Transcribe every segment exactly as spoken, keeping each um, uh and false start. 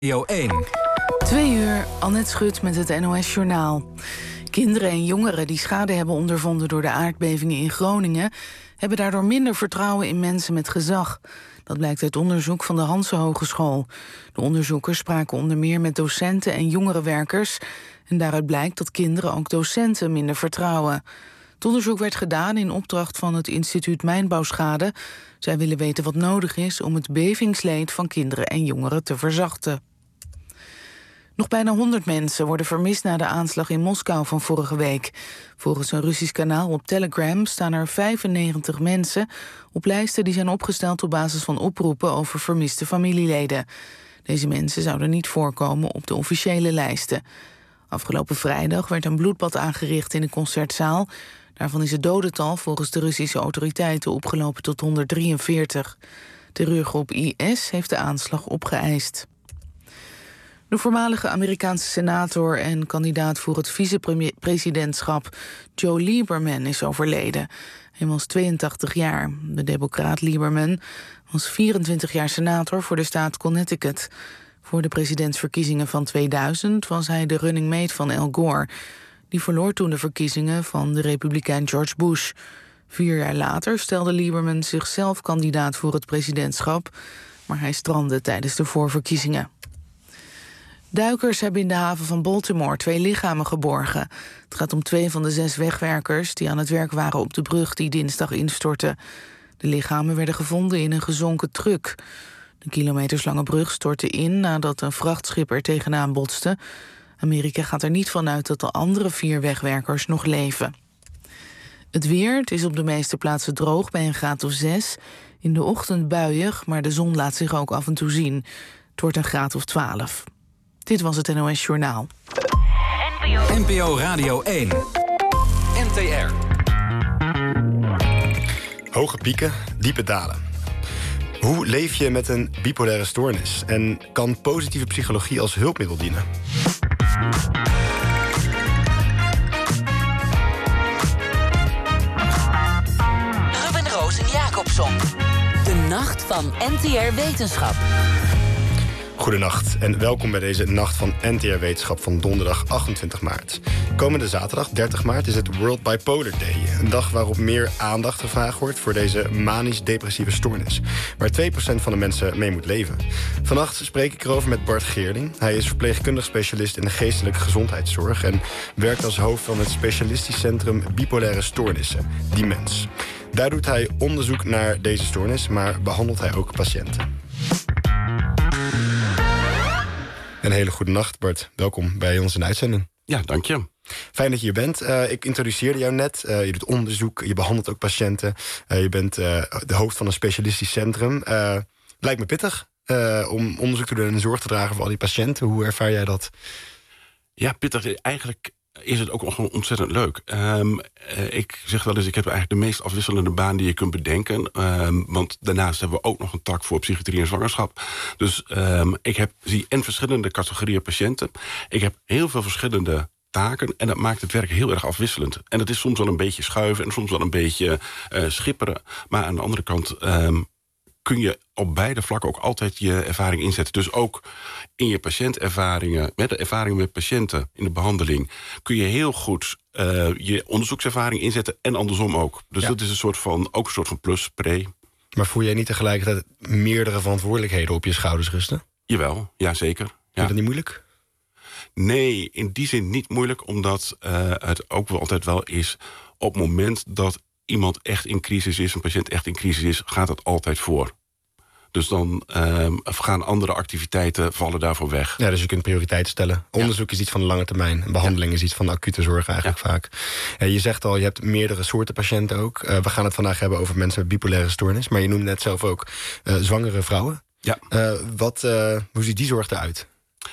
Radio één. Twee uur, Annette Schut met het N O S Journaal. Kinderen en jongeren die schade hebben ondervonden door de aardbevingen in Groningen hebben daardoor minder vertrouwen in mensen met gezag. Dat blijkt uit onderzoek van de Hanse Hogeschool. De onderzoekers spraken onder meer met docenten en jongerenwerkers. En daaruit blijkt dat kinderen ook docenten minder vertrouwen. Het onderzoek werd gedaan in opdracht van het instituut Mijnbouwschade. Zij willen weten wat nodig is om het bevingsleed van kinderen en jongeren te verzachten. Nog bijna honderd mensen worden vermist na de aanslag in Moskou van vorige week. Volgens een Russisch kanaal op Telegram staan er vijfennegentig mensen op lijsten die zijn opgesteld op basis van oproepen over vermiste familieleden. Deze mensen zouden niet voorkomen op de officiële lijsten. Afgelopen vrijdag werd een bloedbad aangericht in een concertzaal. Daarvan is het dodental volgens de Russische autoriteiten opgelopen tot honderddrieënveertig. Terreurgroep I S heeft de aanslag opgeëist. De voormalige Amerikaanse senator en kandidaat voor het vicepresidentschap Joe Lieberman is overleden. Hij was tweeëntachtig jaar. De democraat Lieberman was vierentwintig jaar senator voor de staat Connecticut. Voor de presidentsverkiezingen van tweeduizend was hij de running mate van Al Gore. Die verloor toen de verkiezingen van de republikein George Bush. Vier jaar later stelde Lieberman zichzelf kandidaat voor het presidentschap, maar hij strandde tijdens de voorverkiezingen. Duikers hebben in de haven van Baltimore twee lichamen geborgen. Het gaat om twee van de zes wegwerkers die aan het werk waren op de brug die dinsdag instortte. De lichamen werden gevonden in een gezonken truck. De kilometerslange brug stortte in nadat een vrachtschip er tegenaan botste. Amerika gaat er niet van uit dat de andere vier wegwerkers nog leven. Het weer, het is op de meeste plaatsen droog bij een graad of zes. In de ochtend buiig, maar de zon laat zich ook af en toe zien. Het wordt een graad of twaalf. Dit was het N O S Journaal. N P O Radio één. N T R. Hoge pieken, diepe dalen. Hoe leef je met een bipolaire stoornis? En kan positieve psychologie als hulpmiddel dienen? Ruben Roos en Jacobson. De nacht van N T R Wetenschap. Goedenacht en welkom bij deze Nacht van N T R Wetenschap van donderdag achtentwintig maart. Komende zaterdag, dertig maart, is het World Bipolar Day. Een dag waarop meer aandacht gevraagd wordt voor deze manisch-depressieve stoornis, waar twee procent van de mensen mee moet leven. Vannacht spreek ik erover met Bart Geerling. Hij is verpleegkundig specialist in de geestelijke gezondheidszorg en werkt als hoofd van het specialistisch centrum Bipolaire Stoornissen, Dimens. Daar doet hij onderzoek naar deze stoornis, maar behandelt hij ook patiënten. Een hele goede nacht, Bart. Welkom bij ons in de uitzending. Ja, dank je. Fijn dat je hier bent. Uh, ik introduceerde jou net. Uh, je doet onderzoek, je behandelt ook patiënten. Uh, je bent uh, de hoofd van een specialistisch centrum. Uh, lijkt me pittig uh, om onderzoek te doen en zorg te dragen voor al die patiënten. Hoe ervaar jij dat? Ja, pittig. Eigenlijk is het ook gewoon ontzettend leuk. Um, uh, ik zeg wel eens, ik heb eigenlijk de meest afwisselende baan die je kunt bedenken. Um, want daarnaast hebben we ook nog een tak voor psychiatrie en zwangerschap. Dus um, ik heb, zie en verschillende categorieën patiënten. Ik heb heel veel verschillende taken en dat maakt het werk heel erg afwisselend. En het is soms wel een beetje schuiven en soms wel een beetje uh, schipperen. Maar aan de andere kant Um, kun je op beide vlakken ook altijd je ervaring inzetten. Dus ook in je patiëntervaringen, met de ervaringen met patiënten in de behandeling, kun je heel goed uh, je onderzoekservaring inzetten en andersom ook. Dus ja. Dat is een soort van, ook een soort van plus, pre. Maar voel jij niet tegelijkertijd meerdere verantwoordelijkheden op je schouders rusten? Jawel, ja zeker. Ja. Vind je dat niet moeilijk? Nee, in die zin niet moeilijk, omdat uh, het ook wel altijd wel is op het moment dat iemand echt in crisis is, een patiënt echt in crisis is, gaat dat altijd voor. Dus dan um, gaan andere activiteiten vallen daarvoor weg. Ja, dus je kunt prioriteiten stellen. Onderzoek ja. is iets van de lange termijn. Behandeling ja. is iets van de acute zorg eigenlijk ja. vaak. Uh, je zegt al, je hebt meerdere soorten patiënten ook. Uh, we gaan het vandaag hebben over mensen met bipolaire stoornis. Maar je noemde net zelf ook uh, zwangere vrouwen. Ja. Uh, wat, uh, hoe ziet die zorg eruit?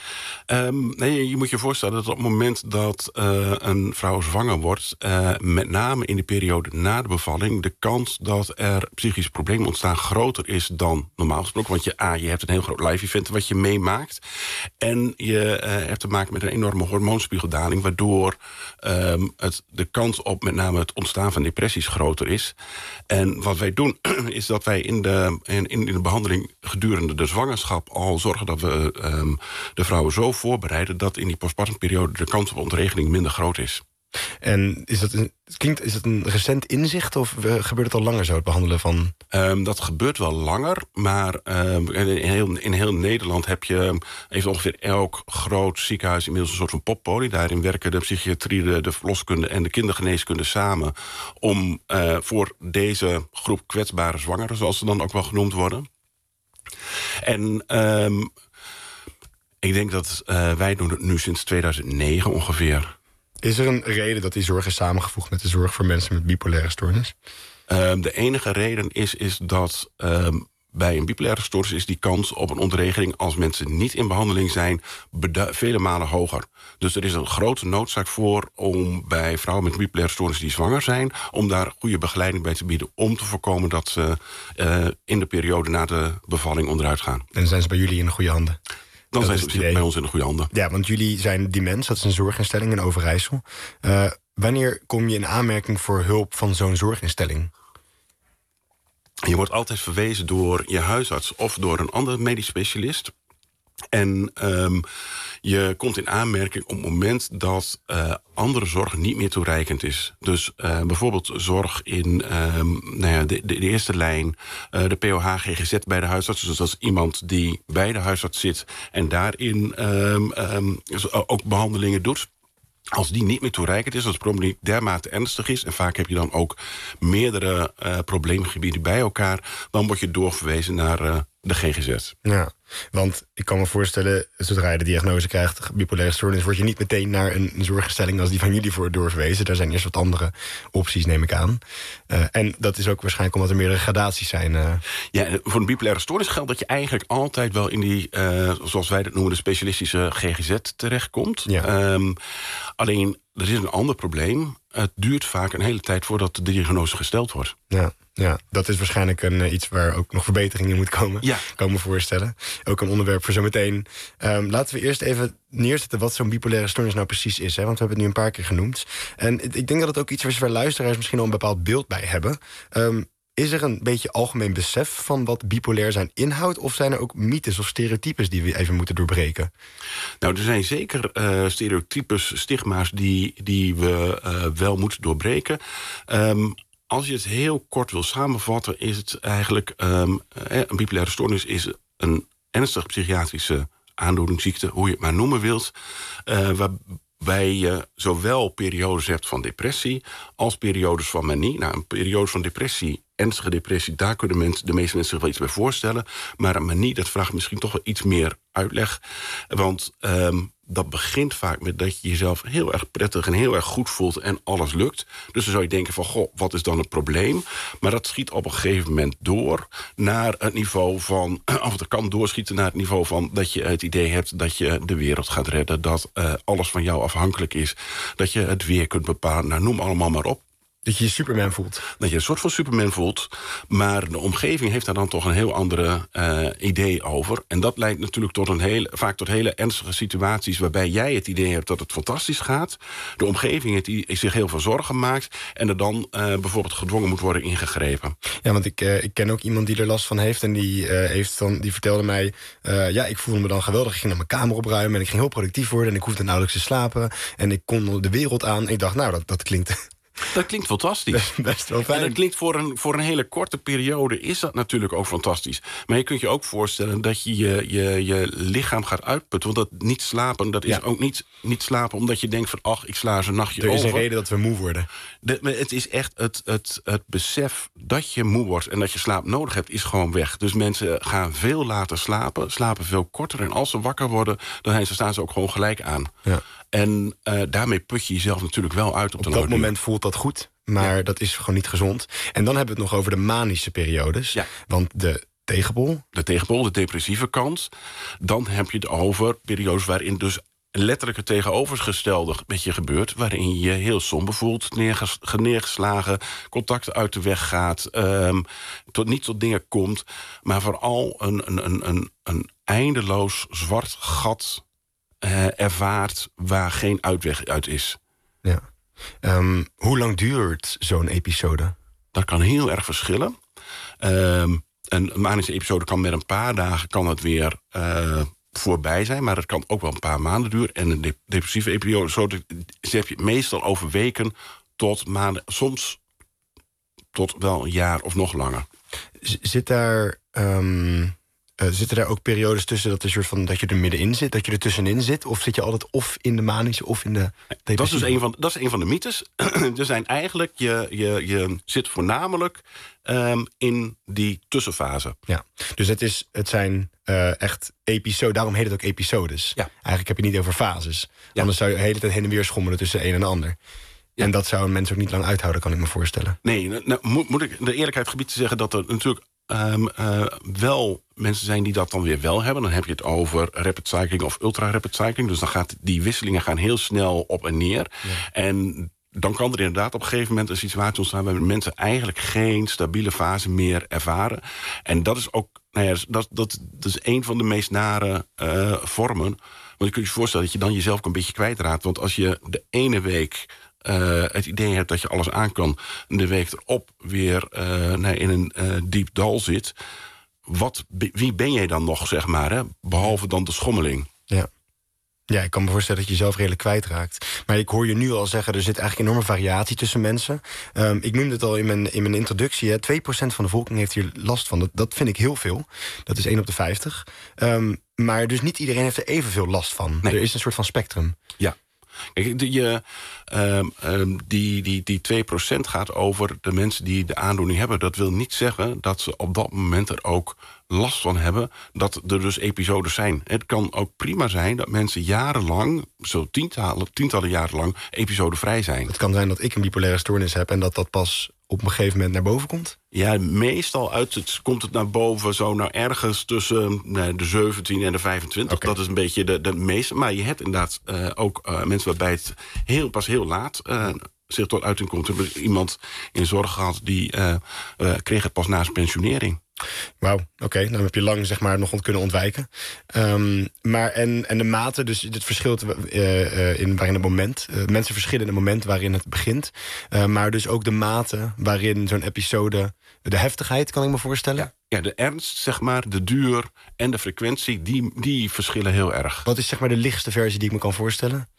Um, nee, je moet je voorstellen dat op het moment dat uh, een vrouw zwanger wordt, Uh, met name in de periode na de bevalling, de kans dat er psychische problemen ontstaan groter is dan normaal gesproken. Want je, A, je hebt een heel groot live event wat je meemaakt. En je uh, hebt te maken met een enorme hormoonspiegeldaling, waardoor um, het, de kans op met name het ontstaan van depressies groter is. En wat wij doen, is dat wij in de, in, in de behandeling gedurende de zwangerschap al zorgen dat we um, de vrouwen zo voorbereiden dat in die postpartumperiode de kans op ontregeling minder groot is. En is dat een, klinkt, is dat een recent inzicht of uh, gebeurt het al langer zo, het behandelen van? Um, dat gebeurt wel langer, maar um, in, heel, in heel Nederland heb je heeft ongeveer elk groot ziekenhuis inmiddels een soort van poppolie. Daarin werken de psychiatrie, de, de verloskunde en de kindergeneeskunde samen om uh, voor deze groep kwetsbare zwangeren, zoals ze dan ook wel genoemd worden. En um, ik denk dat uh, wij doen het nu sinds tweeduizend negen ongeveer. Is er een reden dat die zorg is samengevoegd met de zorg voor mensen met bipolaire stoornis? Um, de enige reden is, is dat um, bij een bipolaire stoornis is die kans op een ontregeling als mensen niet in behandeling zijn bedu- vele malen hoger. Dus er is een grote noodzaak voor om bij vrouwen met bipolaire stoornis die zwanger zijn, om daar goede begeleiding bij te bieden om te voorkomen dat ze uh, in de periode na de bevalling onderuit gaan. En dan zijn ze bij jullie in de goede handen? Dan dat zijn ze bij ons in de goede handen. Ja, want jullie zijn Dimens, dat is een zorginstelling in Overijssel. Uh, wanneer kom je in aanmerking voor hulp van zo'n zorginstelling? Je wordt altijd verwezen door je huisarts of door een andere medisch specialist. En um, je komt in aanmerking op het moment dat uh, andere zorg niet meer toereikend is. Dus uh, bijvoorbeeld zorg in um, nou ja, de, de, de eerste lijn, uh, de P O H G G Z bij de huisarts. Dus dat is iemand die bij de huisarts zit en daarin um, um, ook behandelingen doet. Als die niet meer toereikend is, als het probleem dermate ernstig is, en vaak heb je dan ook meerdere uh, probleemgebieden bij elkaar, dan word je doorverwezen naar uh, de G G Z. Ja, want ik kan me voorstellen, zodra je de diagnose krijgt, bipolaire stoornis, word je niet meteen naar een zorginstelling als die van jullie voor doorverwezen. Daar zijn eerst wat andere opties, neem ik aan. Uh, en dat is ook waarschijnlijk omdat er meerdere gradaties zijn. Uh. Ja, voor een bipolaire stoornis geldt dat je eigenlijk altijd wel in die, uh, zoals wij dat noemen, de specialistische G G Z terechtkomt. Ja. Um, alleen, er is een ander probleem. Het duurt vaak een hele tijd voordat de diagnose gesteld wordt. Ja. Ja, dat is waarschijnlijk een, uh, iets waar ook nog verbetering in moet komen. Ja. Kan ik me voorstellen. Ook een onderwerp voor zometeen. Um, laten we eerst even neerzetten wat zo'n bipolaire stoornis nou precies is. Hè? Want we hebben het nu een paar keer genoemd. En ik denk dat het ook iets is waar luisteraars misschien al een bepaald beeld bij hebben. Um, is er een beetje algemeen besef van wat bipolair zijn inhoudt? Of zijn er ook mythes of stereotypes die we even moeten doorbreken? Nou, er zijn zeker uh, stereotypes, stigma's die, die we uh, wel moeten doorbreken. Um, Als je het heel kort wil samenvatten, is het eigenlijk um, een bipolaire stoornis is een ernstige psychiatrische aandoening, ziekte, hoe je het maar noemen wilt, uh, waarbij je zowel periodes hebt van depressie als periodes van manie. Nou, een periode van depressie, ernstige depressie, daar kunnen mensen, de meeste mensen zich wel iets bij voorstellen. Maar een manie, dat vraagt misschien toch wel iets meer uitleg. Want um, dat begint vaak met dat je jezelf heel erg prettig en heel erg goed voelt en alles lukt. Dus dan zou je denken van, goh, wat is dan het probleem? Maar dat schiet op een gegeven moment door naar het niveau van, of het kan doorschieten naar het niveau van dat je het idee hebt dat je de wereld gaat redden, dat uh, alles van jou afhankelijk is, dat je het weer kunt bepalen. Nou, noem allemaal maar op. Dat je je Superman voelt. Dat je een soort van Superman voelt. Maar de omgeving heeft daar dan toch een heel andere uh, idee over. En dat leidt natuurlijk tot een hele, vaak tot hele ernstige situaties waarbij jij het idee hebt dat het fantastisch gaat. De omgeving het, zich heel veel zorgen maakt. En er dan uh, bijvoorbeeld gedwongen moet worden ingegrepen. Ja, want ik, uh, ik ken ook iemand die er last van heeft. En die, uh, heeft dan, die vertelde mij, uh, ja, ik voelde me dan geweldig. Ik ging naar mijn kamer opruimen en ik ging heel productief worden. En ik hoefde nauwelijks te slapen. En ik kon de wereld aan. En ik dacht, nou, dat, dat klinkt... Dat klinkt fantastisch. Best, best wel fijn. En dat klinkt voor een, voor een hele korte periode is dat natuurlijk ook fantastisch. Maar je kunt je ook voorstellen dat je je, je, je lichaam gaat uitputten. Want dat niet slapen, dat is ja. ook niet, niet slapen omdat je denkt van, ach, ik sla eens een nachtje over. Er is over. Een reden dat we moe worden. De, het is echt het, het, het besef dat je moe wordt en dat je slaap nodig hebt, is gewoon weg. Dus mensen gaan veel later slapen, slapen veel korter. En als ze wakker worden, dan staan ze ook gewoon gelijk aan. Ja. En uh, daarmee put je jezelf natuurlijk wel uit op, op de dat moment duur. Voelt dat goed, maar ja. dat is gewoon niet gezond. En dan hebben we het nog over de manische periodes. Ja. Want de tegenpol... De tegenpol, de depressieve kant. Dan heb je het over periodes waarin dus letterlijk het tegenovergestelde met je gebeurt, waarin je je heel somber voelt, neerges, neergeslagen, contacten uit de weg gaat, um, tot, niet tot dingen komt, maar vooral een, een, een, een eindeloos zwart gat uh, ervaart waar geen uitweg uit is. Ja. Um, hoe lang duurt zo'n episode? Dat kan heel erg verschillen. Um, een manische episode kan met een paar dagen kan het weer uh, voorbij zijn, maar het kan ook wel een paar maanden duren. En een depressieve episode heb je meestal over weken tot maanden, soms tot wel een jaar of nog langer. Zit daar, um, uh, zitten daar ook periodes tussen dat, een soort van, dat je er middenin zit, dat je er tussenin zit? Of zit je altijd of in de manische of in de depressieve? Dat is dus een van, dat is een van de mythes. Er zijn eigenlijk, je, je, je zit voornamelijk um, in die tussenfase. Ja, dus het, is, het zijn uh, echt episodes, daarom heet het ook episodes. Ja. Eigenlijk heb je het niet over fases. Ja. Anders zou je de hele tijd heen en weer schommelen tussen een en ander. Ja. En dat zou een mens ook niet lang uithouden, kan ik me voorstellen. Nee, nou, moet, moet ik de eerlijkheid gebied te zeggen dat er natuurlijk um, uh, wel mensen zijn die dat dan weer wel hebben. Dan heb je het over rapid cycling of ultra rapid cycling. Dus dan gaat die wisselingen gaan heel snel op en neer. Ja. En dan kan er inderdaad op een gegeven moment een situatie ontstaan waar mensen eigenlijk geen stabiele fase meer ervaren. En dat is ook, nou ja, dat, dat, dat is een van de meest nare uh, vormen. Want je kunt je voorstellen dat je dan jezelf ook een beetje kwijtraakt. Want als je de ene week Uh, het idee hebt dat je alles aan kan, de week erop weer uh, nee, in een uh, diep dal zit, wat, wie ben jij dan nog, zeg maar, hè? Behalve dan de schommeling? Ja. Ja, ik kan me voorstellen dat je jezelf redelijk kwijtraakt. Maar ik hoor je nu al zeggen, er zit eigenlijk enorme variatie tussen mensen. Um, ik noemde het al in mijn, in mijn introductie, hè, twee procent van de bevolking heeft hier last van. Dat, dat vind ik heel veel. Dat is één op de vijftig. Um, maar dus niet iedereen heeft er evenveel last van. Nee. Er is een soort van spectrum. Ja. Kijk, die, uh, um, die, die, die twee procent gaat over de mensen die de aandoening hebben. Dat wil niet zeggen dat ze op dat moment er ook last van hebben, dat er dus episodes zijn. Het kan ook prima zijn dat mensen jarenlang, zo tientallen, tientallen jaren lang, episodevrij zijn. Het kan zijn dat ik een bipolaire stoornis heb en dat dat pas op een gegeven moment naar boven komt? Ja, meestal uit het, komt het naar boven zo nou ergens tussen nou, de zeventien en de vijfentwintig. Okay. Dat is een beetje de, de meeste. Maar je hebt inderdaad uh, ook uh, mensen waarbij het heel, pas heel laat uh, zich tot uiting komt. Er is iemand in zorg gehad die uh, uh, kreeg het pas na zijn pensionering. Wauw, oké, okay, dan heb je lang zeg maar nog kunnen ontwijken. Um, maar en, en de mate, dus het verschilt uh, uh, in waarin het moment. Uh, mensen verschillen in het moment waarin het begint. Uh, maar dus ook de mate waarin zo'n episode, de heftigheid, kan ik me voorstellen. Ja, ja, de ernst, zeg maar, de duur en de frequentie, die, die verschillen heel erg. Wat is zeg maar de lichtste versie die ik me kan voorstellen?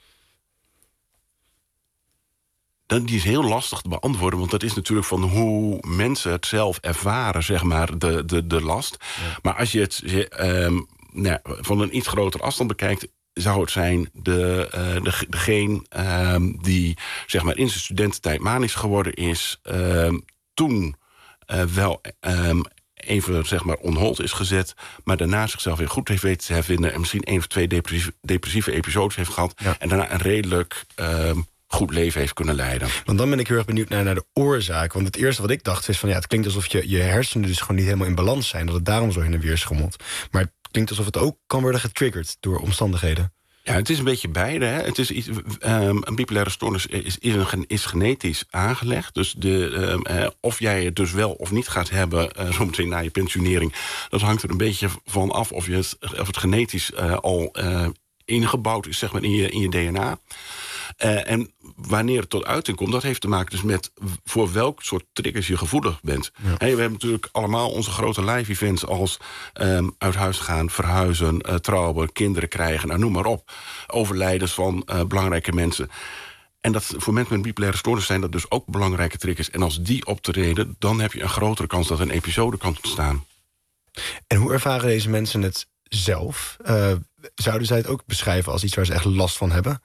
Die is heel lastig te beantwoorden, want dat is natuurlijk van hoe mensen het zelf ervaren, zeg maar, de, de, de last. Ja. Maar als je het um, nou, van een iets grotere afstand bekijkt, zou het zijn de, uh, de, degene um, die zeg maar, in zijn studententijd manisch geworden is, um, toen uh, wel um, even zeg maar, on hold is gezet, maar daarna zichzelf weer goed heeft weten te hervinden en misschien één of twee depressieve, depressieve episodes heeft gehad. Ja. En daarna een redelijk Um, goed leven heeft kunnen leiden. Want dan ben ik heel erg benieuwd naar, naar de oorzaak. Want het eerste wat ik dacht is van ja, het klinkt alsof je, je hersenen dus gewoon niet helemaal in balans zijn. Dat het daarom zo heen en weer schommelt. Maar het klinkt alsof het ook kan worden getriggerd door omstandigheden. Ja, het is een beetje beide. Hè. Het is iets, um, een bipolaire stoornis is, is, een, is genetisch aangelegd. Dus de, um, uh, of jij het dus wel of niet gaat hebben, uh, zometeen na je pensionering, dat hangt er een beetje van af of, je het, of het genetisch uh, al uh, ingebouwd is, zeg maar, in je, in je D N A. Uh, en wanneer het tot uiting komt, dat heeft te maken dus met voor welk soort triggers je gevoelig bent. Ja. Hey, we hebben natuurlijk allemaal onze grote live events als um, uit huis gaan, verhuizen, uh, trouwen, kinderen krijgen, nou, noem maar op. Overlijdens van uh, belangrijke mensen. En dat, voor mensen met bipolaire stoornis zijn dat dus ook belangrijke triggers. En als die optreden, dan heb je een grotere kans dat een episode kan ontstaan. En hoe ervaren deze mensen het zelf? Uh, zouden zij het ook beschrijven als iets waar ze echt last van hebben?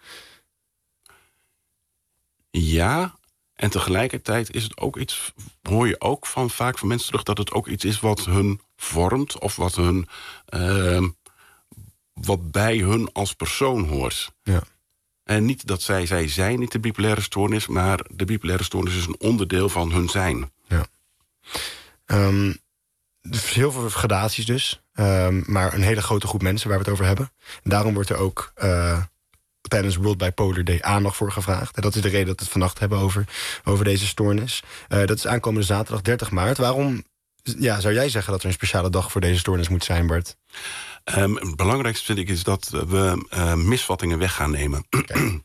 Ja, en tegelijkertijd is het ook iets, hoor je ook van vaak van mensen terug, dat het ook iets is wat hun vormt of wat hun uh, wat bij hun als persoon hoort. Ja. En niet dat zij, zij zijn niet de bipolaire stoornis, maar de bipolaire stoornis is een onderdeel van hun zijn. Ja. Um, heel veel gradaties dus, um, maar een hele grote groep mensen waar we het over hebben. En daarom wordt er ook Uh, tijdens World Bipolar Day aandacht voor gevraagd. En dat is de reden dat we het vannacht hebben over, over deze stoornis. Uh, dat is aankomende zaterdag dertig maart. Waarom ja, zou jij zeggen dat er een speciale dag voor deze stoornis moet zijn, Bart? Um, het belangrijkste vind ik is dat we uh, misvattingen weg gaan nemen. Okay.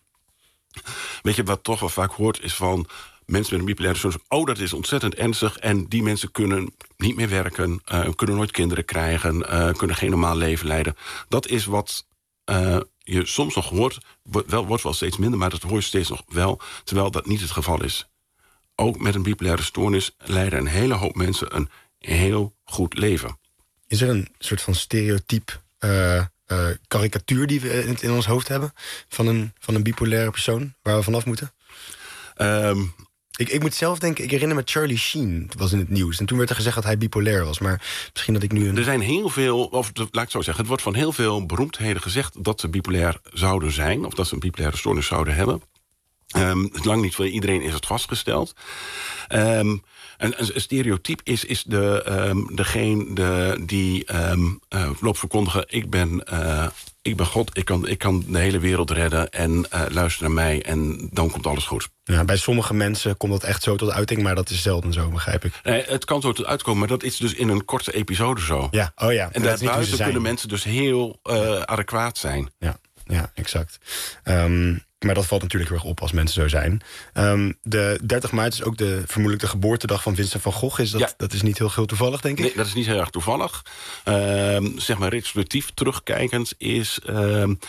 Weet je, wat toch wel vaak hoort is van mensen met een bipolaire stoornis, oh, dat is ontzettend ernstig en die mensen kunnen niet meer werken, uh, kunnen nooit kinderen krijgen, uh, kunnen geen normaal leven leiden. Dat is wat uh, je soms nog hoort, wel, wordt wel steeds minder, maar dat hoor je steeds nog wel, terwijl dat niet het geval is. Ook met een bipolaire stoornis leiden een hele hoop mensen een heel goed leven. Is er een soort van stereotype uh, uh, karikatuur die we in, in ons hoofd hebben van een, van een bipolaire persoon waar we vanaf moeten? Um, ik, ik moet zelf denken, ik herinner me Charlie Sheen was in het nieuws. En toen werd er gezegd dat hij bipolair was. Maar misschien dat ik nu een... Er zijn heel veel, of laat ik het zo zeggen, het wordt van heel veel beroemdheden gezegd dat ze bipolair zouden zijn, of dat ze een bipolaire stoornis zouden hebben. Um, lang niet voor iedereen is het vastgesteld. Um, een, een stereotype is, is de, um, degene de, die um, uh, loopt verkondigen, ik ben, uh, ik ben God, ik kan, ik kan de hele wereld redden en uh, luister naar mij en dan komt alles goed. Ja, bij sommige mensen komt dat echt zo tot uiting, maar dat is zelden zo, begrijp ik. Nee, het kan zo tot uitkomen, maar dat is dus in een korte episode zo. Ja, oh ja. En daarbuiten kunnen mensen dus heel uh, adequaat zijn. Ja, ja, exact. Um, Maar dat valt natuurlijk heel erg op als mensen zo zijn. Um, de dertig maart is ook de, vermoedelijk de geboortedag van Vincent van Gogh. Is dat, ja. dat is niet heel, heel toevallig, denk ik? Nee, dat is niet heel erg toevallig. Um, zeg maar retrospectief terugkijkend is... Um,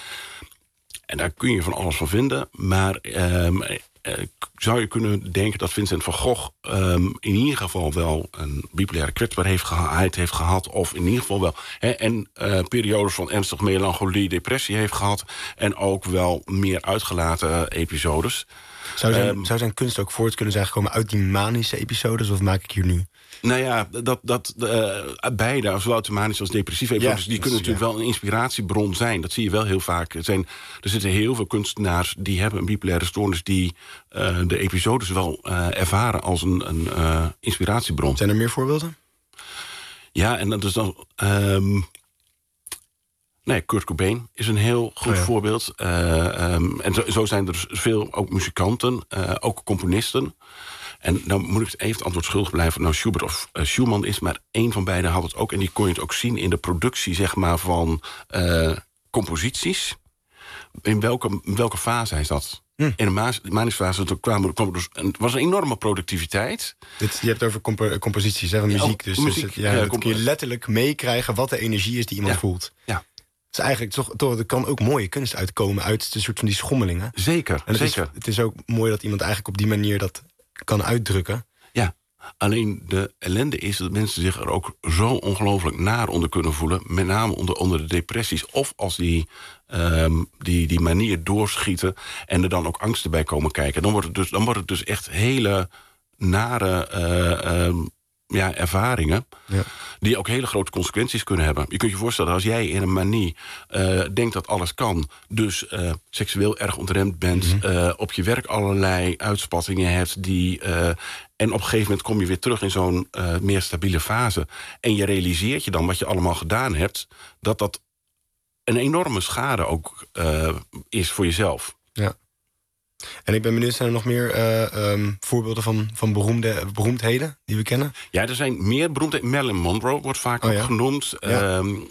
en daar kun je van alles van vinden. Maar um, uh, zou je kunnen denken dat Vincent van Gogh... Um, in ieder geval wel een bipolaire kwetsbaarheid heeft gehad... of in ieder geval wel... He, en uh, periodes van ernstige melancholie, depressie heeft gehad... en ook wel meer uitgelaten episodes. Zou zijn, um, zou zijn kunst ook voort kunnen zijn gekomen uit die manische episodes... of maak ik hier nu... Nou ja, dat, dat, uh, beide, zowel automatisch als depressieve episodes... Ja, die kunnen natuurlijk ja. wel een inspiratiebron zijn. Dat zie je wel heel vaak. Er, zijn, er zitten heel veel kunstenaars die hebben een bipolaire stoornis... die uh, de episodes wel uh, ervaren als een, een uh, inspiratiebron. Zijn er meer voorbeelden? Ja, en dat is dan... Um, nee, Kurt Cobain is een heel goed oh ja. voorbeeld. Uh, um, en zo, zo zijn er dus veel ook muzikanten, uh, ook componisten... En dan moet ik even het antwoord schuldig blijven... nou Schubert of uh, Schumann is, maar één van beiden had het ook... en die kon je het ook zien in de productie zeg maar, van uh, composities. In welke, in welke fase hij zat. Hm. In de manische fase kwam, kwam er dus, het was een enorme productiviteit. Dit, je hebt het over compo- composities, hè, van muziek. Ja, dus, muziek, dus ja, ja, dan kun je letterlijk meekrijgen wat de energie is die iemand ja. voelt. Ja. Het is eigenlijk toch, toch, er kan ook mooie kunst uitkomen... uit de soort van die schommelingen. Zeker, en het zeker. Is, het is ook mooi dat iemand eigenlijk op die manier... dat kan uitdrukken. Ja, alleen de ellende is dat mensen zich er ook zo ongelooflijk naar onder kunnen voelen. Met name onder, onder de depressies. Of als die, um, die, die manier doorschieten en er dan ook angsten bij komen kijken. Dan wordt het dus, dan wordt het dus echt hele nare uh, um, ja, ervaringen... Ja. die ook hele grote consequenties kunnen hebben. Je kunt je voorstellen, als jij in een manie uh, denkt dat alles kan... dus uh, seksueel erg ontremd bent... Mm-hmm. uh, op je werk allerlei uitspattingen hebt... die uh, en op een gegeven moment kom je weer terug in zo'n uh, meer stabiele fase... en je realiseert je dan wat je allemaal gedaan hebt... dat dat een enorme schade ook uh, is voor jezelf. Ja. En ik ben benieuwd, zijn er nog meer uh, um, voorbeelden van, van beroemde, beroemdheden die we kennen? Ja, er zijn meer beroemdheden. Marilyn Monroe wordt vaak oh, ja? ook genoemd. Ja. Um,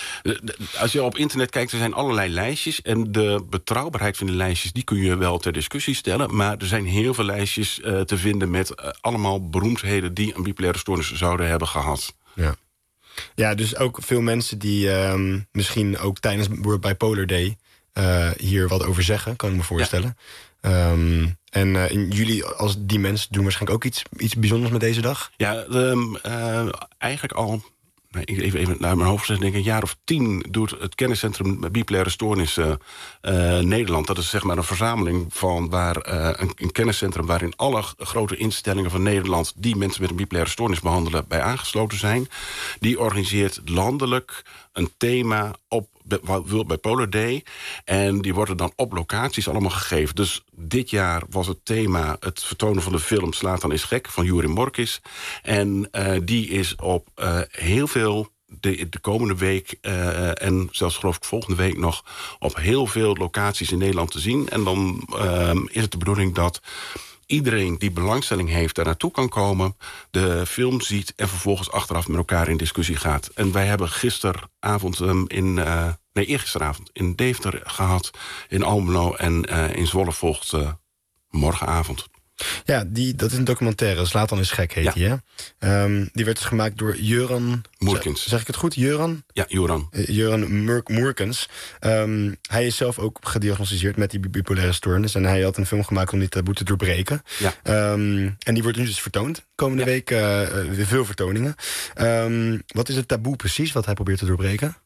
als je op internet kijkt, er zijn allerlei lijstjes. En de betrouwbaarheid van die lijstjes, die kun je wel ter discussie stellen. Maar er zijn heel veel lijstjes uh, te vinden met uh, allemaal beroemdheden... die een bipolaire stoornis zouden hebben gehad. Ja, ja dus ook veel mensen die um, misschien ook tijdens World Bipolar Day... Uh, hier wat over zeggen, kan ik me voorstellen. Ja. Um, en uh, in jullie als die mensen doen waarschijnlijk ook iets, iets bijzonders met deze dag? Ja, um, uh, eigenlijk al... Even, even naar mijn hoofd zeggen, denk ik, een jaar of tien doet het kenniscentrum bipolaire stoornissen uh, Nederland. Dat is zeg maar een verzameling van waar uh, een, een kenniscentrum waarin alle grote instellingen van Nederland die mensen met een bipolaire stoornis behandelen bij aangesloten zijn. Die organiseert landelijk een thema op World Bipolar Day. En die worden dan op locaties allemaal gegeven. Dus dit jaar was het thema het vertonen van de film Slatan is gek van Juri Morkis. En uh, die is op uh, heel veel de, de komende week uh, en zelfs geloof ik volgende week nog op heel veel locaties in Nederland te zien. En dan uh, is het de bedoeling dat iedereen die belangstelling heeft daar naartoe kan komen, de film ziet en vervolgens achteraf met elkaar in discussie gaat. En wij hebben gisteravond um, in, uh, nee eergisteravond in Deventer gehad, in Almelo en uh, in Zwolle volgt uh, morgenavond. Ja, die, dat is een documentaire. Slaat is gek, heet ja. die, hè? Um, die werd dus gemaakt door Jöran Moerkens. Zeg, zeg ik het goed? Jöran? Ja, Jöran. Uh, Jöran Moerkens. Um, hij is zelf ook gediagnosticeerd met die bipolaire stoornis. En hij had een film gemaakt om die taboe te doorbreken. Ja. Um, en die wordt nu dus vertoond. Komende ja. week uh, weer veel vertoningen. Um, wat is het taboe precies wat hij probeert te doorbreken?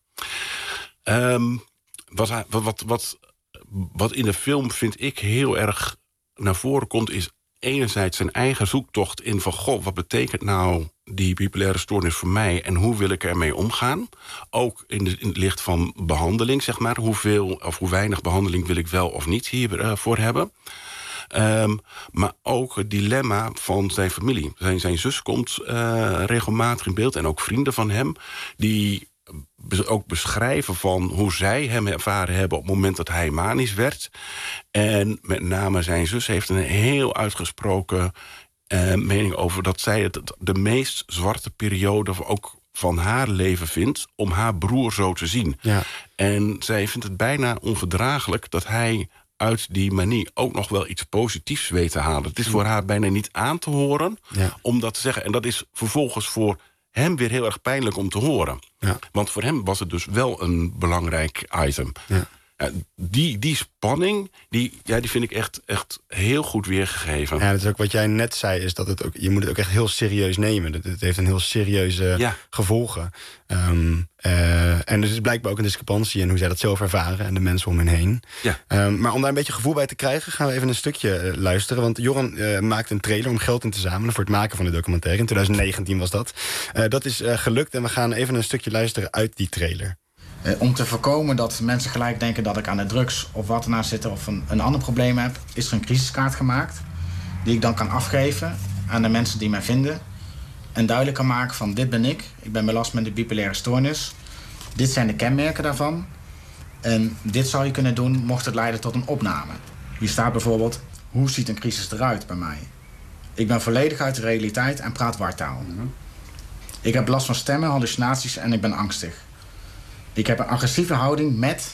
Um, wat, hij, wat, wat, wat, wat in de film vind ik heel erg naar voren komt, is enerzijds zijn eigen zoektocht in van, goh, wat betekent nou die bipolaire stoornis voor mij en hoe wil ik ermee omgaan? Ook in, de, in het licht van behandeling, zeg maar. Hoeveel of hoe weinig behandeling wil ik wel of niet hiervoor uh, hebben? Um, maar ook het dilemma van zijn familie. Zijn, zijn zus komt uh, regelmatig in beeld en ook vrienden van hem die ook beschrijven van hoe zij hem ervaren hebben op het moment dat hij manisch werd. En met name zijn zus heeft een heel uitgesproken uh, mening over dat zij het de meest zwarte periode ook van haar leven vindt om haar broer zo te zien. Ja. En zij vindt het bijna onverdraaglijk dat hij uit die manie ook nog wel iets positiefs weet te halen. Het is voor haar bijna niet aan te horen ja. om dat te zeggen. En dat is vervolgens voor hem weer heel erg pijnlijk om te horen. Ja. Want voor hem was het dus wel een belangrijk item. Ja. Ja, die, die spanning, die, ja, die vind ik echt, echt heel goed weergegeven. Ja, dat is ook wat jij net zei, is dat het ook, je moet het ook echt heel serieus nemen. Het, het heeft een heel serieuze ja. gevolgen. Um, uh, en er is blijkbaar ook een discrepantie in hoe zij dat zelf ervaren en de mensen om hen heen. Ja. Um, maar om daar een beetje gevoel bij te krijgen, gaan we even een stukje uh, luisteren. Want Joran uh, maakte een trailer om geld in te zamelen voor het maken van de documentaire. In twintig negentien was dat. Uh, dat is uh, gelukt en we gaan even een stukje luisteren uit die trailer. Uh, om te voorkomen dat mensen gelijk denken dat ik aan de drugs of wat ernaast zit of een, een ander probleem heb, is er een crisiskaart gemaakt die ik dan kan afgeven aan de mensen die mij vinden en duidelijk kan maken van dit ben ik, ik ben belast met de bipolaire stoornis, dit zijn de kenmerken daarvan en dit zou je kunnen doen mocht het leiden tot een opname. Hier staat bijvoorbeeld, hoe ziet een crisis eruit bij mij? Ik ben volledig uit de realiteit en praat wartaal. Ik heb last van stemmen, hallucinaties en ik ben angstig. Ik heb een agressieve houding met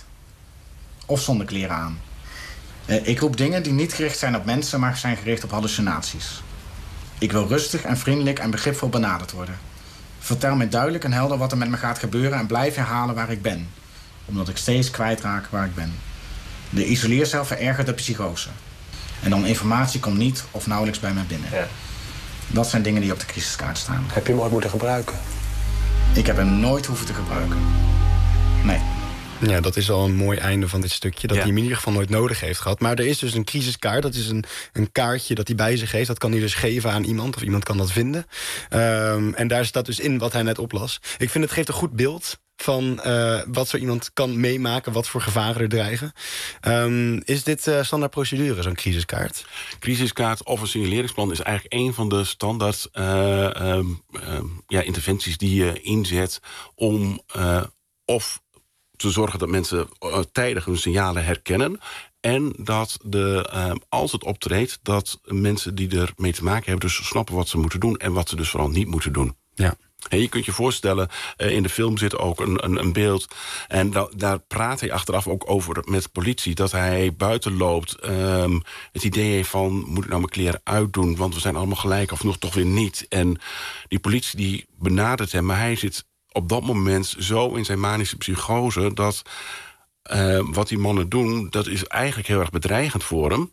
of zonder kleren aan. Uh, ik roep dingen die niet gericht zijn op mensen, maar zijn gericht op hallucinaties. Ik wil rustig en vriendelijk en begripvol benaderd worden. Vertel me duidelijk en helder wat er met me gaat gebeuren en blijf herhalen waar ik ben. Omdat ik steeds kwijtraak waar ik ben. De isoleercel verergert de psychose. En dan informatie komt niet of nauwelijks bij me binnen. Ja. Dat zijn dingen die op de crisiskaart staan. Heb je hem ooit moeten gebruiken? Ik heb hem nooit hoeven te gebruiken. Nee. Ja, dat is al een mooi einde van dit stukje. Dat ja. hij hem in ieder geval nooit nodig heeft gehad. Maar er is dus een crisiskaart. Dat is een, een kaartje dat hij bij zich heeft. Dat kan hij dus geven aan iemand. Of iemand kan dat vinden. Um, en daar staat dus in wat hij net oplas. Ik vind het geeft een goed beeld van uh, wat zo iemand kan meemaken. Wat voor gevaren er dreigen. Um, is dit uh, standaard procedure, zo'n crisiskaart? Crisiskaart of een signaleringsplan is eigenlijk een van de standaard uh, um, um, ja, interventies die je inzet om uh, of te zorgen dat mensen uh, tijdig hun signalen herkennen. En dat de, uh, als het optreedt, dat mensen die ermee te maken hebben dus snappen wat ze moeten doen en wat ze dus vooral niet moeten doen. Ja. En je kunt je voorstellen, uh, in de film zit ook een, een, een beeld. En da, daar praat hij achteraf ook over met de politie. Dat hij buiten loopt. Um, het idee heeft van, moet ik nou mijn kleren uitdoen? Want we zijn allemaal gelijk of nog toch weer niet. En die politie die benadert hem, maar hij zit op dat moment zo in zijn manische psychose dat uh, wat die mannen doen, dat is eigenlijk heel erg bedreigend voor hem.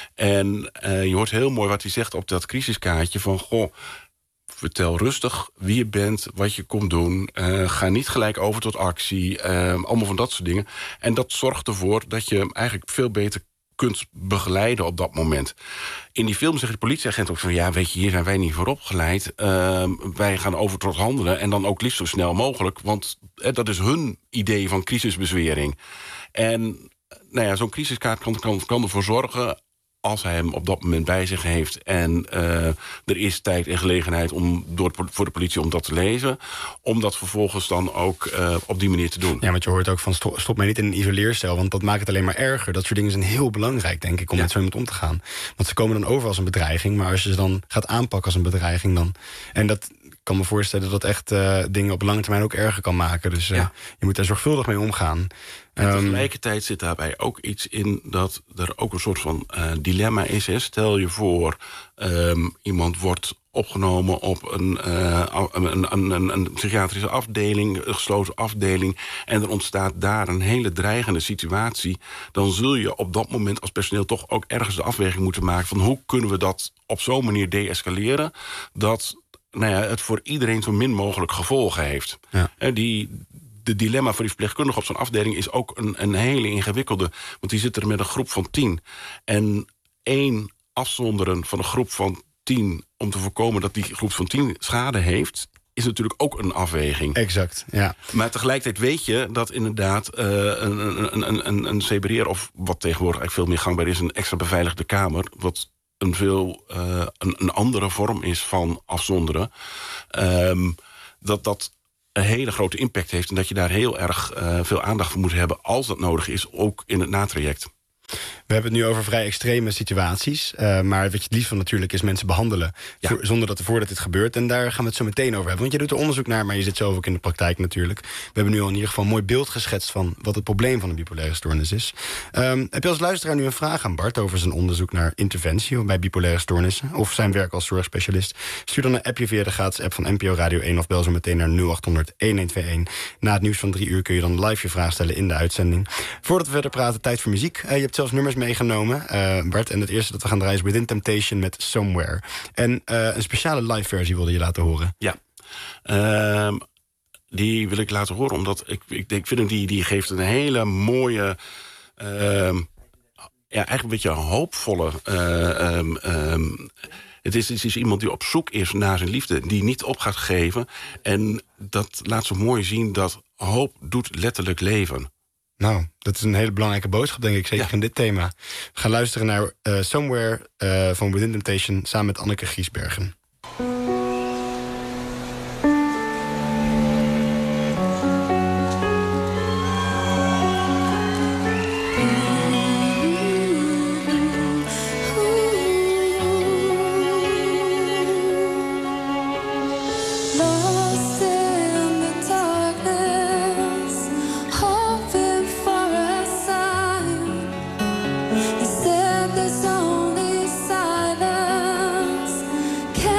En uh, je hoort heel mooi wat hij zegt op dat crisiskaartje van, goh, vertel rustig wie je bent, wat je komt doen. Uh, ga niet gelijk over tot actie. Uh, allemaal van dat soort dingen. En dat zorgt ervoor dat je hem eigenlijk veel beter kunt begeleiden op dat moment. In die film zegt de politieagent ook van, ja, weet je, hier zijn wij niet voor opgeleid. Uh, wij gaan over tot handelen en dan ook liefst zo snel mogelijk. Want eh, dat is hun idee van crisisbezwering. En nou ja, zo'n crisiskaart kan, kan, kan ervoor zorgen, als hij hem op dat moment bij zich heeft en uh, er is tijd en gelegenheid om door, voor de politie om dat te lezen, om dat vervolgens dan ook uh, op die manier te doen. Ja, want je hoort ook van stop, stop mij niet in een isoleercel, want dat maakt het alleen maar erger. Dat soort dingen zijn heel belangrijk, denk ik, om ja. met zo iemand om te gaan. Want ze komen dan over als een bedreiging, maar als je ze dan gaat aanpakken als een bedreiging, dan... En dat... Ik kan me voorstellen dat dat echt uh, dingen op lange termijn ook erger kan maken. Dus uh, ja. je moet daar zorgvuldig mee omgaan. En tegelijkertijd zit daarbij ook iets in dat er ook een soort van uh, dilemma is. Hè. Stel je voor, um, iemand wordt opgenomen op een, uh, een, een, een, een psychiatrische afdeling, een gesloten afdeling, en er ontstaat daar een hele dreigende situatie. Dan zul je op dat moment als personeel toch ook ergens de afweging moeten maken van hoe kunnen we dat op zo'n manier deescaleren dat nou ja, het voor iedereen zo min mogelijk gevolgen heeft. Ja. He, die, de dilemma voor die verpleegkundige op zo'n afdeling is ook een, een hele ingewikkelde. Want die zit er met een groep van tien. En één afzonderen van een groep van tien om te voorkomen dat die groep van tien schade heeft, is natuurlijk ook een afweging. Exact, ja. Maar tegelijkertijd weet je dat inderdaad uh, een, een, een, een, een C B R, of wat tegenwoordig eigenlijk veel meer gangbaar is, een extra beveiligde kamer, wat een veel uh, een, een andere vorm is van afzonderen, um, dat dat een hele grote impact heeft en dat je daar heel erg uh, veel aandacht voor moet hebben als dat nodig is, ook in het natraject. We hebben het nu over vrij extreme situaties. Uh, maar wat je het liefst van natuurlijk is mensen behandelen. Ja. Voor, zonder dat er voordat dit gebeurt. En daar gaan we het zo meteen over hebben. Want je doet er onderzoek naar, maar je zit zelf ook in de praktijk natuurlijk. We hebben nu al in ieder geval een mooi beeld geschetst van wat het probleem van een bipolaire stoornis is. Um, heb je als luisteraar nu een vraag aan Bart over zijn onderzoek naar interventie bij bipolaire stoornissen? Of zijn werk als zorgspecialist? Stuur dan een appje via de gratis app van N P O Radio één of bel zo meteen naar nul acht honderd elfentwintig. Na het nieuws van drie uur kun je dan live je vraag stellen in de uitzending. Voordat we verder praten, tijd voor muziek. Uh, je hebt zelfs nummers meegenomen, uh, Bart. En het eerste dat we gaan draaien is Within Temptation met Somewhere. En uh, een speciale live versie wilde je laten horen. Ja. Uh, die wil ik laten horen, omdat ik, ik, ik vind hem, die, die geeft een hele mooie, uh, ja, eigenlijk een beetje een hoopvolle. Uh, um, um, het, is, het is iemand die op zoek is naar zijn liefde, die niet op gaat geven. En dat laat zo mooi zien dat hoop doet letterlijk leven. Nou, dat is een hele belangrijke boodschap, denk ik, zeker ja. in dit thema. We gaan luisteren naar uh, Somewhere uh, van Within Temptation samen met Anneke Giesbergen. There's only silence. Can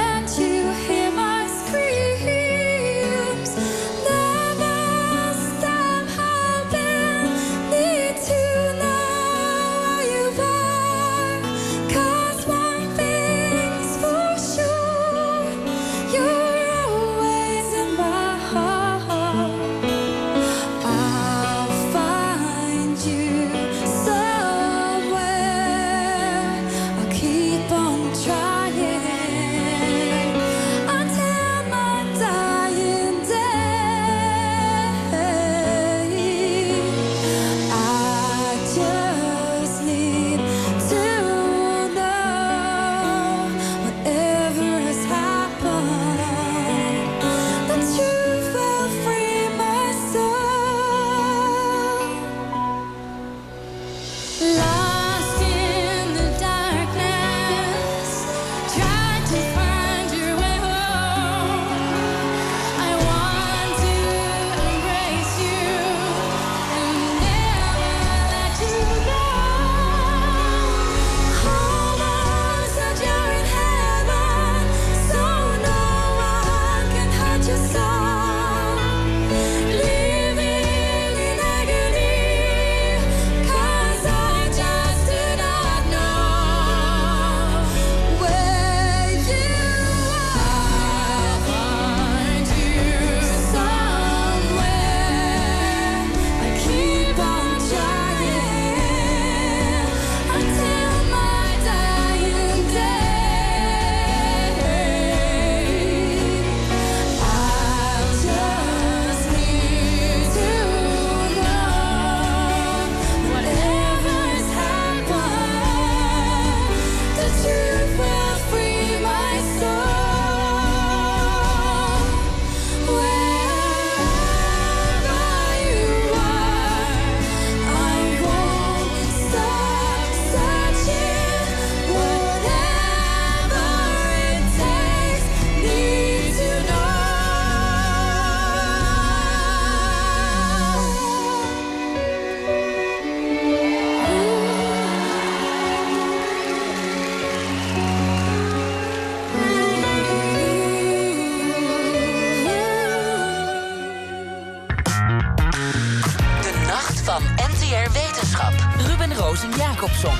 Roos en Jacobson.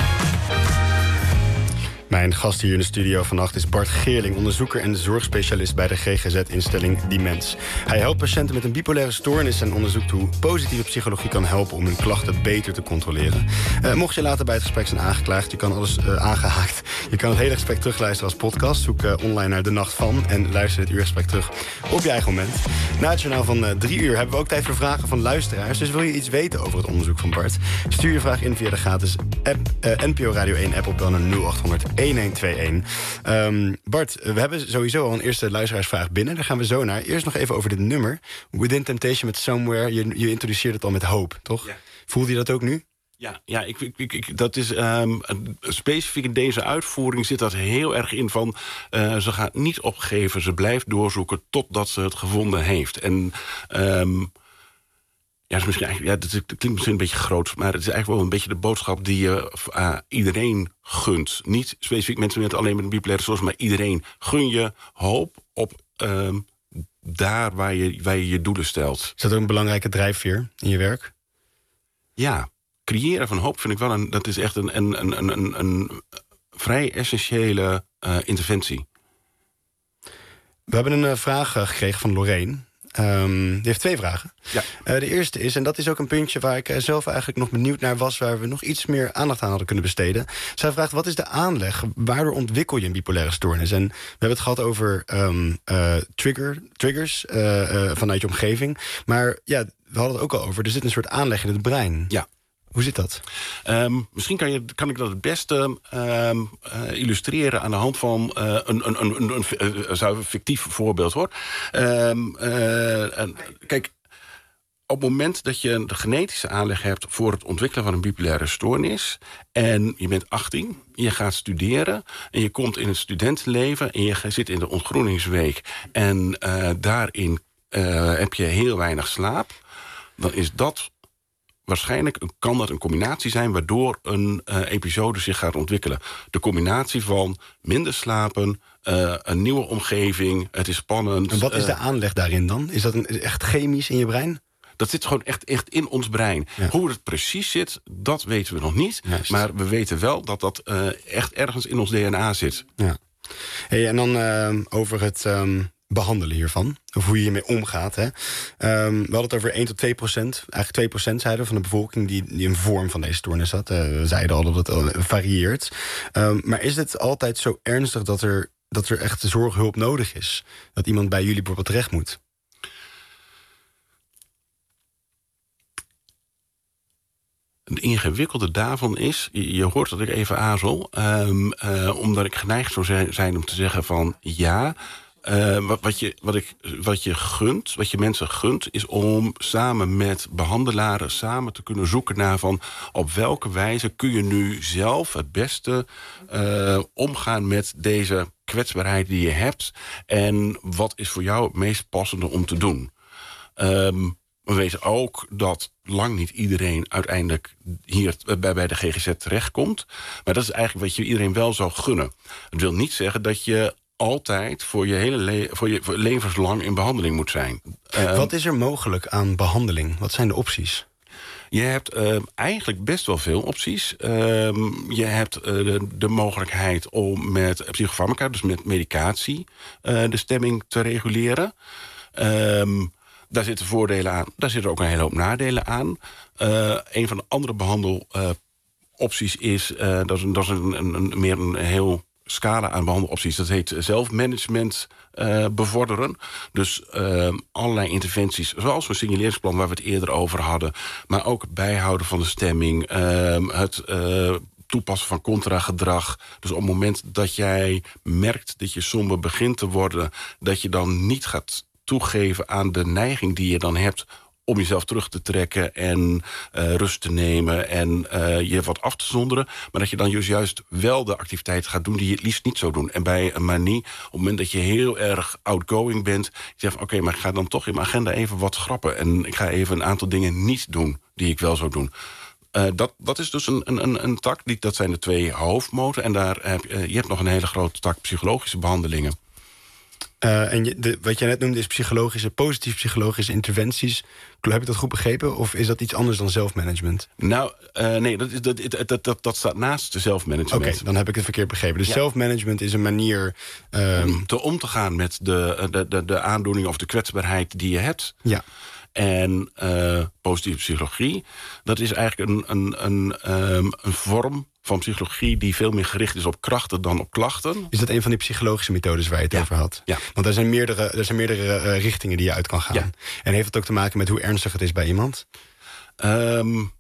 Mijn gast hier in de studio vannacht is Bart Geerling, onderzoeker en zorgspecialist bij de G G Z-instelling Dimens. Hij helpt patiënten met een bipolaire stoornis en onderzoekt hoe positieve psychologie kan helpen om hun klachten beter te controleren. Uh, mocht je later bij het gesprek zijn aangeklaagd, je kan alles uh, aangehaakt. Je kan het hele gesprek terugluisteren als podcast. Zoek uh, online naar De Nacht Van en luister dit uurgesprek terug op je eigen moment. Na het journaal van uh, drie uur hebben we ook tijd voor vragen van luisteraars. Dus wil je iets weten over het onderzoek van Bart? Stuur je vraag in via de gratis app, uh, N P O Radio één app op dan een nul achthonderd eenhonderdtweeënhalve. Um, Bart, we hebben sowieso al een eerste luisteraarsvraag binnen. Daar gaan we zo naar. Eerst nog even over dit nummer. Within Temptation met Somewhere. Je, je introduceert het al met hoop, toch? Ja. Voelt je dat ook nu? Ja, ja ik, ik, ik, dat is um, specifiek in deze uitvoering zit dat heel erg in van uh, ze gaat niet opgeven, ze blijft doorzoeken totdat ze het gevonden heeft. En um, ja, is misschien eigenlijk, ja, dat klinkt misschien een beetje groot, maar het is eigenlijk wel een beetje de boodschap die je uh, iedereen gunt. Niet specifiek mensen met alleen met een bipolaire stoornis, maar iedereen gun je hoop op um, daar waar je, waar je je doelen stelt. Is dat ook een belangrijke drijfveer in je werk? Ja. Creëren van hoop vind ik wel een, dat is echt een, een, een, een, een vrij essentiële uh, interventie. We hebben een uh, vraag uh, gekregen van Lorraine. Um, die heeft twee vragen. Ja. Uh, de eerste is, en dat is ook een puntje waar ik uh, zelf eigenlijk nog benieuwd naar was, waar we nog iets meer aandacht aan hadden kunnen besteden. Zij vraagt, wat is de aanleg? Waardoor ontwikkel je een bipolaire stoornis? En we hebben het gehad over um, uh, trigger, triggers uh, uh, vanuit je omgeving. Maar ja, we hadden het ook al over, er zit een soort aanleg in het brein. Ja. Hoe zit dat? Um, misschien kan, je, kan ik dat het beste um, uh, illustreren aan de hand van uh, een, een, een, een, een, een, een fictief voorbeeld, hoor. Um, uh, en, kijk, op het moment dat je de genetische aanleg hebt voor het ontwikkelen van een bipolaire stoornis en je bent achttien, je gaat studeren en je komt in het studentenleven en je zit in de ontgroeningsweek en uh, daarin uh, heb je heel weinig slaap, dan is dat waarschijnlijk kan dat een combinatie zijn waardoor een uh, episode zich gaat ontwikkelen. De combinatie van minder slapen, uh, een nieuwe omgeving, het is spannend. En wat is de uh, aanleg daarin dan? Is dat een, echt chemisch in je brein? Dat zit gewoon echt, echt in ons brein. Ja. Hoe het precies zit, dat weten we nog niet. Juist. Maar we weten wel dat dat uh, echt ergens in ons D N A zit. Ja. Hey, en dan uh, over het Um behandelen hiervan, of hoe je hiermee omgaat. Hè. Um, we hadden het over één tot twee procent, eigenlijk twee procent zeiden van de bevolking die, die een vorm van deze stoornis had. Uh, we zeiden al dat het uh, varieert. Um, maar is het altijd zo ernstig dat er, dat er echt zorghulp nodig is? Dat iemand bij jullie bijvoorbeeld terecht moet? Het ingewikkelde daarvan is, je, je hoort dat ik even aarzel, um, uh, omdat ik geneigd zou zijn, zijn om te zeggen van ja. Uh, wat, wat, je, wat, ik, wat je gunt, wat je mensen gunt, is om samen met behandelaren samen te kunnen zoeken naar van op welke wijze kun je nu zelf het beste uh, omgaan met deze kwetsbaarheid die je hebt en wat is voor jou het meest passende om te doen. Um, we weten ook dat lang niet iedereen uiteindelijk hier bij, bij de G G Z terechtkomt, maar dat is eigenlijk wat je iedereen wel zou gunnen. Het wil niet zeggen dat je altijd voor je hele le- voor je voor levenslang in behandeling moet zijn. Uh, Wat is er mogelijk aan behandeling? Wat zijn de opties? Je hebt uh, eigenlijk best wel veel opties. Uh, je hebt uh, de, de mogelijkheid om met psychofarmaca, dus met medicatie, uh, de stemming te reguleren. Uh, daar zitten voordelen aan, daar zitten ook een hele hoop nadelen aan. Uh, een van de andere behandelopties uh, is, uh, dat is, een, dat is een, een, een, meer een heel scala aan behandelopties. Dat heet zelfmanagement uh, bevorderen. Dus uh, allerlei interventies, zoals een signaleringsplan waar we het eerder over hadden, maar ook het bijhouden van de stemming, uh, het uh, toepassen van contragedrag. Dus op het moment dat jij merkt dat je somber begint te worden, dat je dan niet gaat toegeven aan de neiging die je dan hebt om jezelf terug te trekken en uh, rust te nemen en uh, je wat af te zonderen. Maar dat je dan dus juist wel de activiteit gaat doen die je het liefst niet zou doen. En bij een manie, op het moment dat je heel erg outgoing bent, je zegt van oké, okay, maar ik ga dan toch in mijn agenda even wat schrappen. En ik ga even een aantal dingen niet doen die ik wel zou doen. Uh, dat, dat is dus een, een, een tak, die, dat zijn de twee hoofdmoten. En daar heb, uh, je hebt nog een hele grote tak psychologische behandelingen. Uh, en je, de, wat jij net noemde is psychologische, positief psychologische interventies. Heb ik dat goed begrepen? Of is dat iets anders dan zelfmanagement? Nou, uh, nee, dat, is, dat, dat, dat, dat staat naast de zelfmanagement. Oké, okay, dan heb ik het verkeerd begrepen. Dus ja. zelfmanagement is een manier... Um... om te om te gaan met de, de, de, de aandoening of de kwetsbaarheid die je hebt. Ja. En uh, positieve psychologie, dat is eigenlijk een, een, een, um, een vorm van psychologie die veel meer gericht is op krachten dan op klachten. Is dat een van die psychologische methodes waar je het ja. over had? Ja. Want er zijn meerdere, er zijn meerdere uh, richtingen die je uit kan gaan. Ja. En heeft het ook te maken met hoe ernstig het is bij iemand? Um,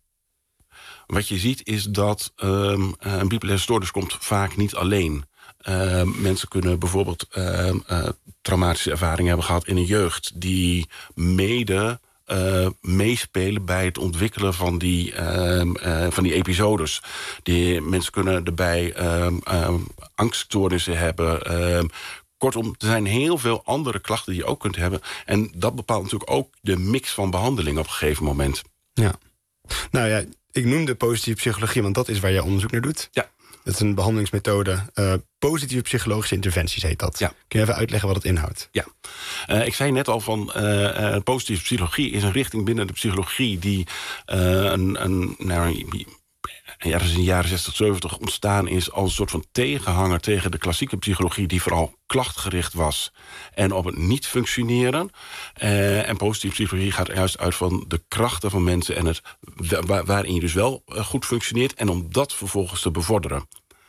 wat je ziet is dat um, een bipolaire stoornis komt vaak niet alleen. Uh, mensen kunnen bijvoorbeeld uh, uh, traumatische ervaringen hebben gehad in een jeugd die mede uh, meespelen bij het ontwikkelen van die, uh, uh, van die episodes. Die mensen kunnen erbij uh, uh, angststoornissen hebben. Uh, kortom, er zijn heel veel andere klachten die je ook kunt hebben. En dat bepaalt natuurlijk ook de mix van behandeling op een gegeven moment. Ja. Nou ja, ik noemde positieve psychologie, want dat is waar jij onderzoek naar doet. Ja. Dat is een behandelingsmethode. Uh, positieve psychologische interventies heet dat. Ja. Kun je even uitleggen wat het inhoudt? Ja. Uh, ik zei net al van uh, uh, positieve psychologie is een richting binnen de psychologie die uh, een, een, nou, ja, dat is in de jaren zestig, zeventig ontstaan is als een soort van tegenhanger tegen de klassieke psychologie die vooral klachtgericht was en op het niet functioneren. Uh, en positieve psychologie gaat juist uit van de krachten van mensen en het waar, waarin je dus wel uh, goed functioneert en om dat vervolgens te bevorderen.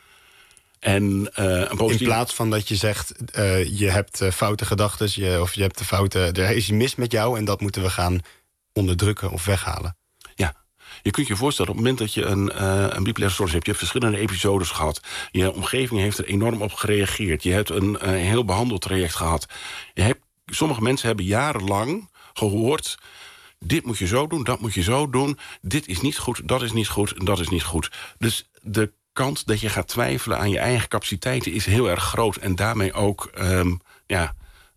En, uh, een positief... In plaats van dat je zegt, uh, je hebt uh, foute gedachten, je, of je hebt de foute, er is iets mis met jou en dat moeten we gaan onderdrukken of weghalen. Ja. Je kunt je voorstellen, op het moment dat je een, uh, een bipolaire stoornis hebt, je hebt verschillende episodes gehad, je omgeving heeft er enorm op gereageerd, je hebt een uh, heel behandeltraject gehad. Je hebt, sommige mensen hebben jarenlang gehoord, dit moet je zo doen, dat moet je zo doen, dit is niet goed, dat is niet goed en dat is niet goed. Dus de kans dat je gaat twijfelen aan je eigen capaciteiten is heel erg groot. En daarmee ook, um, ja,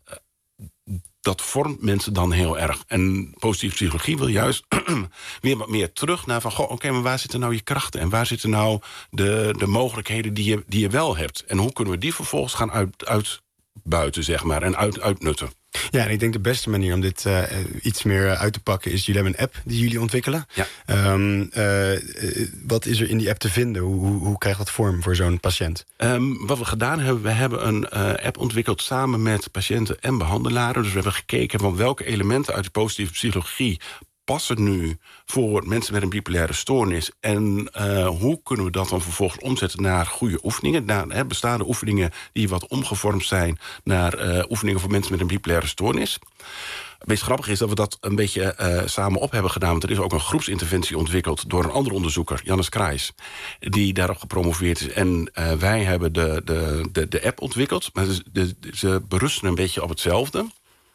dat vormt mensen dan heel erg. En positieve psychologie wil juist weer wat meer terug naar van, goh, oké, okay, maar waar zitten nou je krachten? En waar zitten nou de, de mogelijkheden die je, die je wel hebt? En hoe kunnen we die vervolgens gaan uit, uitbuiten, zeg maar, en uit, uitnutten? Ja, en ik denk de beste manier om dit uh, iets meer uit te pakken is, jullie hebben een app die jullie ontwikkelen. Ja. Um, uh, wat is er in die app te vinden? Hoe, hoe, hoe krijgt dat vorm voor zo'n patiënt? Um, wat we gedaan hebben, we hebben een uh, app ontwikkeld samen met patiënten en behandelaren. Dus we hebben gekeken van welke elementen uit de positieve psychologie passen nu voor mensen met een bipolaire stoornis. En uh, hoe kunnen we dat dan vervolgens omzetten naar goede oefeningen? Naar hè, bestaande oefeningen die wat omgevormd zijn naar uh, oefeningen voor mensen met een bipolaire stoornis. Het meest grappige is dat we dat een beetje uh, samen op hebben gedaan. Want er is ook een groepsinterventie ontwikkeld door een andere onderzoeker, Jannes Krijs, die daarop gepromoveerd is. En uh, wij hebben de, de, de, de app ontwikkeld. Maar de, de, ze berusten een beetje op hetzelfde.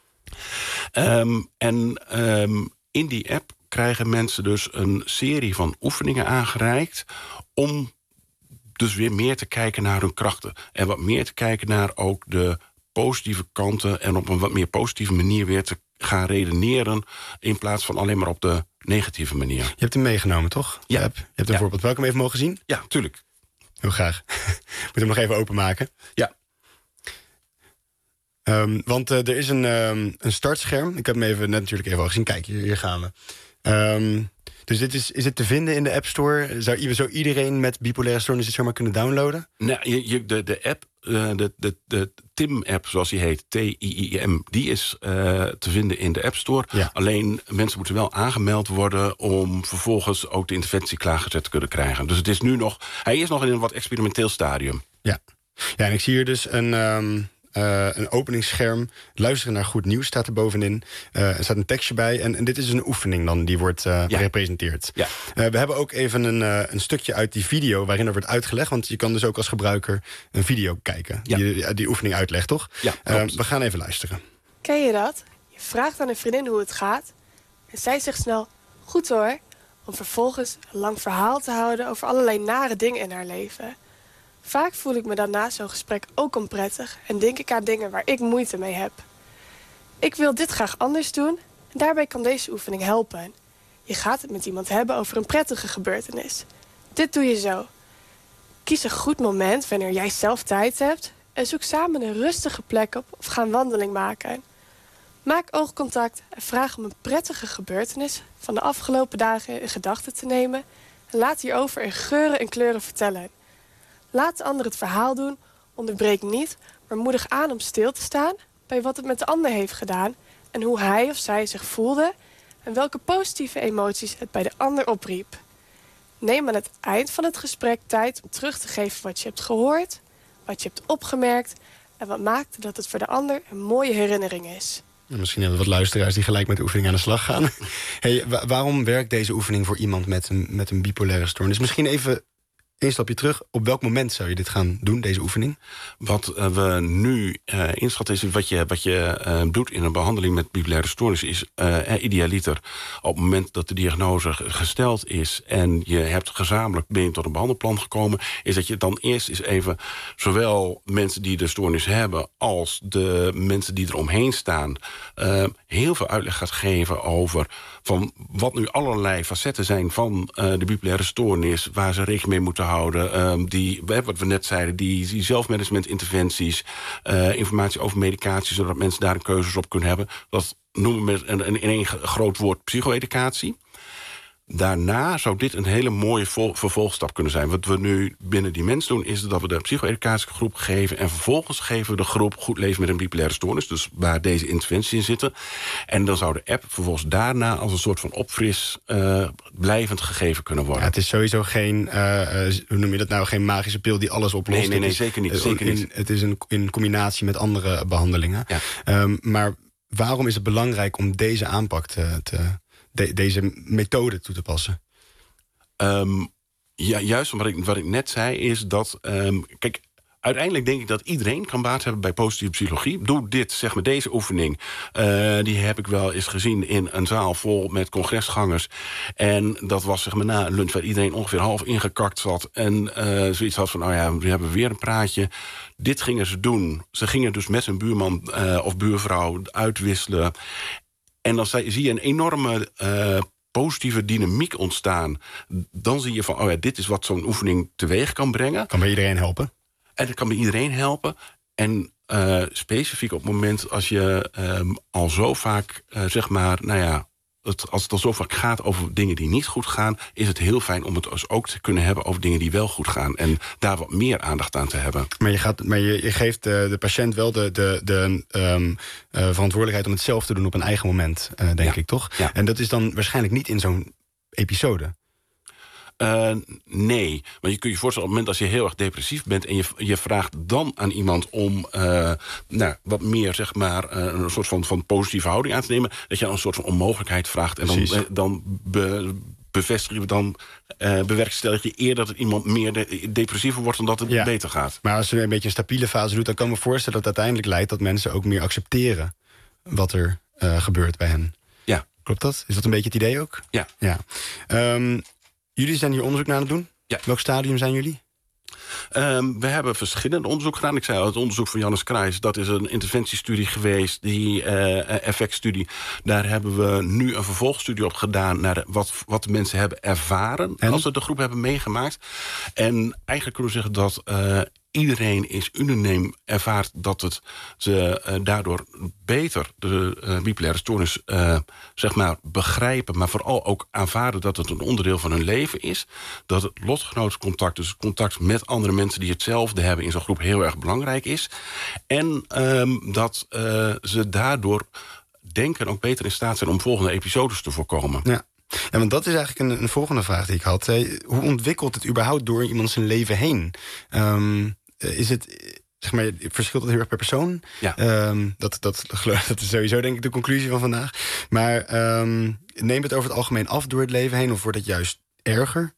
Um, en um, in die app krijgen mensen dus een serie van oefeningen aangereikt om dus weer meer te kijken naar hun krachten. En wat meer te kijken naar ook de positieve kanten en op een wat meer positieve manier weer te gaan redeneren in plaats van alleen maar op de negatieve manier. Je hebt hem meegenomen, toch? Ja. Je hebt, je hebt een ja. voorbeeld. Welke hem even mogen zien? Ja, tuurlijk. Heel graag. Moet hem nog even openmaken. Ja. Um, want uh, er is een, um, een startscherm. Ik heb hem even, net natuurlijk even al gezien. Kijk, hier, hier gaan we. Um, dus dit is, is het te vinden in de App Store? Zou, zou iedereen met bipolaire stoornis dit zomaar kunnen downloaden? Nou, je, je, de, de app, uh, de, de, de T I M-app, zoals die heet, T I I M... die is uh, te vinden in de App Store. Ja. Alleen, mensen moeten wel aangemeld worden om vervolgens ook de interventie klaargezet te kunnen krijgen. Dus het is nu nog, hij is nog in een wat experimenteel stadium. Ja, ja en ik zie hier dus een... Um... Uh, een openingsscherm, luisteren naar goed nieuws staat er bovenin. Uh, er staat een tekstje bij en, en dit is een oefening dan die wordt uh, ja. gepresenteerd. Ja. Uh, we hebben ook even een, uh, een stukje uit die video waarin er wordt uitgelegd, want je kan dus ook als gebruiker een video kijken ja. die die oefening uitlegt, toch? Ja, uh, we gaan even luisteren. Ken je dat? Je vraagt aan een vriendin hoe het gaat en zij zegt snel, goed hoor, om vervolgens een lang verhaal te houden over allerlei nare dingen in haar leven. Vaak voel ik me dan na zo'n gesprek ook onprettig en denk ik aan dingen waar ik moeite mee heb. Ik wil dit graag anders doen en daarbij kan deze oefening helpen. Je gaat het met iemand hebben over een prettige gebeurtenis. Dit doe je zo. Kies een goed moment wanneer jij zelf tijd hebt en zoek samen een rustige plek op of ga een wandeling maken. Maak oogcontact en vraag om een prettige gebeurtenis van de afgelopen dagen in gedachten te nemen en laat hierover in geuren en kleuren vertellen. Laat de ander het verhaal doen, onderbreek niet, maar moedig aan om stil te staan bij wat het met de ander heeft gedaan en hoe hij of zij zich voelde en welke positieve emoties het bij de ander opriep. Neem aan het eind van het gesprek tijd om terug te geven wat je hebt gehoord, wat je hebt opgemerkt en wat maakte dat het voor de ander een mooie herinnering is. Misschien hebben we wat luisteraars die gelijk met de oefening aan de slag gaan. Hey, wa- waarom werkt deze oefening voor iemand met een, met een bipolaire stoornis? Misschien even een stapje terug. Op welk moment zou je dit gaan doen, deze oefening? Wat uh, we nu uh, inschatten is wat je, wat je uh, doet in een behandeling met bipolaire stoornis is uh, idealiter op het moment dat de diagnose gesteld is en je hebt gezamenlijk ben je tot een behandelplan gekomen, is dat je dan eerst eens even zowel mensen die de stoornis hebben als de mensen die er omheen staan uh, heel veel uitleg gaat geven over van wat nu allerlei facetten zijn van uh, de bipolaire stoornis, waar ze rekening mee moeten houden. Um, die, wat we net zeiden, die, die zelfmanagementinterventies, uh, informatie over medicatie, zodat mensen daar een keuzes op kunnen hebben. Dat noemen we met een, een, in één groot woord psycho-educatie. Daarna zou dit een hele mooie vol, vervolgstap kunnen zijn. Wat we nu binnen die mens doen, is dat we de psycho-educatiegroep geven en vervolgens geven we de groep Goed Leven met een bipolaire stoornis, dus waar deze interventies in zitten. En dan zou de app vervolgens daarna als een soort van opfris uh, blijvend gegeven kunnen worden. Ja, het is sowieso geen, uh, hoe noem je dat nou, geen magische pil die alles oplost. Nee, nee, nee, het is, zeker niet. Uh, Zeker in, niet. Het is een, in combinatie met andere behandelingen. Ja. Um, maar waarom is het belangrijk om deze aanpak te... te De, deze methode toe te passen? Um, ja, juist wat ik, wat ik net zei is dat... Um, kijk, uiteindelijk denk ik dat iedereen kan baat hebben bij positieve psychologie. Doe dit, zeg maar deze oefening. Uh, die heb ik wel eens gezien in een zaal vol met congresgangers. En dat was zeg maar na een lunch waar iedereen ongeveer half ingekakt zat. En uh, zoiets had van, oh ja, we hebben weer een praatje. Dit gingen ze doen. Ze gingen dus met zijn buurman uh, of buurvrouw uitwisselen. En dan zie je een enorme uh, positieve dynamiek ontstaan. Dan zie je van, oh ja, dit is wat zo'n oefening teweeg kan brengen. Kan bij iedereen helpen? En dat kan bij iedereen helpen. En uh, specifiek op het moment als je um, al zo vaak, uh, zeg maar, nou ja, het, als het al zo vaak gaat over dingen die niet goed gaan, is het heel fijn om het dus ook te kunnen hebben over dingen die wel goed gaan. En daar wat meer aandacht aan te hebben. Maar je, gaat, maar je, je geeft de, de patiënt wel de, de, de um, uh, verantwoordelijkheid om het zelf te doen op een eigen moment, uh, denk ja. ik, toch? Ja. En dat is dan waarschijnlijk niet in zo'n episode. Uh, nee, maar je kunt je voorstellen op het moment als je heel erg depressief bent en je, je vraagt dan aan iemand om uh, nou, wat meer, zeg maar, uh, een soort van, van positieve houding aan te nemen, dat je dan een soort van onmogelijkheid vraagt en Precies. dan, dan be, bevestig je dan uh, bewerkstellig je eerder dat iemand meer de, depressiever wordt dan dat het Ja. beter gaat. Maar als je een beetje een stabiele fase doet, dan kan ik me voorstellen dat het uiteindelijk leidt dat mensen ook meer accepteren wat er uh, gebeurt bij hen. Ja. Klopt dat? Is dat een beetje het idee ook? Ja. Ja. Um, jullie zijn hier onderzoek naar aan het doen? Ja. Welk stadium zijn jullie? Um, we hebben verschillende onderzoek gedaan. Ik zei al, het onderzoek van Jannes Krijs, dat is een interventiestudie geweest, die uh, effectstudie. Daar hebben we nu een vervolgstudie op gedaan naar de, wat, wat de mensen hebben ervaren en? als ze de groep hebben meegemaakt. En eigenlijk kunnen we zeggen dat uh, iedereen is unaniem ervaart dat het ze uh, daardoor beter de uh, bipolaire stoornis uh, zeg maar begrijpen, maar vooral ook aanvaarden dat het een onderdeel van hun leven is. Dat het lotgenotscontact, dus contact met andere mensen die hetzelfde hebben in zo'n groep, heel erg belangrijk is. En um, dat uh, ze daardoor denken ook beter in staat zijn om volgende episodes te voorkomen. Ja. Ja, want dat is eigenlijk een, een volgende vraag die ik had. Hoe ontwikkelt het überhaupt door iemand zijn leven heen? Um, is het, zeg maar, verschilt dat heel erg per persoon? Ja. Um, dat, dat, dat is sowieso denk ik de conclusie van vandaag. Maar um, neemt het over het algemeen af door het leven heen, of wordt het juist erger?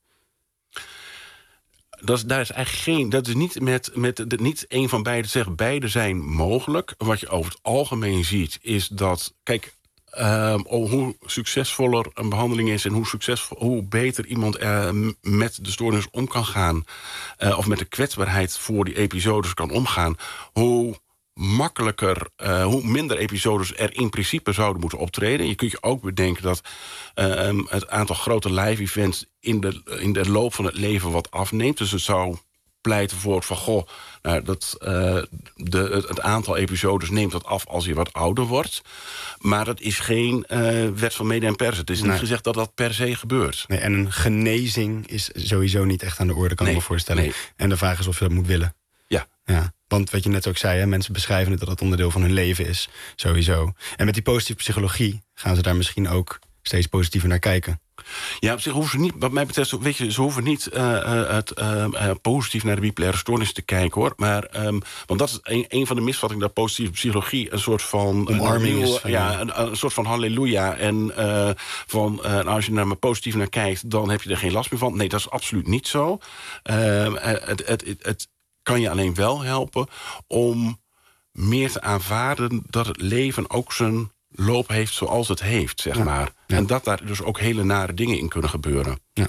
Dat is, daar is eigenlijk geen. Dat is niet met, met de, niet één van beide te zeggen. Beide zijn mogelijk. Wat je over het algemeen ziet, is dat. Kijk. Uh, hoe succesvoller een behandeling is en hoe, succesvol, hoe beter iemand uh, met de stoornis om kan gaan, uh, of met de kwetsbaarheid voor die episodes kan omgaan, hoe makkelijker, uh, hoe minder episodes er in principe zouden moeten optreden. Je kunt je ook bedenken dat uh, het aantal grote live events in de, in de loop van het leven wat afneemt. Dus het zou pleiten voor van... goh, nou, dat, uh, de, het, het aantal episodes neemt dat af als je wat ouder wordt. Maar dat is geen uh, wet van media en pers. Het is nee. niet gezegd dat dat per se gebeurt. Nee, en een genezing is sowieso niet echt aan de orde, kan nee, ik me voorstellen. Nee. En de vraag is of je dat moet willen. Ja. ja. Want wat je net ook zei, hè, mensen beschrijven het dat het onderdeel van hun leven is. Sowieso. En met die positieve psychologie gaan ze daar misschien ook steeds positiever naar kijken. Ja, op zich hoeven ze niet, wat mij betreft, weet je, ze hoeven niet uh, uh, het, uh, uh, positief naar de bipolaire stoornis te kijken, hoor. Maar, um, want dat is een, een van de misvattingen, dat positieve psychologie een soort van omarming is. Van, ja, een, een soort van halleluja. En uh, van, uh, als je naar me positief naar kijkt, dan heb je er geen last meer van. Nee, dat is absoluut niet zo. Uh, het, het, het, het kan je alleen wel helpen om meer te aanvaarden dat het leven ook zijn loop heeft zoals het heeft, zeg ja, maar. Ja. En dat daar dus ook hele nare dingen in kunnen gebeuren. Ja.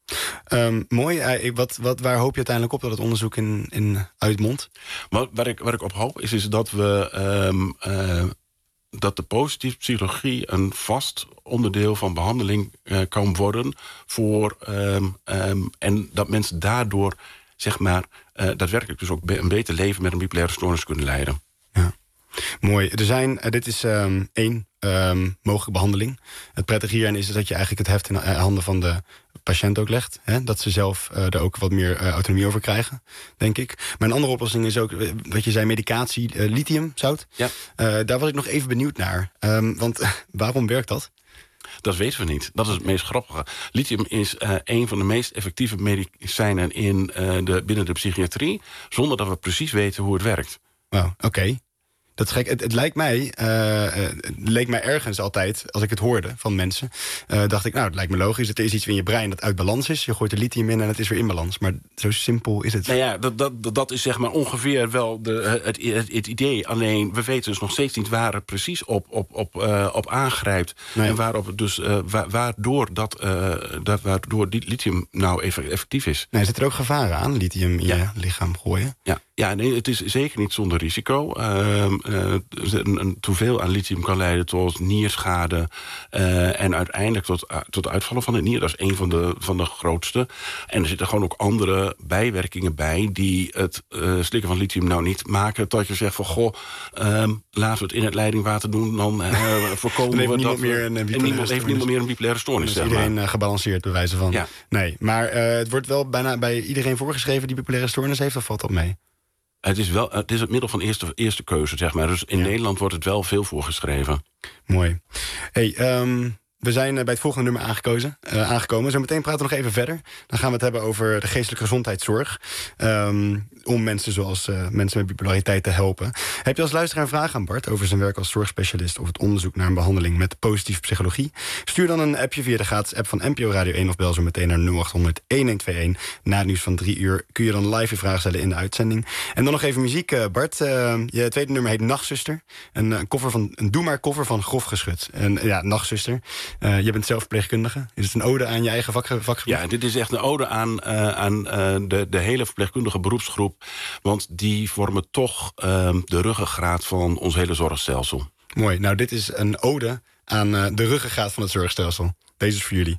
Um, mooi. Wat, wat, waar hoop je uiteindelijk op dat het onderzoek in, in uitmondt? Wat, waar, ik, waar ik op hoop is, is dat we um, uh, dat de positieve psychologie een vast onderdeel van behandeling uh, kan worden voor um, um, en dat mensen daardoor, zeg maar, uh, daadwerkelijk dus ook be- een beter leven met een bipolaire stoornis kunnen leiden. Ja. Mooi. Er zijn, uh, dit is um, één um, mogelijke behandeling. Het prettige hierin is dat je eigenlijk het heft in de handen van de patiënt ook legt. Hè? Dat ze zelf uh, er ook wat meer uh, autonomie over krijgen, denk ik. Maar een andere oplossing is ook, wat je zei, medicatie, uh, lithiumzout. Ja. Uh, daar was ik nog even benieuwd naar. Um, want uh, waarom werkt dat? Dat weten we niet. Dat is het meest grappige. Lithium is uh, een van de meest effectieve medicijnen in, uh, de, binnen de psychiatrie, zonder dat we precies weten hoe het werkt. Wauw, oké. Okay. Dat is gek. Het, het lijkt mij, uh, het leek mij ergens altijd, als ik het hoorde van mensen, uh, dacht ik, nou, het lijkt me logisch. Het is iets in je brein dat uit balans is. Je gooit er lithium in en het is weer in balans. Maar zo simpel is het. Nou ja, dat, dat, dat is zeg maar ongeveer wel de, het, het, het idee. Alleen, we weten dus nog steeds niet waar het precies op, op, op, uh, op aangrijpt. Nee. En waarop het dus, uh, wa- waardoor, dat, uh, dat, waardoor lithium nou effectief is. Nee, zit er ook gevaren aan, lithium in ja. je lichaam gooien? Ja. Ja, nee, het is zeker niet zonder risico. Uh, uh, een, een teveel aan lithium kan leiden tot nierschade uh, en uiteindelijk tot, uh, tot uitvallen van de nier. Dat is een van de, van de grootste. En er zitten gewoon ook andere bijwerkingen bij die het uh, slikken van lithium nou niet maken. Dat je zegt van, goh, um, laten we het in het leidingwater doen, dan uh, voorkomen dan we dat. Meer een en niemand heeft niemand meer een bipolaire stoornis. Dan is iedereen uh, gebalanceerd, bij wijze van. Ja. Nee, maar uh, het wordt wel bijna bij iedereen voorgeschreven die bipolaire stoornis heeft, of valt dat mee? Het is, wel, het is het middel van eerste, eerste keuze, zeg maar. Dus in ja. Nederland wordt het wel veel voorgeschreven. Mooi. Hey, um, we zijn bij het volgende nummer aangekozen, uh, aangekomen. Zometeen praten we nog even verder. Dan gaan we het hebben over de geestelijke gezondheidszorg. Um, om mensen zoals uh, mensen met bipolariteit te helpen. Heb je als luisteraar een vraag aan Bart over zijn werk als zorgspecialist of het onderzoek naar een behandeling met positieve psychologie? Stuur dan een appje via de gratis app van N P O Radio één of bel zo meteen naar nul acht honderd elfentwintig. Na het nieuws van drie uur kun je dan live je vraag stellen in de uitzending. En dan nog even muziek, uh, Bart. Uh, je tweede nummer heet Nachtzuster. Een, een, cover van, een Doe maar cover van Grof Geschut. En ja, Nachtzuster. Uh, je bent zelf verpleegkundige. Is het een ode aan je eigen vak, vakgebied? Ja, dit is echt een ode aan, uh, aan uh, de, de hele verpleegkundige beroepsgroep. Want die vormen toch uh, de ruggengraat van ons hele zorgstelsel. Mooi. Nou, dit is een ode aan uh, de ruggengraat van het zorgstelsel. Deze is voor jullie.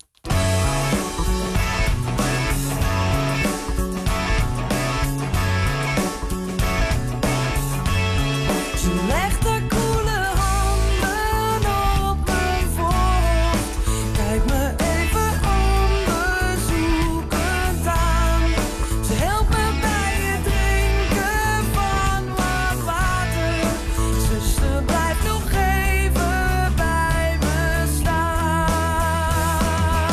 Blijf nog even bij me staan.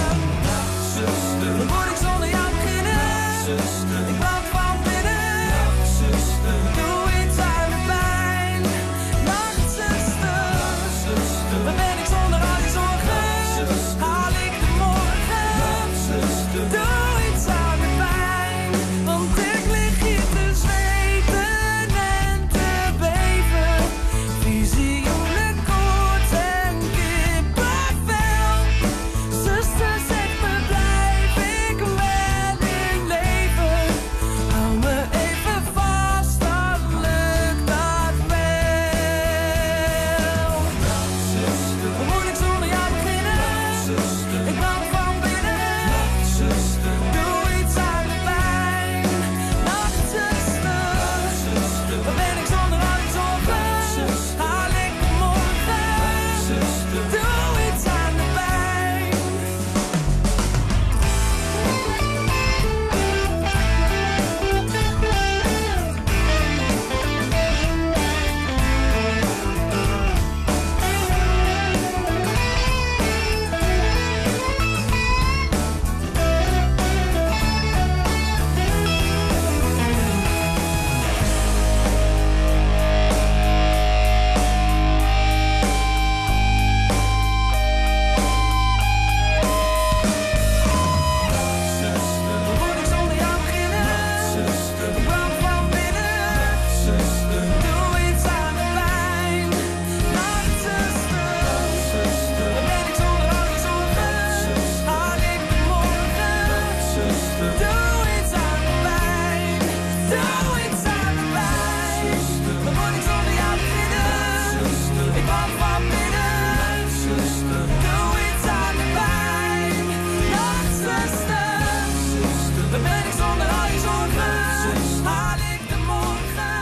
Doe iets aan de pijn. Wat moet ik zonder jou beginnen? Ik brand van binnen. Doe iets aan de pijn. Nacht, zuster. Dan ben ik zonder al je zorgen. Haal ik de morgen.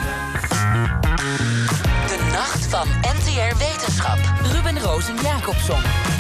De nacht van N T R Wetenschap. Ruben Roos en Jacobson.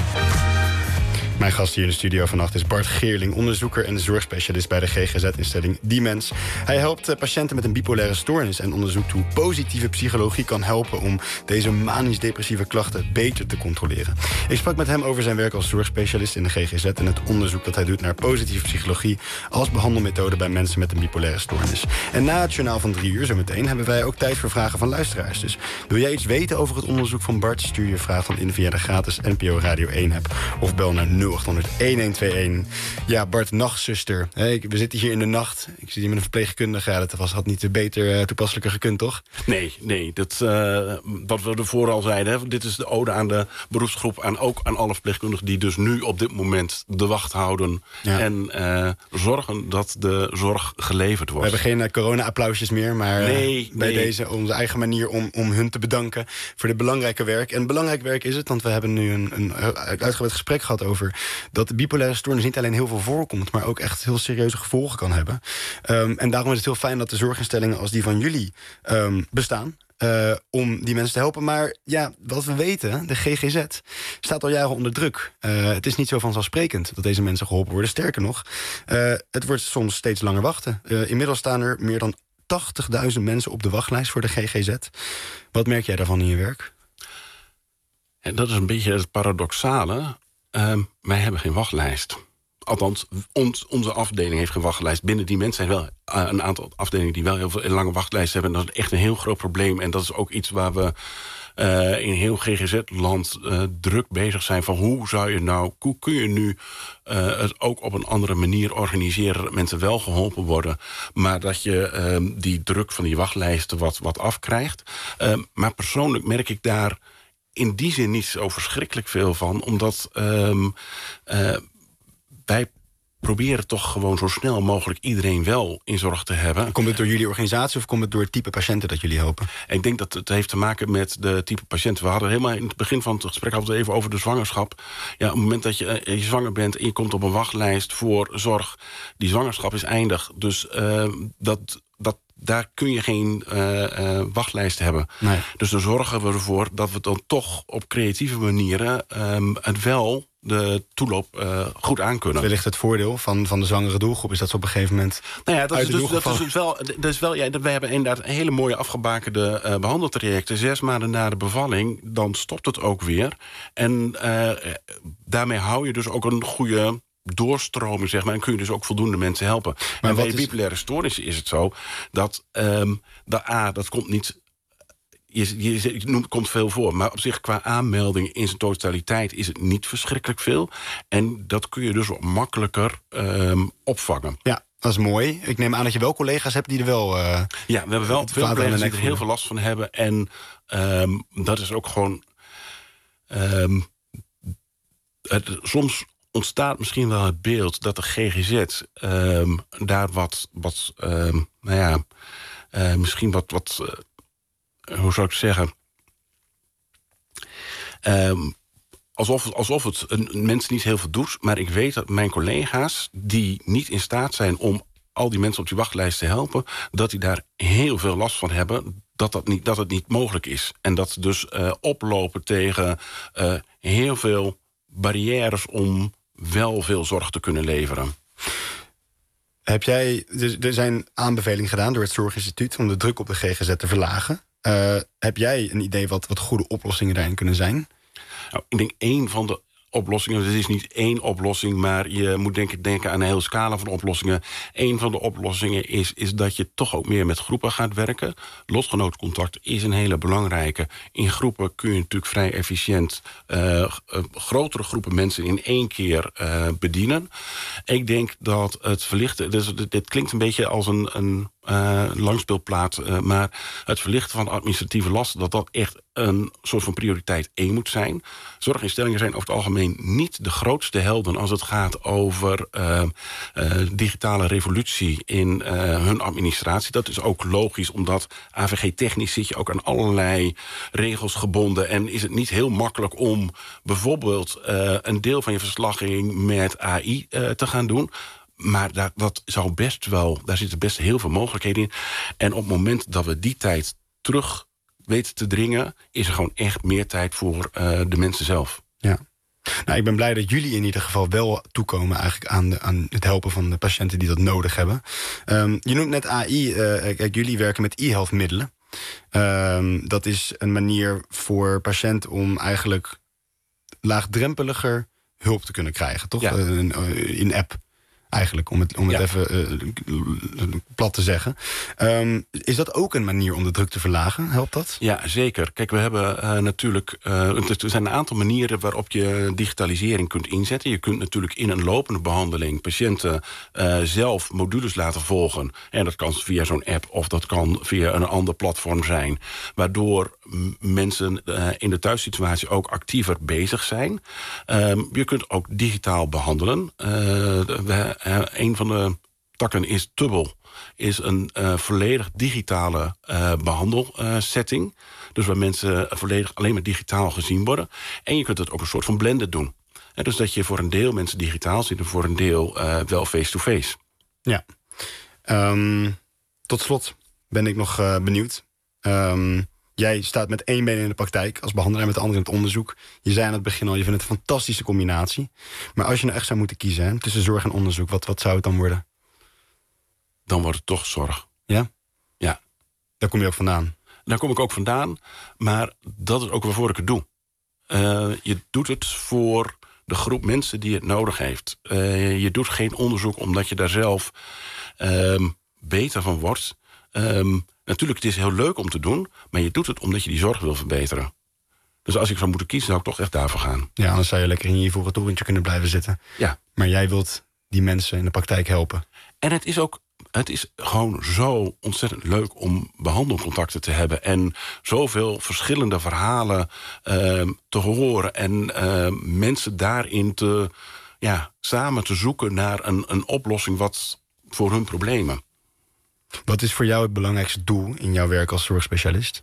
Mijn gast hier in de studio vannacht is Bart Geerling, onderzoeker en zorgspecialist bij de G G Z-instelling Diemens. Hij helpt uh, patiënten met een bipolaire stoornis en onderzoekt hoe positieve psychologie kan helpen om deze manisch-depressieve klachten beter te controleren. Ik sprak met hem over zijn werk als zorgspecialist in de G G Z en het onderzoek dat hij doet naar positieve psychologie als behandelmethode bij mensen met een bipolaire stoornis. En na het journaal van drie uur zometeen hebben wij ook tijd voor vragen van luisteraars. Dus wil jij iets weten over het onderzoek van Bart? Stuur je vraag dan in via de gratis N P O Radio één-app of bel naar nul acht honderd elfhonderdeenentwintig. Ja, Bart, nachtzuster. Hey, we zitten hier in de nacht. Ik zit hier met een verpleegkundige. Ja, dat was, had niet beter uh, toepasselijker gekund, toch? Nee, nee. Dat, uh, wat we ervoor al zeiden. Hè, dit is de ode aan de beroepsgroep. En ook aan alle verpleegkundigen die dus nu op dit moment de wacht houden. Ja. En uh, zorgen dat de zorg geleverd wordt. We hebben geen uh, corona-applausjes meer. Maar nee, uh, bij nee. deze onze eigen manier om, om hun te bedanken voor dit belangrijke werk. En belangrijk werk is het, want we hebben nu een, een uitgebreid gesprek gehad over dat de bipolaire stoornis niet alleen heel veel voorkomt, maar ook echt heel serieuze gevolgen kan hebben. Um, en daarom is het heel fijn dat de zorginstellingen als die van jullie um, bestaan. Uh, om die mensen te helpen. Maar ja, wat we weten, de G G Z staat al jaren onder druk. Uh, het is niet zo vanzelfsprekend dat deze mensen geholpen worden. Sterker nog, uh, het wordt soms steeds langer wachten. Uh, inmiddels staan er meer dan tachtigduizend mensen op de wachtlijst voor de G G Z. Wat merk jij daarvan in je werk? En dat is een beetje het paradoxale. Uh, wij hebben geen wachtlijst. Althans, ons, onze afdeling heeft geen wachtlijst. Binnen die mensen zijn wel uh, een aantal afdelingen die wel heel veel lange wachtlijsten hebben. Dat is echt een heel groot probleem. En dat is ook iets waar we uh, in heel G G Z-land uh, druk bezig zijn. Van hoe zou je nou, hoe kun je nu uh, het ook op een andere manier organiseren dat mensen wel geholpen worden, maar dat je uh, die druk van die wachtlijsten wat, wat afkrijgt. Uh, maar persoonlijk merk ik daar in die zin niet zo verschrikkelijk veel van, omdat um, uh, wij proberen toch gewoon zo snel mogelijk iedereen wel in zorg te hebben. Komt het door jullie organisatie of komt het door het type patiënten dat jullie helpen? Ik denk dat het heeft te maken met de type patiënten. We hadden helemaal in het begin van het gesprek hadden we even over de zwangerschap. Ja, op het moment dat je, je zwanger bent en je komt op een wachtlijst voor zorg, die zwangerschap is eindig. Dus uh, dat, dat daar kun je geen uh, uh, wachtlijst hebben. Nee. Dus dan zorgen we ervoor dat we dan toch op creatieve manieren um, het wel de toeloop uh, goed aankunnen. Wellicht het voordeel van, van de zwangere doelgroep is dat ze op een gegeven moment nou ja, dat uit is, de dus, dat is dus wel, dat is wel ja, we hebben inderdaad een hele mooie afgebakende uh, behandeltrajecten. Zes maanden na de bevalling, dan stopt het ook weer. En uh, daarmee hou je dus ook een goede doorstroming, zeg maar, en kun je dus ook voldoende mensen helpen. Maar en bij is... bipolaire stoornissen is het zo dat um, de A, dat komt niet. Je, je, je noemt, komt veel voor, maar op zich qua aanmelding in zijn totaliteit is het niet verschrikkelijk veel. En dat kun je dus wat makkelijker um, opvangen. Ja, dat is mooi. Ik neem aan dat je wel collega's hebt die er wel. Uh, ja, we hebben wel veel collega's die er heel veel last van hebben. En um, dat is ook gewoon. Um, het, soms ontstaat misschien wel het beeld dat de G G Z um, daar wat, wat um, nou ja, uh, misschien wat, wat uh, hoe zou ik het zeggen, um, alsof, alsof het een mens niet heel veel doet, maar ik weet dat mijn collega's die niet in staat zijn om al die mensen op die wachtlijst te helpen, dat die daar heel veel last van hebben, dat, dat, niet, dat het niet mogelijk is. En dat ze dus uh, oplopen tegen uh, heel veel barrières om wel veel zorg te kunnen leveren. Heb jij, er zijn aanbevelingen gedaan door het Zorginstituut om de druk op de G G Z te verlagen. Uh, heb jij een idee wat, wat goede oplossingen daarin kunnen zijn? Nou, ik denk één van de oplossingen, het is niet één oplossing, maar je moet denken, denken aan een hele scala van oplossingen. Eén van de oplossingen is, is dat je toch ook meer met groepen gaat werken. Lotgenootcontact is een hele belangrijke. In groepen kun je natuurlijk vrij efficiënt uh, uh, grotere groepen mensen in één keer uh, bedienen. Ik denk dat het verlichten, dus dit, dit klinkt een beetje als een, een uh, langspeelplaat. Uh, maar het verlichten van administratieve lasten, dat dat echt een soort van prioriteit één moet zijn. Zorginstellingen zijn over het algemeen niet de grootste helden als het gaat over uh, uh, digitale revolutie in uh, hun administratie. Dat is ook logisch, omdat A V G-technisch zit je ook aan allerlei regels gebonden en is het niet heel makkelijk om bijvoorbeeld uh, een deel van je verslaggeving met A I uh, te gaan doen. Maar dat, dat zou best wel, daar zitten best heel veel mogelijkheden in. En op het moment dat we die tijd terug weten te dringen, is er gewoon echt meer tijd voor uh, de mensen zelf. Ja. Nou, ik ben blij dat jullie in ieder geval wel toekomen eigenlijk aan, de, aan het helpen van de patiënten die dat nodig hebben. Um, je noemt net A I. Uh, kijk, jullie werken met e-health middelen. Um, dat is een manier voor patiënten om eigenlijk laagdrempeliger hulp te kunnen krijgen, toch? Ja. Uh, in app. Eigenlijk, om het, om het ja. even uh, plat te zeggen. Um, is dat ook een manier om de druk te verlagen? Helpt dat? Ja, zeker. Kijk, we hebben uh, natuurlijk... Uh, er zijn een aantal manieren waarop je digitalisering kunt inzetten. Je kunt natuurlijk in een lopende behandeling patiënten uh, zelf modules laten volgen. En dat kan via zo'n app of dat kan via een ander platform zijn. Waardoor m- mensen uh, in de thuissituatie ook actiever bezig zijn. Um, je kunt ook digitaal behandelen. Uh, we, Uh, een van de takken is Tubbel. Is een uh, volledig digitale uh, behandelsetting. Uh, dus waar mensen volledig alleen maar digitaal gezien worden. En je kunt het ook een soort van blended doen. Uh, dus dat je voor een deel mensen digitaal ziet en voor een deel uh, wel face-to-face. Ja. Um, tot slot ben ik nog uh, benieuwd. Um, Jij staat met één been in de praktijk als behandelaar en met de andere in het onderzoek. Je zei aan het begin al, je vindt het een fantastische combinatie. Maar als je nou echt zou moeten kiezen hè, tussen zorg en onderzoek, wat, wat zou het dan worden? Dan wordt het toch zorg. Ja? Ja. Daar kom je ook vandaan? Daar kom ik ook vandaan, maar dat is ook waarvoor ik het doe. Uh, je doet het voor de groep mensen die het nodig heeft. Uh, je doet geen onderzoek omdat je daar zelf uh, beter van wordt. Um, Natuurlijk, het is heel leuk om te doen, maar je doet het omdat je die zorg wil verbeteren. Dus als ik zou moeten kiezen, zou ik toch echt daarvoor gaan. Ja, anders zou je lekker in je ivoren torentje kunnen blijven zitten. Ja. Maar jij wilt die mensen in de praktijk helpen. En het is ook, het is gewoon zo ontzettend leuk om behandelcontacten te hebben. En zoveel verschillende verhalen uh, te horen. En uh, mensen daarin te, ja, samen te zoeken naar een, een oplossing wat voor hun problemen. Wat is voor jou het belangrijkste doel in jouw werk als zorgspecialist?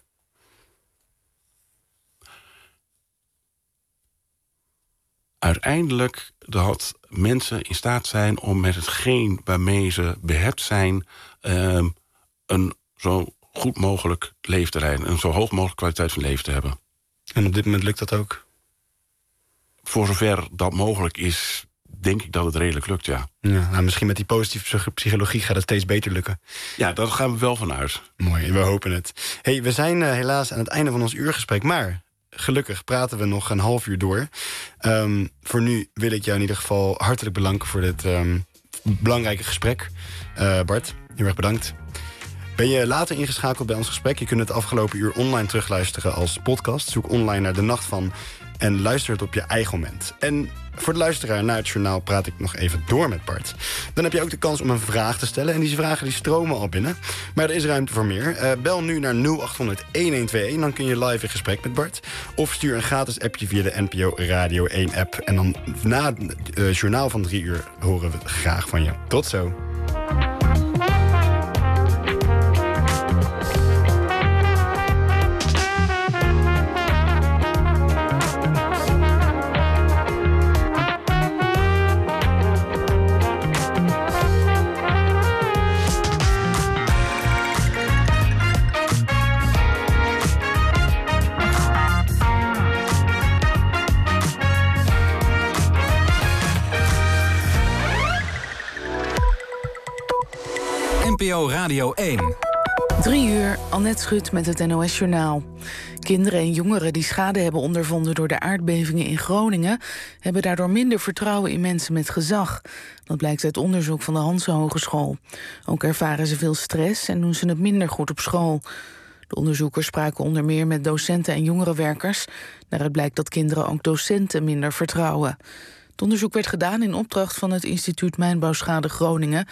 Uiteindelijk dat mensen in staat zijn om met hetgeen waarmee ze behept zijn Uh, een zo goed mogelijk leven te leiden. Een zo hoog mogelijk kwaliteit van leven te hebben. En op dit moment lukt dat ook? Voor zover dat mogelijk is, denk ik dat het redelijk lukt, ja. Ja, nou, misschien met die positieve psychologie gaat het steeds beter lukken. Ja, daar gaan we wel van uit. Mooi, we hopen het. Hey, we zijn uh, helaas aan het einde van ons uurgesprek, maar gelukkig praten we nog een half uur door. Um, voor nu wil ik jou in ieder geval hartelijk bedanken voor dit um, belangrijke gesprek. Uh, Bart, heel erg bedankt. Ben je later ingeschakeld bij ons gesprek? Je kunt het afgelopen uur online terugluisteren als podcast. Zoek online naar De Nacht Van en luister het op je eigen moment. En voor de luisteraar na het journaal praat ik nog even door met Bart. Dan heb je ook de kans om een vraag te stellen. En die vragen die stromen al binnen. Maar er is ruimte voor meer. Uh, bel nu naar nul acht honderd, een een twee een. Dan kun je live in gesprek met Bart. Of stuur een gratis appje via de N P O Radio één app. En dan na het uh, journaal van drie uur horen we graag van je. Tot zo. N P O Radio één. Drie uur, Annette Schut met het N O S Journaal. Kinderen en jongeren die schade hebben ondervonden door de aardbevingen in Groningen hebben daardoor minder vertrouwen in mensen met gezag. Dat blijkt uit onderzoek van de Hanse Hogeschool. Ook ervaren ze veel stress en doen ze het minder goed op school. De onderzoekers spraken onder meer met docenten en jongerenwerkers. Daaruit blijkt dat kinderen ook docenten minder vertrouwen. Het onderzoek werd gedaan in opdracht van het instituut Mijnbouwschade Groningen.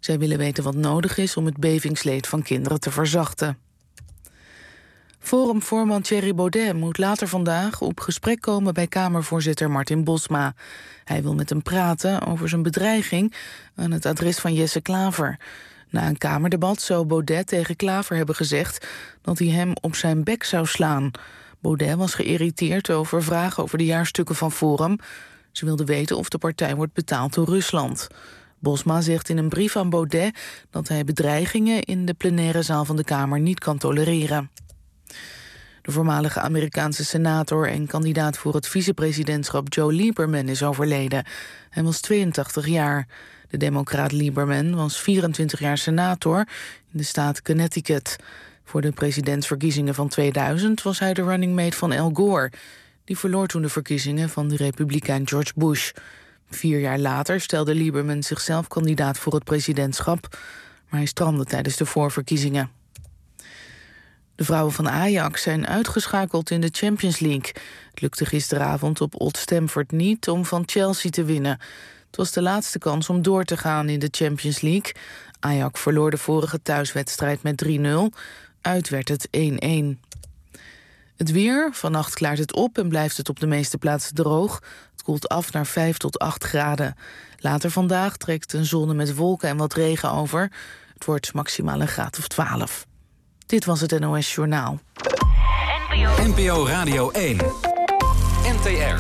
Zij willen weten wat nodig is om het bevingsleed van kinderen te verzachten. Forumvoorman Thierry Baudet moet later vandaag op gesprek komen bij Kamervoorzitter Martin Bosma. Hij wil met hem praten over zijn bedreiging aan het adres van Jesse Klaver. Na een Kamerdebat zou Baudet tegen Klaver hebben gezegd dat hij hem op zijn bek zou slaan. Baudet was geïrriteerd over vragen over de jaarstukken van Forum. Ze wilde weten of de partij wordt betaald door Rusland. Bosma zegt in een brief aan Baudet dat hij bedreigingen in de plenaire zaal van de Kamer niet kan tolereren. De voormalige Amerikaanse senator en kandidaat voor het vicepresidentschap Joe Lieberman is overleden. Hij was tweeëntachtig jaar. De democraat Lieberman was vierentwintig jaar senator in de staat Connecticut. Voor de presidentsverkiezingen van tweeduizend was hij de running mate van Al Gore. Die verloor toen de verkiezingen van de republikein George Bush. Vier jaar later stelde Lieberman zichzelf kandidaat voor het presidentschap, maar hij strandde tijdens de voorverkiezingen. De vrouwen van Ajax zijn uitgeschakeld in de Champions League. Het lukte gisteravond op Old Stamford niet om van Chelsea te winnen. Het was de laatste kans om door te gaan in de Champions League. Ajax verloor de vorige thuiswedstrijd met drie nul. Uit werd het één-één. Het weer. Vannacht klaart het op en blijft het op de meeste plaatsen droog. Het koelt af naar vijf tot acht graden. Later vandaag trekt een zone met wolken en wat regen over. Het wordt maximaal een graad of twaalf. Dit was het N O S Journaal. N P O Radio één. N T R.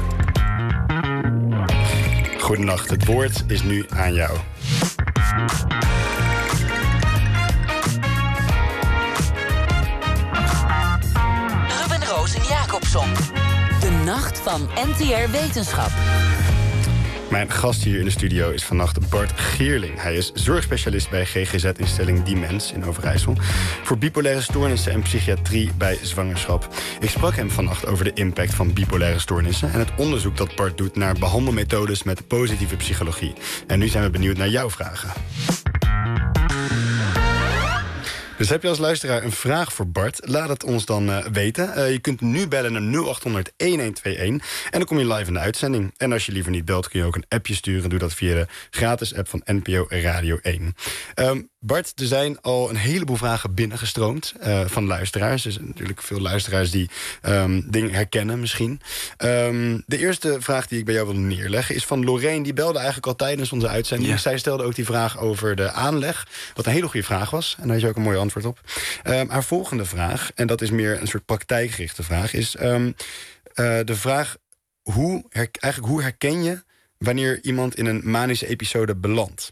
Goedenacht, het woord is nu aan jou. Ruben Roos en Jacobson. De nacht van N T R Wetenschap. Mijn gast hier in de studio is vannacht Bart Geerling. Hij is zorgspecialist bij G G Z-instelling Diemens in Overijssel voor bipolaire stoornissen en psychiatrie bij zwangerschap. Ik sprak hem vannacht over de impact van bipolaire stoornissen en het onderzoek dat Bart doet naar behandelmethodes met positieve psychologie. En nu zijn we benieuwd naar jouw vragen. Dus heb je als luisteraar een vraag voor Bart? Laat het ons dan uh, weten. Uh, je kunt nu bellen naar nul acht honderd, een een twee een en dan kom je live in de uitzending. En als je liever niet belt, kun je ook een appje sturen. Doe dat via de gratis app van N P O Radio één. Um, Bart, er zijn al een heleboel vragen binnengestroomd uh, van luisteraars. Er zijn natuurlijk veel luisteraars die um, dingen herkennen misschien. Um, de eerste vraag die ik bij jou wil neerleggen is van Lorraine. Die belde eigenlijk al tijdens onze uitzending. Ja. Zij stelde ook die vraag over de aanleg. Wat een hele goede vraag was. En daar is ook een mooie antwoord op. Um, haar volgende vraag, en dat is meer een soort praktijkgerichte vraag, is um, uh, de vraag: hoe, her, eigenlijk hoe herken je wanneer iemand in een manische episode belandt?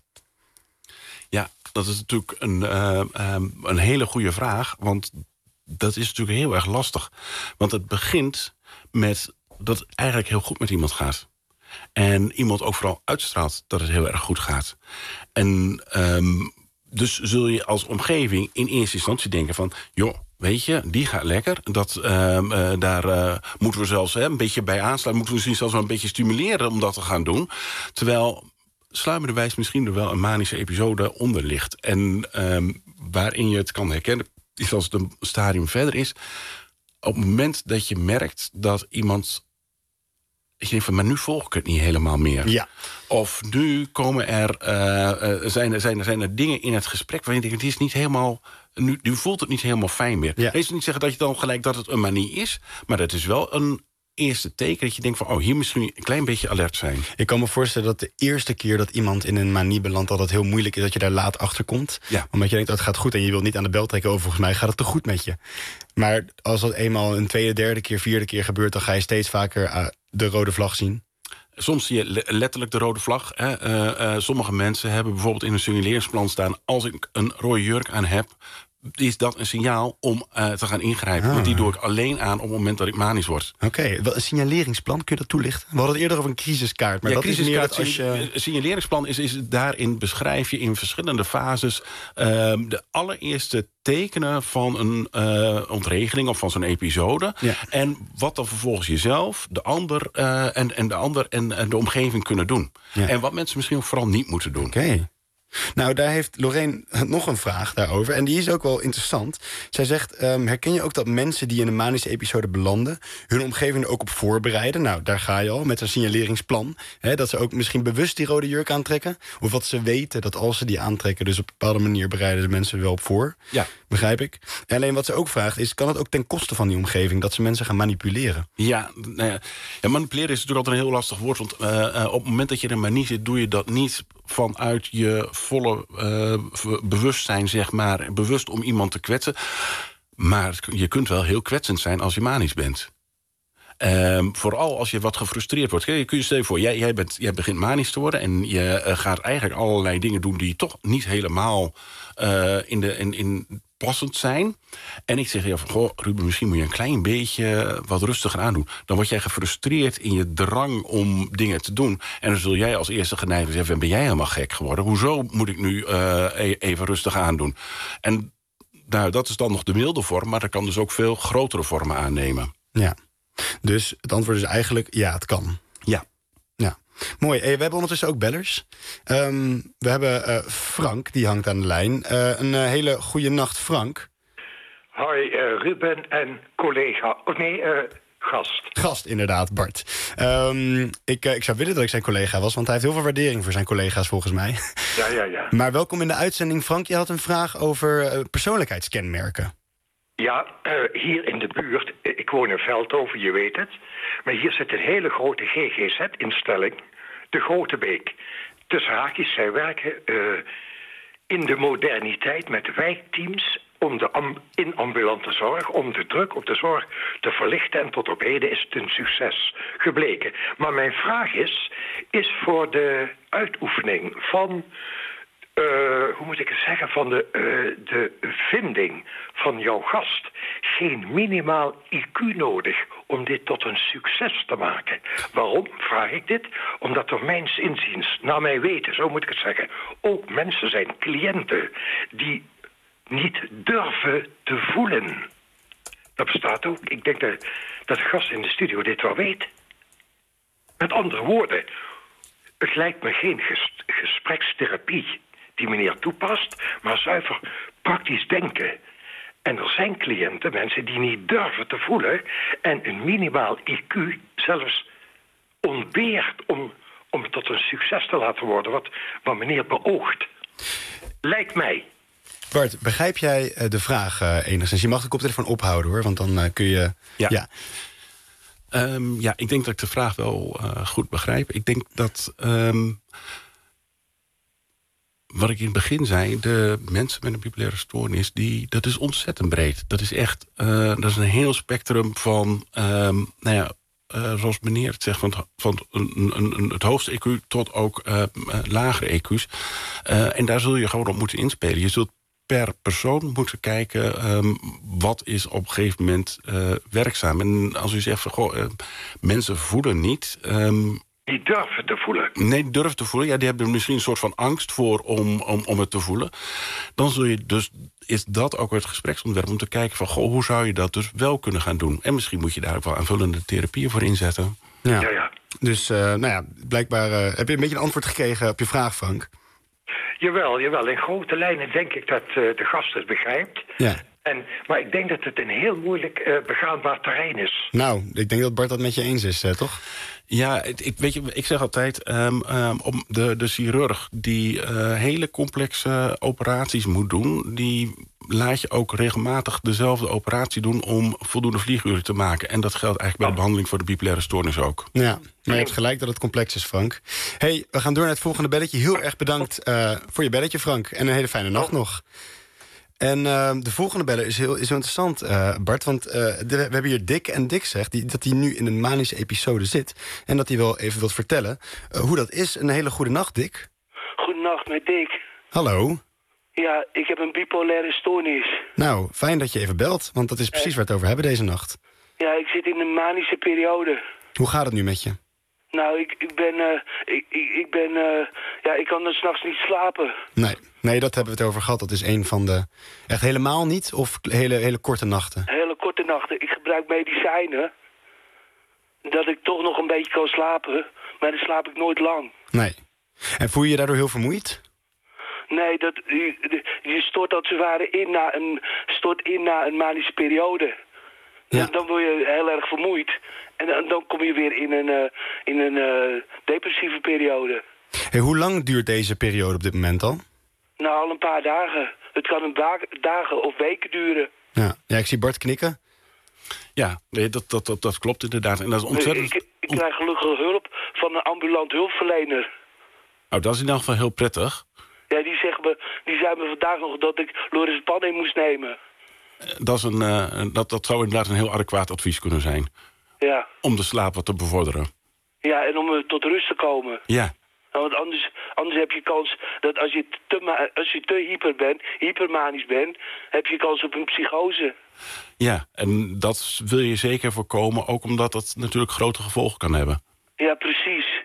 Ja, dat is natuurlijk een, uh, um, een hele goede vraag, want dat is natuurlijk heel erg lastig. Want het begint met dat het eigenlijk heel goed met iemand gaat. En iemand ook vooral uitstraalt dat het heel erg goed gaat. En um, dus zul je als omgeving in eerste instantie denken van, joh, weet je, die gaat lekker. Dat, uh, uh, daar uh, moeten we zelfs hè, een beetje bij aansluiten. Moeten we misschien zelfs wel een beetje stimuleren om dat te gaan doen. Terwijl sluimerderwijs misschien er wel een manische episode onder ligt. En um, waarin je het kan herkennen, is als het een stadium verder is. Op het moment dat je merkt dat iemand, je denkt van, maar nu volg ik het niet helemaal meer. Ja. Of nu komen er, uh, uh, zijn, er, zijn, er, zijn er dingen in het gesprek waarin je denkt, het is niet helemaal, nu, nu voelt het niet helemaal fijn meer. Ja. Deze niet zeggen dat je dan gelijk dat het een manie is, maar dat is wel een eerste teken dat je denkt van, oh, hier misschien een klein beetje alert zijn. Ik kan me voorstellen dat de eerste keer dat iemand in een manie belandt, dat het heel moeilijk is dat je daar laat achter komt. Ja. Omdat je denkt, dat het gaat goed en je wilt niet aan de bel trekken, over volgens mij gaat het te goed met je. Maar als dat eenmaal een tweede, derde keer, vierde keer gebeurt, dan ga je steeds vaker uh, de rode vlag zien. Soms zie je letterlijk de rode vlag. Hè. Uh, uh, sommige mensen hebben bijvoorbeeld in een signaleringsplan staan, als ik een rode jurk aan heb, is dat een signaal om uh, te gaan ingrijpen. Ah. Want die doe ik alleen aan op het moment dat ik manisch word. Oké, okay. Een signaleringsplan, kun je dat toelichten? We hadden het eerder over een crisiskaart. Maar ja, dat crisiskaart, is meer als je... Een signaleringsplan is, is daarin beschrijf je in verschillende fases uh, de allereerste tekenen van een uh, ontregeling of van zo'n episode. Ja. En wat dan vervolgens jezelf, de ander uh, en, en de ander en, en de omgeving kunnen doen. Ja. En wat mensen misschien ook vooral niet moeten doen. Oké. Okay. Nou, daar heeft Lorraine nog een vraag daarover. En die is ook wel interessant. Zij zegt, um, herken je ook dat mensen die in een manische episode belanden... hun omgeving er ook op voorbereiden? Nou, daar ga je al, met een signaleringsplan. Hè, dat ze ook misschien bewust die rode jurk aantrekken. Of wat ze weten, dat als ze die aantrekken... dus op een bepaalde manier bereiden de mensen er wel op voor. Ja. Begrijp ik. En alleen wat ze ook vraagt is, kan het ook ten koste van die omgeving... dat ze mensen gaan manipuleren? Ja, nou ja, ja manipuleren is natuurlijk altijd een heel lastig woord. Want uh, uh, op het moment dat je in een manie zit... doe je dat niet vanuit je volle uh, bewustzijn, zeg maar... bewust om iemand te kwetsen. Maar je kunt wel heel kwetsend zijn als je manisch bent. Um, vooral als je wat gefrustreerd wordt. Je kun je stellen voor, jij, jij, bent, jij begint manisch te worden... en je uh, gaat eigenlijk allerlei dingen doen... die toch niet helemaal uh, in de, in, in passend zijn. En ik zeg, ja, van, goh, Ruben, misschien moet je een klein beetje... wat rustiger aandoen. Dan word jij gefrustreerd in je drang om dingen te doen. En dan zul jij als eerste geneigd zeggen... ben jij helemaal gek geworden? Hoezo moet ik nu uh, even rustig aandoen? En nou, dat is dan nog de milde vorm... maar dat kan dus ook veel grotere vormen aannemen. Ja. Dus het antwoord is eigenlijk, ja, het kan. Ja. Ja. Mooi. Hey, we hebben ondertussen ook bellers. Um, we hebben uh, Frank, die hangt aan de lijn. Uh, een uh, hele goede nacht, Frank. Hoi, uh, Ruben en collega. Oh nee, uh, gast. Gast, inderdaad, Bart. Um, ik, uh, ik zou willen dat ik zijn collega was, want hij heeft heel veel waardering voor zijn collega's, volgens mij. Ja, ja, ja. Maar welkom in de uitzending, Frank. Je had een vraag over uh, persoonlijkheidskenmerken. Ja, uh, hier in de buurt, ik woon in Veldhoven, je weet het. Maar hier zit een hele grote G G Z-instelling, de Grote Beek. Tussen haakjes, zij werken uh, in de moderniteit met wijkteams... om de am- in ambulante zorg, om de druk op de zorg te verlichten. En tot op heden is het een succes gebleken. Maar mijn vraag is, is voor de uitoefening van... Uh, hoe moet ik het zeggen, van de, uh, de vinding van jouw gast... geen minimaal I Q nodig om dit tot een succes te maken. Waarom vraag ik dit? Omdat er mijns inziens, naar mijn weten, zo moet ik het zeggen... ook mensen zijn, cliënten, die niet durven te voelen. Dat bestaat ook. Ik denk dat, dat de gast in de studio dit wel weet. Met andere woorden, het lijkt me geen ges- gesprekstherapie... die meneer toepast, maar zuiver praktisch denken. En er zijn cliënten, mensen die niet durven te voelen... en een minimaal I Q zelfs ontbeert om, om het tot een succes te laten worden... wat, wat meneer beoogt. Lijkt mij. Bart, begrijp jij uh, de vraag uh, enigszins? Je mag de koptelefoon ophouden, hoor, want dan uh, kun je... Ja. Ja. Um, ja, ik denk dat ik de vraag wel uh, goed begrijp. Ik denk dat... Um, Wat ik in het begin zei, de mensen met een bipolaire stoornis... Die, dat is ontzettend breed. Dat is echt uh, dat is een heel spectrum van... Um, nou ja, uh, zoals meneer het zegt, van, van een, een, een, het hoogste E Q... tot ook uh, lagere E Q's. Uh, en daar zul je gewoon op moeten inspelen. Je zult per persoon moeten kijken... Um, wat is op een gegeven moment uh, werkzaam. En als u zegt, van, goh, uh, mensen voelen niet... Um, Die durven te voelen. Nee, durven te voelen. Ja, die hebben misschien een soort van angst voor om, om, om het te voelen. Dan zul je dus, is dat ook het gespreksonderwerp om te kijken van... goh, hoe zou je dat dus wel kunnen gaan doen? En misschien moet je daar ook wel aanvullende therapieën voor inzetten. Ja, ja. ja. Dus, uh, nou ja, blijkbaar uh, heb je een beetje een antwoord gekregen op je vraag, Frank. Jawel, jawel. In grote lijnen denk ik dat uh, de gast het begrijpt. Ja. En, maar ik denk dat het een heel moeilijk uh, begaanbaar terrein is. Nou, ik denk dat Bart dat met je eens is, uh, toch? Ja, ik, weet je, ik zeg altijd, um, um, om de, de chirurg die uh, hele complexe operaties moet doen... die laat je ook regelmatig dezelfde operatie doen om voldoende vlieguren te maken. En dat geldt eigenlijk bij de behandeling voor de bipolaire stoornis ook. Ja, maar je hebt gelijk dat het complex is, Frank. Hey, we gaan door naar het volgende belletje. Heel erg bedankt uh, voor je belletje, Frank. En een hele fijne nacht nog. En uh, de volgende beller is heel, is heel interessant, uh, Bart. Want uh, de, we hebben hier Dick. En Dick zegt die, dat hij nu in een manische episode zit. En dat hij wel even wilt vertellen uh, hoe dat is. Een hele goede nacht, Dick. Goedenacht, met Dick. Hallo. Ja, ik heb een bipolaire stoornis. Nou, fijn dat je even belt. Want dat is precies waar we het over hebben deze nacht. Ja, ik zit in een manische periode. Hoe gaat het nu met je? Nou, ik, ik ben... Uh, ik, ik, ik ben... Uh, ja, ik kan dan 's nachts niet slapen. Nee. Nee, dat hebben we het over gehad. Dat is een van de... Echt helemaal niet? Of hele, hele korte nachten? Hele korte nachten. Ik gebruik medicijnen. Dat ik toch nog een beetje kan slapen. Maar dan slaap ik nooit lang. Nee. En voel je je daardoor heel vermoeid? Nee, dat, je, je stort als het ware in na een, stort in na een manische periode. Ja. Dan, dan word je heel erg vermoeid. En dan, dan kom je weer in een, uh, in een uh, depressieve periode. Hey, hoe lang duurt deze periode op dit moment al? Nou, al een paar dagen. Het kan een da- dagen of weken duren. Ja. ja, ik zie Bart knikken. Ja, nee, dat, dat, dat, dat klopt inderdaad. En dat is ontzettend... Ik, ik krijg gelukkig hulp van een ambulant hulpverlener. Oh, dat is in elk geval heel prettig. Ja, die, zeggen me, die zei me vandaag nog dat ik lorazepam in moest nemen. Dat, is een, uh, dat, dat zou inderdaad een heel adequaat advies kunnen zijn. Ja. Om de slaap wat te bevorderen. Ja, en om uh, tot rust te komen. Ja. Nou, want anders, anders heb je kans dat als je te, ma- als je te hyper bent, hypermanisch bent, heb je kans op een psychose. Ja, en dat wil je zeker voorkomen, ook omdat dat natuurlijk grote gevolgen kan hebben. Ja, precies.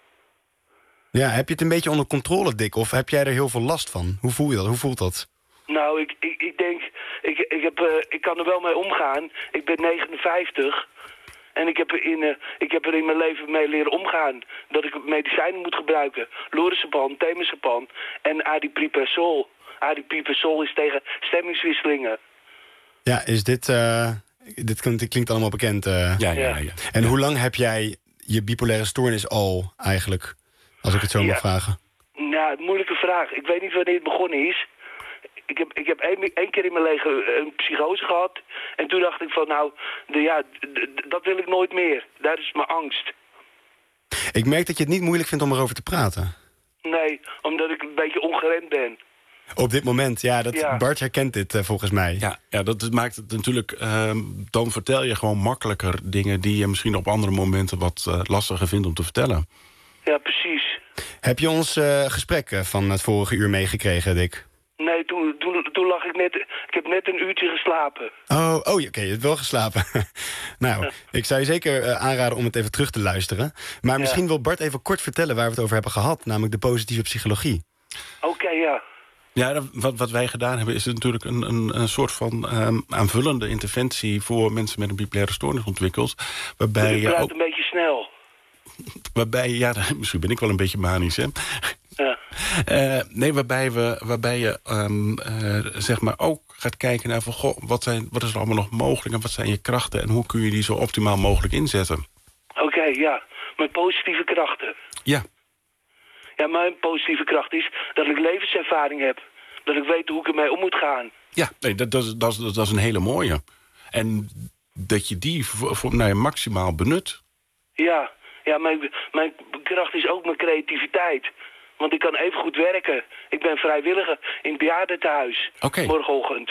Ja, heb je het een beetje onder controle, Dick? Of heb jij er heel veel last van? Hoe voel je dat? Hoe voelt dat? Nou, ik, ik, ik denk, ik, ik, heb, uh, ik kan er wel mee omgaan. Ik ben negenenvijftig en ik heb, er in, uh, ik heb er in mijn leven mee leren omgaan. Dat ik medicijnen moet gebruiken. Lorazepam, temazepam en aripiprazol. Aripiprazol is tegen stemmingswisselingen. Ja, is dit... Uh, dit klinkt, klinkt allemaal bekend. Uh. Ja, ja, ja. En hoe lang heb jij je bipolaire stoornis al eigenlijk? Als ik het zo ja. mag vragen. Nou, moeilijke vraag. Ik weet niet wanneer het begonnen is. Ik heb, ik heb één, één keer in mijn leven een psychose gehad. En toen dacht ik van, nou, de, ja, d- d- dat wil ik nooit meer. Daar is mijn angst. Ik merk dat je het niet moeilijk vindt om erover te praten. Nee, omdat ik een beetje ongeremd ben. Op dit moment, ja. Dat, Ja. Bart herkent dit uh, volgens mij. Ja, ja, dat maakt het natuurlijk... Uh, dan vertel je gewoon makkelijker dingen die je misschien op andere momenten wat uh, lastiger vindt om te vertellen. Ja, precies. Heb je ons uh, gesprek van het vorige uur meegekregen, Dick? Nee, toen, toen, toen lag ik net... Ik heb net een uurtje geslapen. Oh, oh oké, okay, je hebt wel geslapen. nou, ja. Ik zou je zeker uh, aanraden om het even terug te luisteren. Maar ja. misschien wil Bart even kort vertellen waar we het over hebben gehad. Namelijk de positieve psychologie. Oké, okay, ja. Ja, wat, wat wij gedaan hebben is natuurlijk een, een, een soort van um, aanvullende interventie voor mensen met een bipolaire stoornis ontwikkeld. Waarbij je je praat ook, een beetje snel. Waarbij, ja, misschien ben ik wel een beetje manisch, hè? Ja. Uh, nee, waarbij, we, waarbij je um, uh, zeg maar ook gaat kijken naar van, goh, wat, zijn, wat is er allemaal nog mogelijk en wat zijn je krachten en hoe kun je die zo optimaal mogelijk inzetten? Oké, okay, ja. Mijn positieve krachten. Ja. Ja, mijn positieve kracht is dat ik levenservaring heb. Dat ik weet hoe ik ermee om moet gaan. Ja, nee, dat, dat, dat, dat, dat is een hele mooie. En dat je die voor, voor, nou ja, maximaal benut. Ja, ja mijn, mijn kracht is ook mijn creativiteit. Want ik kan even goed werken. Ik ben vrijwilliger in het bejaardentehuis. Okay. Morgenochtend.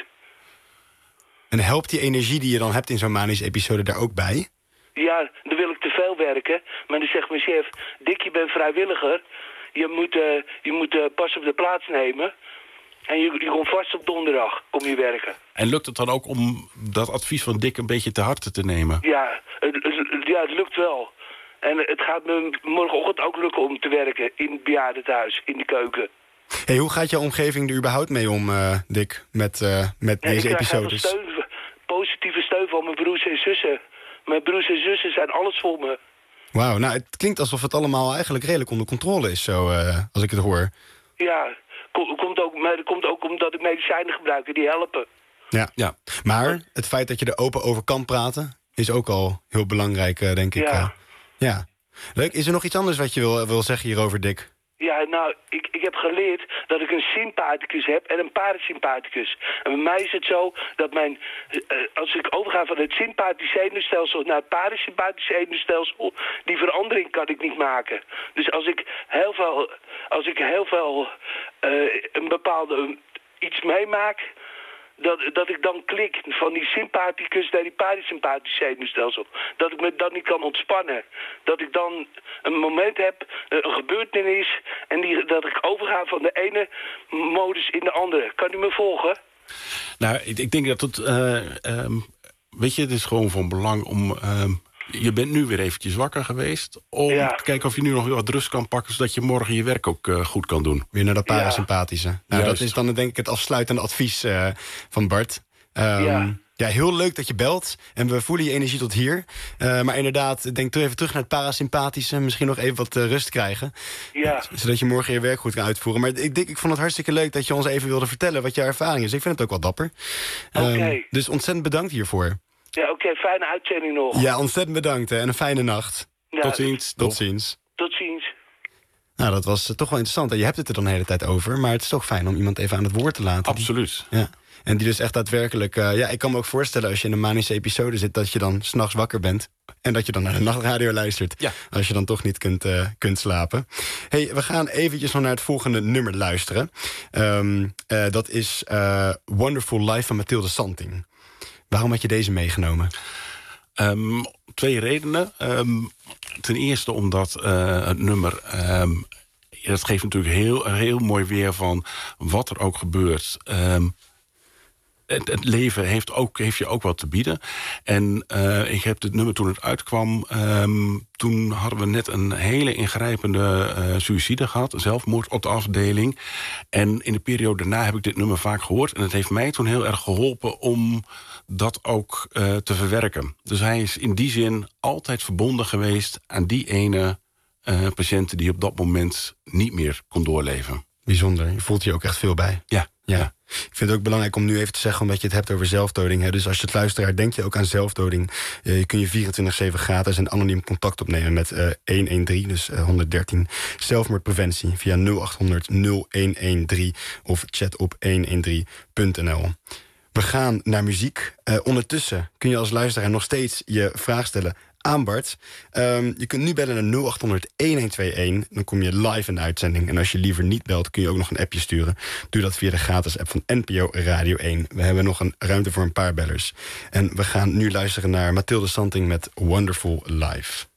En helpt die energie die je dan hebt in zo'n manische episode daar ook bij? Ja, dan wil ik te veel werken. Maar dan zegt mijn chef, Dick, je bent vrijwilliger. Je moet, uh, je moet uh, pas op de plaats nemen. En je, je komt vast op donderdag, kom je werken. En lukt het dan ook om dat advies van Dick een beetje te harte te nemen? Ja, het, het, ja, het lukt wel. En het gaat me morgenochtend ook lukken om te werken in het bejaardentehuis, in de keuken. Hey, hoe gaat jouw omgeving er überhaupt mee om, uh, Dick, met, uh, met ja, deze ik episodes? Ik krijg heel veel steun, positieve steun van mijn broers en zussen. Mijn broers en zussen zijn alles voor me. Wauw, nou het klinkt alsof het allemaal eigenlijk redelijk onder controle is, zo, uh, als ik het hoor. Ja, kom, komt ook, maar dat komt ook omdat ik medicijnen gebruik, die helpen. Ja, ja. Maar het feit dat je er open over kan praten is ook al heel belangrijk, uh, denk ik. Ja. Uh, ja. Leuk. Is er nog iets anders wat je wil, wil zeggen hierover, Dick? Ja, nou, ik, ik heb geleerd dat ik een sympathicus heb en een parasympathicus. En bij mij is het zo dat mijn, uh, als ik overga van het sympathische zenuwstelsel naar het parasympathische zenuwstelsel, die verandering kan ik niet maken. Dus als ik heel veel, als ik heel veel uh, een bepaalde uh, iets meemaak, Dat, dat ik dan klik van die sympathicus naar die parasympathische zenuwstelsel. Dat ik me dan niet kan ontspannen. Dat ik dan een moment heb, een gebeurtenis, en die, dat ik overga van de ene modus in de andere. Kan u me volgen? Nou, ik, ik denk dat het... Uh, um, weet je, het is gewoon van belang om... Um, je bent nu weer eventjes wakker geweest. Om ja. te kijken of je nu nog wat rust kan pakken, zodat je morgen je werk ook uh, goed kan doen. Weer naar dat parasympathische. Ja. Nou, Juist. dat is dan denk ik het afsluitende advies uh, van Bart. Um, ja. Ja, heel leuk dat je belt. En we voelen je energie tot hier. Uh, maar inderdaad, denk toch even terug naar het parasympathische. Misschien nog even wat uh, rust krijgen. Ja. Zodat je morgen je werk goed kan uitvoeren. Maar ik, ik vond het hartstikke leuk dat je ons even wilde vertellen wat jouw ervaring is. Ik vind het ook wel dapper. Oké. Okay. Um, dus ontzettend bedankt hiervoor. Ja, oké. Okay, fijne uitzending nog. Ja, ontzettend bedankt hè, en een fijne nacht. Ja, tot ziens. Tot ziens. Tot ziens. Nou, dat was uh, toch wel interessant. En je hebt het er dan de hele tijd over. Maar het is toch fijn om iemand even aan het woord te laten. Absoluut. Die, ja. En die dus echt daadwerkelijk... Uh, ja, ik kan me ook voorstellen als je in een manische episode zit... dat je dan 's nachts wakker bent. En dat je dan naar de nachtradio luistert. Ja. Als je dan toch niet kunt, uh, kunt slapen. Hey, we gaan eventjes nog naar het volgende nummer luisteren. Um, uh, dat is uh, Wonderful Life van Mathilde Santing. Waarom had je deze meegenomen? Um, twee redenen. Um, ten eerste omdat uh, het nummer... Um, dat geeft natuurlijk heel, heel mooi weer van wat er ook gebeurt... Um, Het, het leven heeft, ook, heeft je ook wat te bieden. En uh, ik heb dit nummer toen het uitkwam... Um, toen hadden we net een hele ingrijpende uh, suïcide gehad. Zelfmoord op de afdeling. En in de periode daarna heb ik dit nummer vaak gehoord. En het heeft mij toen heel erg geholpen om dat ook uh, te verwerken. Dus hij is in die zin altijd verbonden geweest... aan die ene uh, patiënt die op dat moment niet meer kon doorleven. Bijzonder. Je voelt je ook echt veel bij. Ja. Ja. ja. Ik vind het ook belangrijk om nu even te zeggen... omdat je het hebt over zelfdoding. Hè. Dus als je het luisteraar denk je ook aan zelfdoding. Uh, je kun je vierentwintig zeven gratis en anoniem contact opnemen... met uh, honderddertien, dus uh, honderddertien zelfmoordpreventie... via nul acht honderd nul een een drie of chat op honderddertien punt n l. We gaan naar muziek. Uh, ondertussen kun je als luisteraar nog steeds je vraag stellen... aan Bart. Um, je kunt nu bellen naar nul acht honderd een een twee een. Dan kom je live in de uitzending. En als je liever niet belt, kun je ook nog een appje sturen. Doe dat via de gratis app van N P O Radio één. We hebben nog een ruimte voor een paar bellers. En we gaan nu luisteren naar Mathilde Santing met Wonderful Life.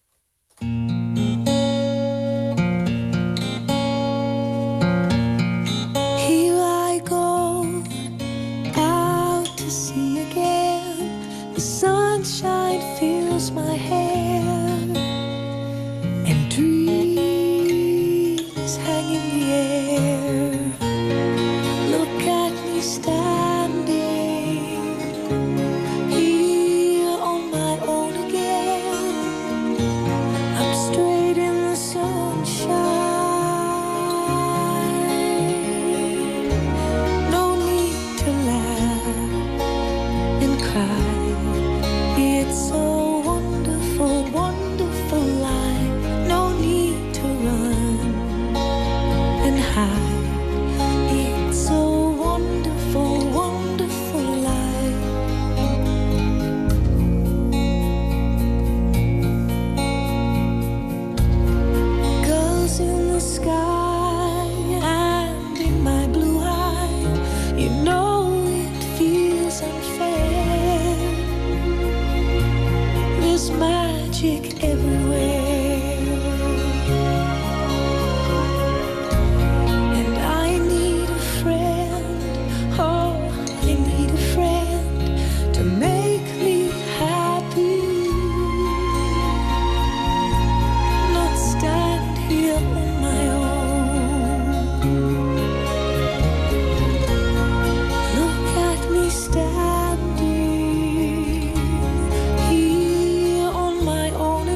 Here I go, out to sea again. The sunshine fills my hair, and dreams hang in the air. Look at me standing here on my own again. I'm straight in the sunshine. No need to laugh and cry. It's a wonderful, wonderful life. No need to run and hide. It's a wonderful, wonderful life. Girls in the sky and in my blue eye. You know it feels unfair. There's magic everywhere, and I need a friend. Oh, I need a friend to make me happy. Not stand here on my own. Look at me standing here on my own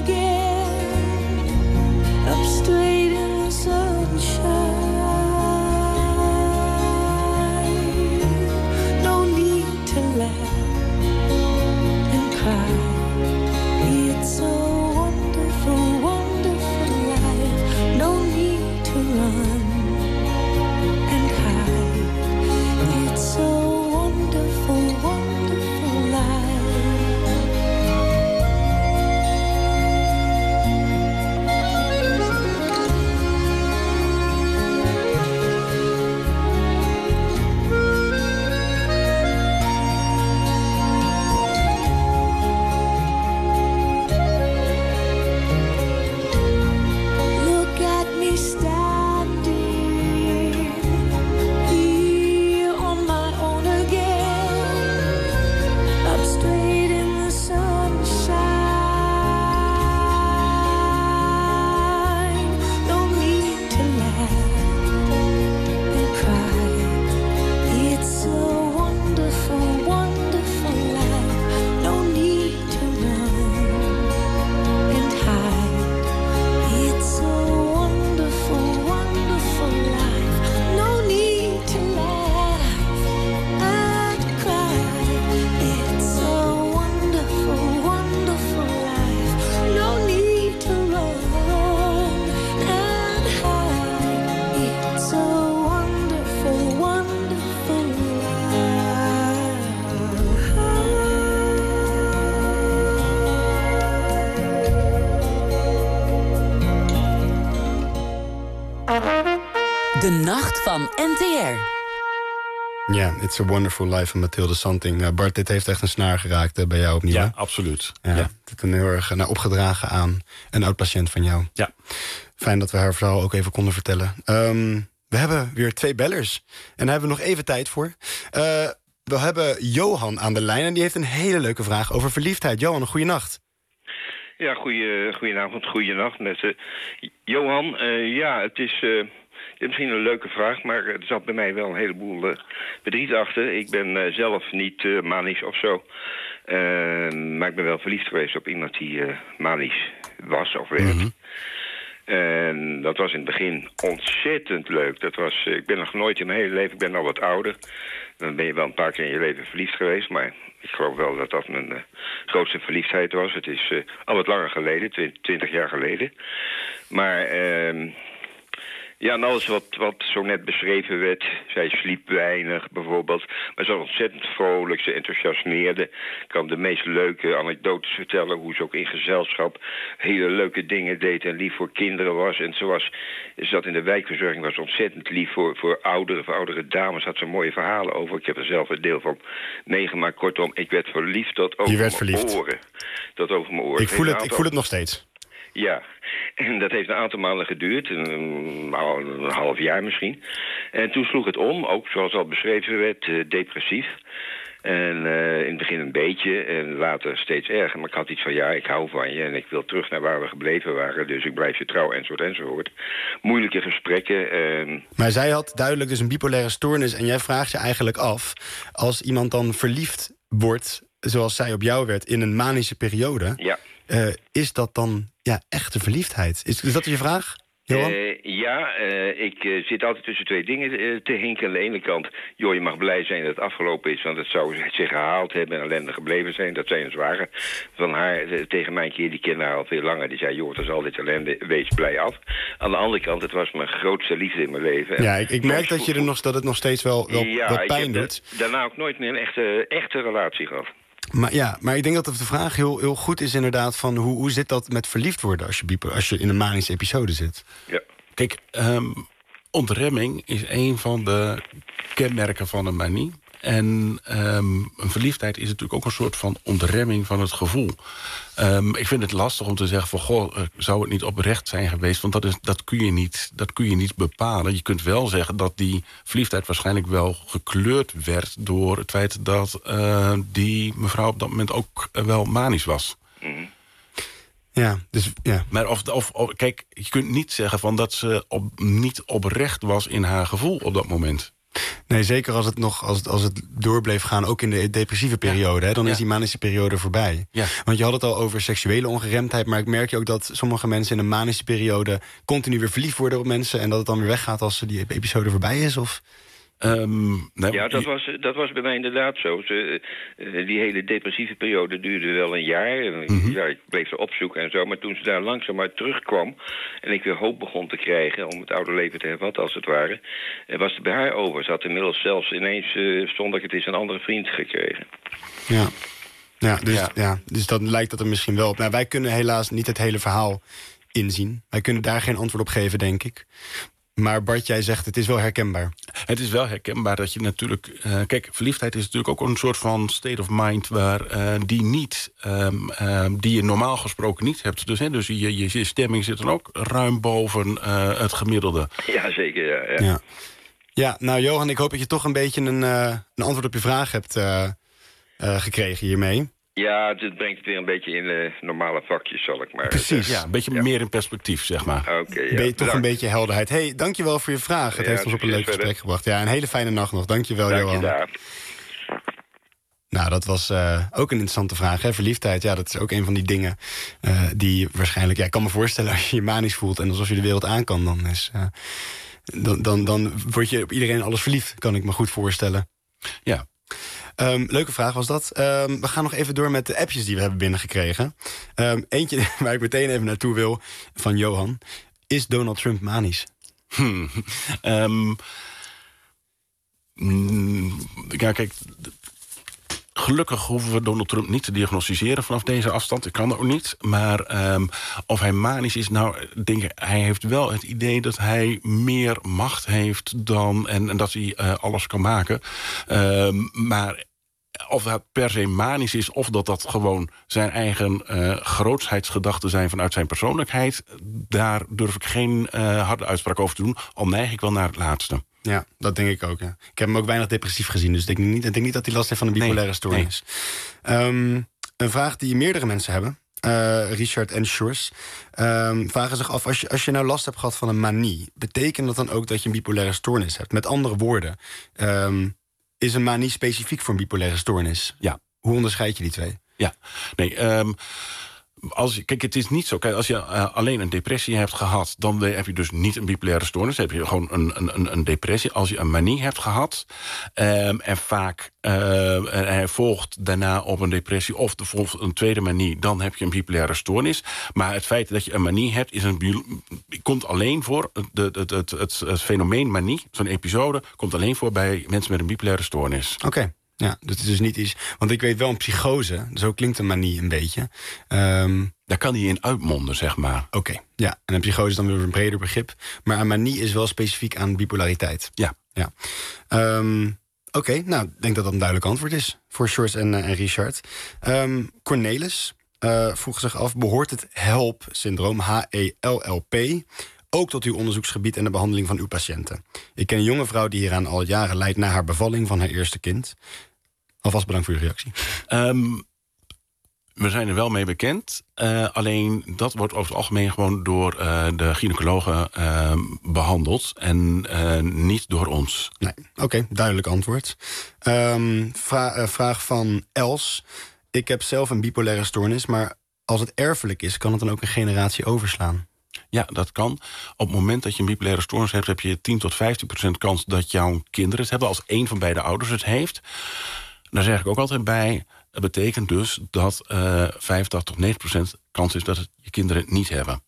nacht van N T R. Ja, It's a Wonderful Life van Mathilde Santing. Uh, Bart, dit heeft echt een snaar geraakt uh, bij jou opnieuw. Ja, hè? absoluut. Ja, Ja. Het is heel erg uh, nou, opgedragen aan een oud-patiënt van jou. Ja. Fijn dat we haar verhaal ook even konden vertellen. Um, we hebben weer twee bellers. En daar hebben we nog even tijd voor. Uh, we hebben Johan aan de lijn en die heeft een hele leuke vraag over verliefdheid. Johan, een goede nacht. Ja, goeie, goedenavond, goeienacht met uh, Johan. Uh, ja, het is, uh, het is misschien een leuke vraag, maar er zat bij mij wel een heleboel uh, verdriet achter. Ik ben uh, zelf niet uh, manisch of zo, uh, maar ik ben wel verliefd geweest op iemand die uh, manisch was of werd. Mm-hmm. En dat was in het begin ontzettend leuk. Dat was, uh, ik ben nog nooit in mijn hele leven, ik ben al wat ouder. Dan ben je wel een paar keer in je leven verliefd geweest, maar ik geloof wel dat dat mijn uh, grootste verliefdheid was. Het is uh, al wat langer geleden, twintig jaar geleden. Maar uh, ja, en alles wat, wat zo net beschreven werd. Zij sliep weinig bijvoorbeeld, maar ze was ontzettend vrolijk, ze enthousiasmeerde. Ik kan de meest leuke anekdotes vertellen, hoe ze ook in gezelschap hele leuke dingen deed en lief voor kinderen was. En ze, was, ze zat in de wijkverzorging, was ontzettend lief voor, voor oudere, voor oudere dames. Had ze mooie verhalen over. Ik heb er zelf een deel van meegemaakt. Kortom, ik werd verliefd tot over werd mijn verliefd. oren. Tot over mijn oren. Ik voel het, aantal... ik voel het nog steeds. Ja, en dat heeft een aantal maanden geduurd, een, een half jaar misschien. En toen sloeg het om, ook zoals al beschreven werd, uh, depressief. En uh, in het begin een beetje en later steeds erger. Maar ik had iets van, ja, ik hou van je en ik wil terug naar waar we gebleven waren. Dus ik blijf je trouw, enzovoort, enzovoort. Moeilijke gesprekken. Uh... Maar zij had duidelijk dus een bipolaire stoornis en jij vraagt je eigenlijk af, als iemand dan verliefd wordt, zoals zij op jou werd, in een manische periode, ja. uh, is dat dan ja, echte verliefdheid? Is, is dat je vraag, Johan? Uh, ja, uh, ik uh, zit altijd tussen twee dingen uh, te hinken. Aan de ene kant, joh, je mag blij zijn dat het afgelopen is, want het zou zich gehaald hebben en ellende gebleven zijn. Dat zei een zware van haar uh, tegen mijn keer, die kende haar al veel langer. Die zei, joh, dat is al dit ellende, wees blij af. Aan de andere kant, het was mijn grootste liefde in mijn leven. Ja, ik, ik merk dat, je er nog, dat het nog steeds wel, wel ja, wat pijn ik heb doet. Da- daarna ook nooit meer een echte, echte relatie gehad. Maar ja, maar ik denk dat de vraag heel, heel goed is inderdaad van hoe, hoe zit dat met verliefd worden als je, bipo- als je in een manische episode zit? Ja. Kijk, um, ontremming is een van de kenmerken van een manie. En um, een verliefdheid is natuurlijk ook een soort van ontremming van het gevoel. Um, ik vind het lastig om te zeggen van, goh, zou het niet oprecht zijn geweest? Want dat, is, dat, kun je niet, dat kun je niet bepalen. Je kunt wel zeggen dat die verliefdheid waarschijnlijk wel gekleurd werd door het feit dat uh, die mevrouw op dat moment ook uh, wel manisch was. Mm-hmm. Ja, dus ja. Maar of, of, of, kijk, je kunt niet zeggen van dat ze op, niet oprecht was in haar gevoel op dat moment. Nee, zeker als het nog als het, als het door bleef gaan, ook in de depressieve periode, ja. hè, dan ja. is die manische periode voorbij. Ja. Want je had het al over seksuele ongeremdheid, maar ik merk je ook dat sommige mensen in een manische periode continu weer verliefd worden op mensen en dat het dan weer weggaat als die episode voorbij is? Of? Um, nee, ja, dat was, dat was bij mij inderdaad zo. Ze, uh, die hele depressieve periode duurde wel een jaar. En, mm-hmm. ja, ik bleef ze opzoeken en zo. Maar toen ze daar langzaam uit terugkwam en ik weer hoop begon te krijgen om het oude leven te hervatten als het ware, was het bij haar over. Ze had inmiddels zelfs ineens, uh, zonder ik het is, een andere vriend gekregen. Ja. Ja, dus, ja. ja, dus dan lijkt dat er misschien wel op. Nou, wij kunnen helaas niet het hele verhaal inzien. Wij kunnen daar geen antwoord op geven, denk ik. Maar Bart, jij zegt het is wel herkenbaar. Het is wel herkenbaar dat je natuurlijk... Uh, kijk, verliefdheid is natuurlijk ook een soort van state of mind waar uh, die niet, um, um, die je normaal gesproken niet hebt. Dus, hè, dus je, je, je stemming zit dan ook ruim boven uh, het gemiddelde. Ja, zeker. Ja, ja. Ja. ja, nou Johan, ik hoop dat je toch een beetje een, uh, een antwoord op je vraag hebt uh, uh, gekregen hiermee. Ja, het brengt het weer een beetje in uh, normale vakjes, zal ik maar Precies. zeggen. Ja, een beetje ja. meer in perspectief, zeg maar. Oké, okay, ja. Be- toch een beetje helderheid. Hey, dankjewel voor je vraag. Het ja, heeft ons op een leuk gesprek verder. gebracht. Ja, een hele fijne nacht nog. Dankjewel, Dank Johan. je daar. Nou, dat was uh, ook een interessante vraag. Hè? Verliefdheid, ja, dat is ook een van die dingen uh, die waarschijnlijk... Ja, ik kan me voorstellen als je je manisch voelt en alsof je de wereld aan kan, dan is... Uh, dan, dan, dan word je op iedereen alles verliefd, kan ik me goed voorstellen. Ja. Um, leuke vraag was dat. Um, we gaan nog even door met de appjes die we hebben binnengekregen. Um, eentje waar ik meteen even naartoe wil, van Johan. Is Donald Trump manisch? Hmm. Um, mm, ja, kijk... gelukkig hoeven we Donald Trump niet te diagnosticeren vanaf deze afstand. Ik kan dat ook niet. Maar um, of hij manisch is, nou, denk ik, hij heeft wel het idee dat hij meer macht heeft dan en, en dat hij uh, alles kan maken. Um, maar of dat per se manisch is, of dat dat gewoon zijn eigen uh, grootsheidsgedachten zijn vanuit zijn persoonlijkheid, daar durf ik geen uh, harde uitspraak over te doen. Al neig ik wel naar het laatste. Ja, dat denk ik ook. Ja. Ik heb hem ook weinig depressief gezien, dus ik denk niet, ik denk niet dat hij last heeft van een bipolaire nee, stoornis. Nee. Um, een vraag die meerdere mensen hebben, uh, Richard en Sjors, um, vragen zich af, als je, als je nou last hebt gehad van een manie, betekent dat dan ook dat je een bipolaire stoornis hebt? Met andere woorden, um, is een manie specifiek voor een bipolaire stoornis? Ja. Hoe onderscheid je die twee? Ja, nee, um, als je, kijk, het is niet zo. Kijk, als je uh, alleen een depressie hebt gehad, dan heb je dus niet een bipolaire stoornis. Dan heb je gewoon een, een, een depressie. Als je een manie hebt gehad, um, en vaak uh, en hij volgt daarna op een depressie of de volgt een tweede manie, dan heb je een bipolaire stoornis. Maar het feit dat je een manie hebt, is een bio, komt alleen voor. De, het, het, het, het fenomeen manie, zo'n episode, komt alleen voor bij mensen met een bipolaire stoornis. Oké. Okay. Ja, dat is dus niet iets. Want ik weet wel een psychose, zo klinkt een manie een beetje. Um, Daar kan hij in uitmonden, zeg maar. Oké, okay, ja. En een psychose is dan weer een breder begrip. Maar een manie is wel specifiek aan bipolariteit. Ja. ja. Um, Oké, okay, nou, ik denk dat dat een duidelijk antwoord is voor Sjors en, uh, en Richard. Um, Cornelis uh, vroeg zich af, behoort het HELP-syndroom, H E L L P... ook tot uw onderzoeksgebied en de behandeling van uw patiënten? Ik ken een jonge vrouw die hieraan al jaren lijdt na haar bevalling van haar eerste kind. Alvast bedankt voor uw reactie. Um, we zijn er wel mee bekend. Uh, alleen dat wordt over het algemeen gewoon door uh, de gynaecologen uh, behandeld. En uh, niet door ons. Nee, oké, okay, duidelijk antwoord. Um, vra- uh, vraag van Els. Ik heb zelf een bipolaire stoornis, maar als het erfelijk is, kan het dan ook een generatie overslaan? Ja, dat kan. Op het moment dat je een bipolaire stoornis hebt, heb je tien tot vijftien procent kans dat jouw kinderen het hebben, als één van beide ouders het heeft. Daar zeg ik ook altijd bij, dat betekent dus dat uh, vijfentachtig tot negentig procent kans is dat het je kinderen het niet hebben.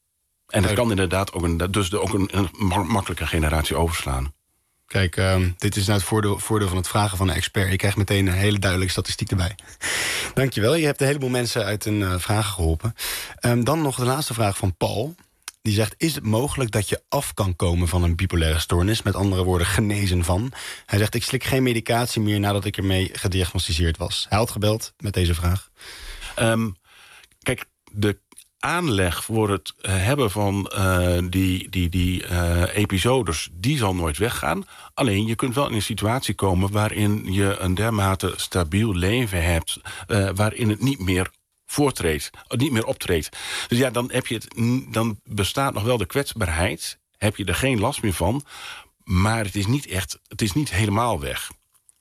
En dat kan inderdaad ook een, dus ook een, een makkelijke generatie overslaan. Kijk, um, dit is nou het voordeel, voordeel van het vragen van een expert. Je krijgt meteen een hele duidelijke statistiek erbij. Dankjewel, je hebt een heleboel mensen uit hun uh, vragen geholpen. Um, dan nog de laatste vraag van Paul. Die zegt, is het mogelijk dat je af kan komen van een bipolaire stoornis? Met andere woorden, genezen van. Hij zegt, ik slik geen medicatie meer nadat ik ermee gediagnosticeerd was. Hij had gebeld met deze vraag. Um, kijk, de aanleg voor het hebben van uh, die, die, die uh, episodes, die zal nooit weggaan. Alleen, je kunt wel in een situatie komen waarin je een dermate stabiel leven hebt, uh, waarin het niet meer voortreedt, niet meer optreedt. Dus ja, dan, heb je het, dan bestaat nog wel de kwetsbaarheid, heb je er geen last meer van, maar het is niet echt, het is niet helemaal weg.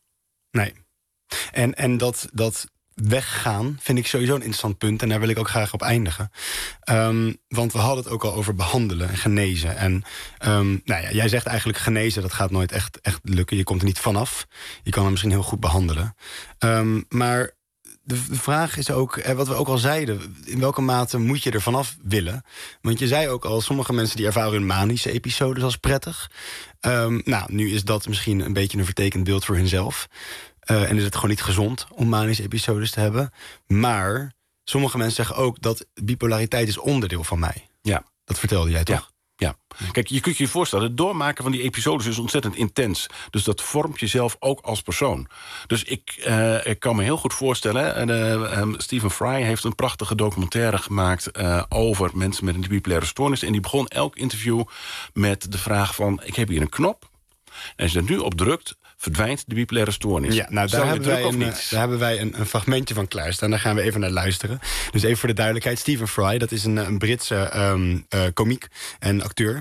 Nee. En, en dat, dat weggaan vind ik sowieso een interessant punt, en daar wil ik ook graag op eindigen. Um, want we hadden het ook al over behandelen en genezen. En um, nou ja, jij zegt eigenlijk genezen, dat gaat nooit echt, echt lukken. Je komt er niet vanaf. Je kan hem misschien heel goed behandelen. Um, maar De, de vraag is ook, eh, wat we ook al zeiden, in welke mate moet je er vanaf willen? Want je zei ook al, sommige mensen die ervaren hun manische episodes als prettig. Um, nou, nu is dat misschien een beetje een vertekend beeld voor hunzelf. Uh, en is het gewoon niet gezond om manische episodes te hebben. Maar sommige mensen zeggen ook dat bipolariteit is onderdeel van mij. Ja. Dat vertelde jij toch? Ja. Ja, kijk, je kunt je voorstellen, het doormaken van die episodes is ontzettend intens. Dus dat vormt jezelf ook als persoon. Dus ik, uh, ik kan me heel goed voorstellen, uh, um, Stephen Fry heeft een prachtige documentaire gemaakt uh, over mensen met een bipolaire stoornis. En die begon elk interview met de vraag van, ik heb hier een knop. En als je er nu op drukt, verdwijnt de bipolaire stoornis. Ja, nou, daar hebben, wij een, daar hebben wij een, een fragmentje van klaarstaan. Daar gaan we even naar luisteren. Dus even voor de duidelijkheid. Stephen Fry, dat is een, een Britse um, uh, komiek en acteur.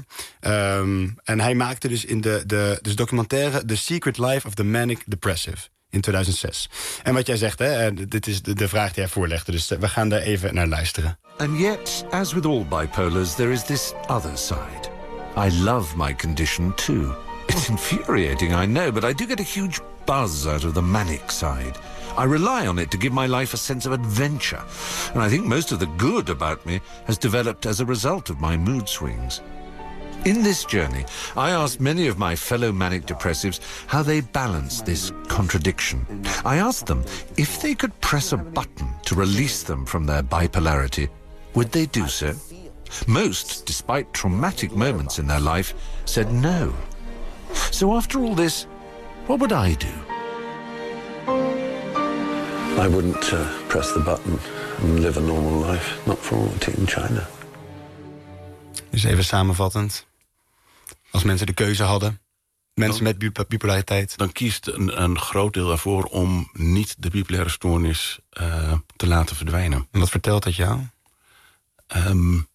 Um, en hij maakte dus in de, de dus documentaire The Secret Life of the Manic Depressive in tweeduizend zes. En wat jij zegt, hè, dit is de, de vraag die hij voorlegde. Dus we gaan daar even naar luisteren. And yet, as with all bipolars, there is this other side. I love my condition too. It's infuriating, I know, but I do get a huge buzz out of the manic side. I rely on it to give my life a sense of adventure, and I think most of the good about me has developed as a result of my mood swings. In this journey, I asked many of my fellow manic depressives how they balance this contradiction. I asked them if they could press a button to release them from their bipolarity, would they do so? Most, despite traumatic moments in their life, said no. So after all this, what would I do? I wouldn't uh, press the button and live a normal life. Not for all it in China. Dus even samenvattend. Als mensen de keuze hadden, mensen met bip- bipolariteit... Dan kiest een, een groot deel ervoor om niet de bipolaire stoornis uh, te laten verdwijnen. En wat vertelt dat jou? Um,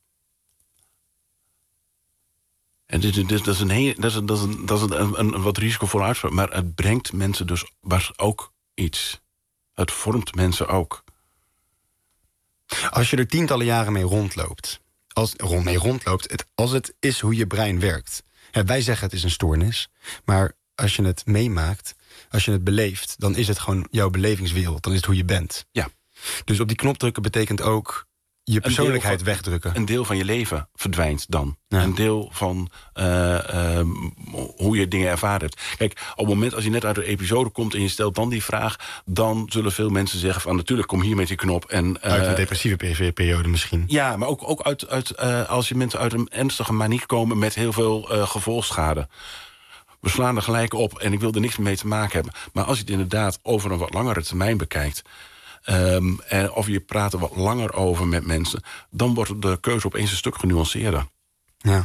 en dit, dit, dat is een, heel, dat is, dat is, een, dat is een, een, een wat risicovolle uitspraak, maar het brengt mensen dus was ook iets. Het vormt mensen ook. Als je er tientallen jaren mee rondloopt, als, rond, mee rondloopt het, als het is hoe je brein werkt. Ja, wij zeggen het is een stoornis, maar als je het meemaakt, als je het beleeft, dan is het gewoon jouw belevingswereld. Dan is het hoe je bent. Ja. Dus op die knop drukken betekent ook je persoonlijkheid van, wegdrukken. Een deel van je leven verdwijnt dan. Ja. Een deel van uh, uh, hoe je dingen ervaren hebt. Kijk, op het moment als je net uit een episode komt en je stelt dan die vraag, dan zullen veel mensen zeggen van natuurlijk kom hier met die knop. En, uh, uit een depressieve periode misschien. Ja, maar ook, ook uit, uit, uh, als je mensen uit een ernstige maniek komen met heel veel uh, gevolgschade. We slaan er gelijk op en ik wil er niks mee te maken hebben. Maar als je het inderdaad over een wat langere termijn bekijkt, Um, en of je praat er wat langer over met mensen, dan wordt de keuze opeens een stuk genuanceerder. Ja.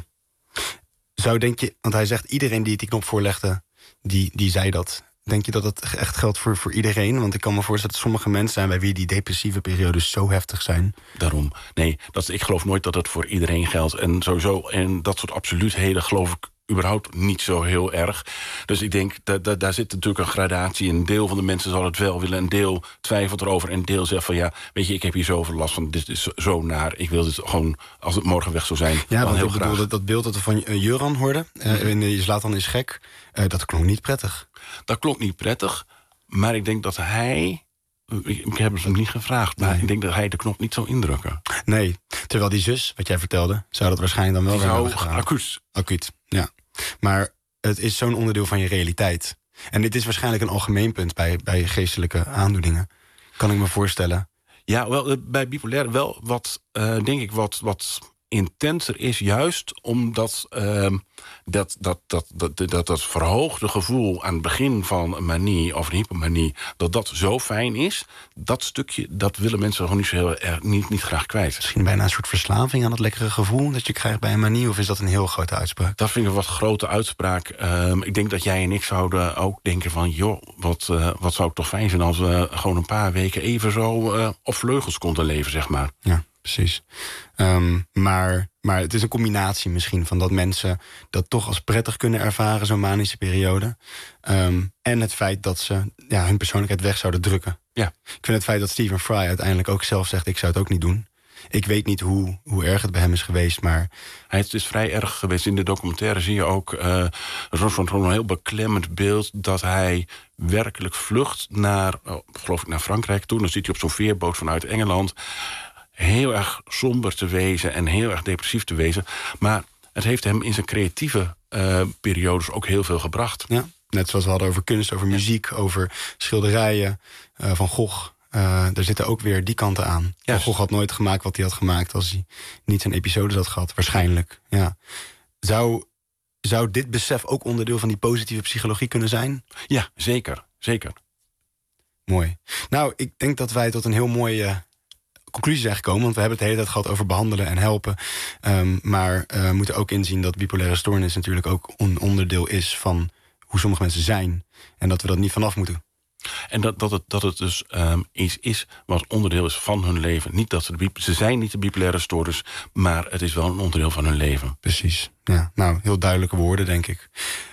Zou denk je, want hij zegt iedereen die het die knop voorlegde, die, die zei dat. Denk je dat dat echt geldt voor, voor iedereen? Want ik kan me voorstellen dat sommige mensen zijn bij wie die depressieve periodes zo heftig zijn. Daarom. Nee, dat, ik geloof nooit dat het voor iedereen geldt. En sowieso, en dat soort absoluutheden geloof ik überhaupt niet zo heel erg. Dus ik denk, da, da, daar zit natuurlijk een gradatie. Een deel van de mensen zal het wel willen. Een deel twijfelt erover. En een deel zegt van ja, weet je, ik heb hier zoveel last van. Dit is zo naar. Ik wil dit gewoon, als het morgen weg zou zijn, ja, dan want heel ik bedoel, graag. dat, dat beeld dat we van uh, Juran hoorden, uh, in uh, Zlatan is gek, uh, dat klonk niet prettig. Dat klonk niet prettig. Maar ik denk dat hij, ik, ik heb het hem niet gevraagd, maar nee. Ik denk dat hij de knop niet zou indrukken. Nee, terwijl die zus, wat jij vertelde, zou dat waarschijnlijk dan wel die hebben zou gedaan. acuut. Acuut, ja. Maar het is zo'n onderdeel van je realiteit. En dit is waarschijnlijk een algemeen punt bij, bij geestelijke aandoeningen. Kan ik me voorstellen. Ja, wel, bij bipolair wel wat, uh, denk ik, wat, wat intenser is. Juist omdat uh, dat, dat, dat, dat, dat, dat verhoogde gevoel aan het begin van een manie of een hypomanie, dat dat zo fijn is. Dat stukje, dat willen mensen gewoon niet zo heel erg, niet, niet graag kwijt. Misschien bijna een soort verslaving aan het lekkere gevoel dat je krijgt bij een manie, of is dat een heel grote uitspraak? Dat vind ik een wat grote uitspraak. Um, ik denk dat jij en ik zouden ook denken van, joh, wat, uh, wat zou het toch fijn zijn als we gewoon een paar weken even zo uh, op vleugels konden leven, zeg maar. Ja, precies. Um, maar, maar het is een combinatie misschien van dat mensen dat toch als prettig kunnen ervaren, zo'n manische periode. Um, en het feit dat ze ja, hun persoonlijkheid weg zouden drukken. Ja. Ik vind het feit dat Stephen Fry uiteindelijk ook zelf zegt, ik zou het ook niet doen. Ik weet niet hoe, hoe erg het bij hem is geweest, maar Hij is dus vrij erg geweest. In de documentaire zie je ook uh, zo'n zo heel beklemmend beeld dat hij werkelijk vlucht naar, oh, geloof ik, naar Frankrijk toe. Dan zit hij op zo'n veerboot vanuit Engeland. Heel erg somber te wezen en heel erg depressief te wezen. Maar het heeft hem in zijn creatieve uh, periodes ook heel veel gebracht. Ja, net zoals we hadden over kunst, over muziek, over schilderijen, uh, Van Gogh. Uh, daar zitten ook weer die kanten aan. Van Gogh had nooit gemaakt wat hij had gemaakt als hij niet zijn episodes had gehad. Waarschijnlijk, ja. Zou, zou dit besef ook onderdeel van die positieve psychologie kunnen zijn? Ja, zeker. Zeker. Mooi. Nou, ik denk dat wij tot een heel mooie uh, conclusie zijn gekomen. Want we hebben het de hele tijd gehad over behandelen en helpen. Um, maar we uh, moeten ook inzien dat bipolaire stoornis natuurlijk ook een onderdeel is van hoe sommige mensen zijn. En dat we dat niet vanaf moeten. En dat, dat, het, dat het dus um, iets is wat onderdeel is van hun leven. Niet dat ze, de, ze zijn niet de bipolaire stoornis, maar het is wel een onderdeel van hun leven. Precies. Ja, nou, heel duidelijke woorden, denk ik.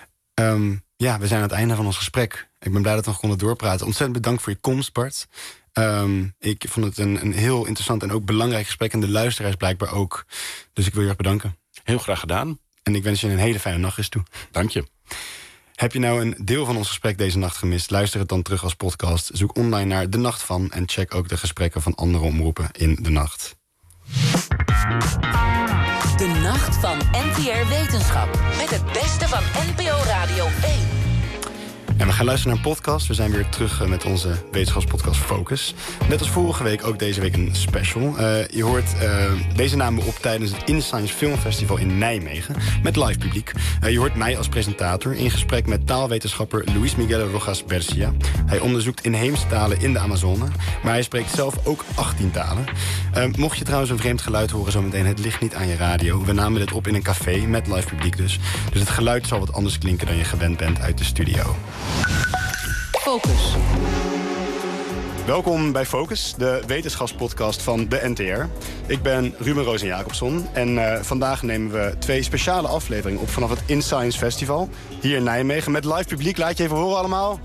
Um, ja, we zijn aan het einde van ons gesprek. Ik ben blij dat we nog konden doorpraten. Ontzettend bedankt voor je komst, Bart. Um, ik vond het een, een heel interessant en ook belangrijk gesprek. En de luisteraars blijkbaar ook. Dus ik wil je erg bedanken. Heel graag gedaan. En ik wens je een hele fijne nachtrust toe. Dank je. Heb je nou een deel van ons gesprek deze nacht gemist? Luister het dan terug als podcast. Zoek online naar De Nacht Van en check ook de gesprekken van andere omroepen in de nacht. De De Nacht van N T R Wetenschap. Met het beste van N P O Radio één. En we gaan luisteren naar een podcast. We zijn weer terug met onze wetenschapspodcast Focus. Net als vorige week ook deze week een special. Uh, je hoort uh, deze namen op tijdens het InScience Filmfestival in Nijmegen. Met live publiek. Uh, je hoort mij als presentator in gesprek met taalwetenschapper Luis Miguel Rojas Bercia. Hij onderzoekt inheemse talen in de Amazone. Maar hij spreekt zelf ook achttien talen. Uh, mocht je trouwens een vreemd geluid horen zometeen, het ligt niet aan je radio. We namen dit op in een café met live publiek dus. Dus het geluid zal wat anders klinken dan je gewend bent uit de studio. Focus. Welkom bij Focus, de wetenschapspodcast van de N T R. Ik ben Ruben Roos en Jacobson en uh, vandaag nemen we twee speciale afleveringen op vanaf het InScience Festival hier in Nijmegen. Met live publiek, laat je even horen allemaal.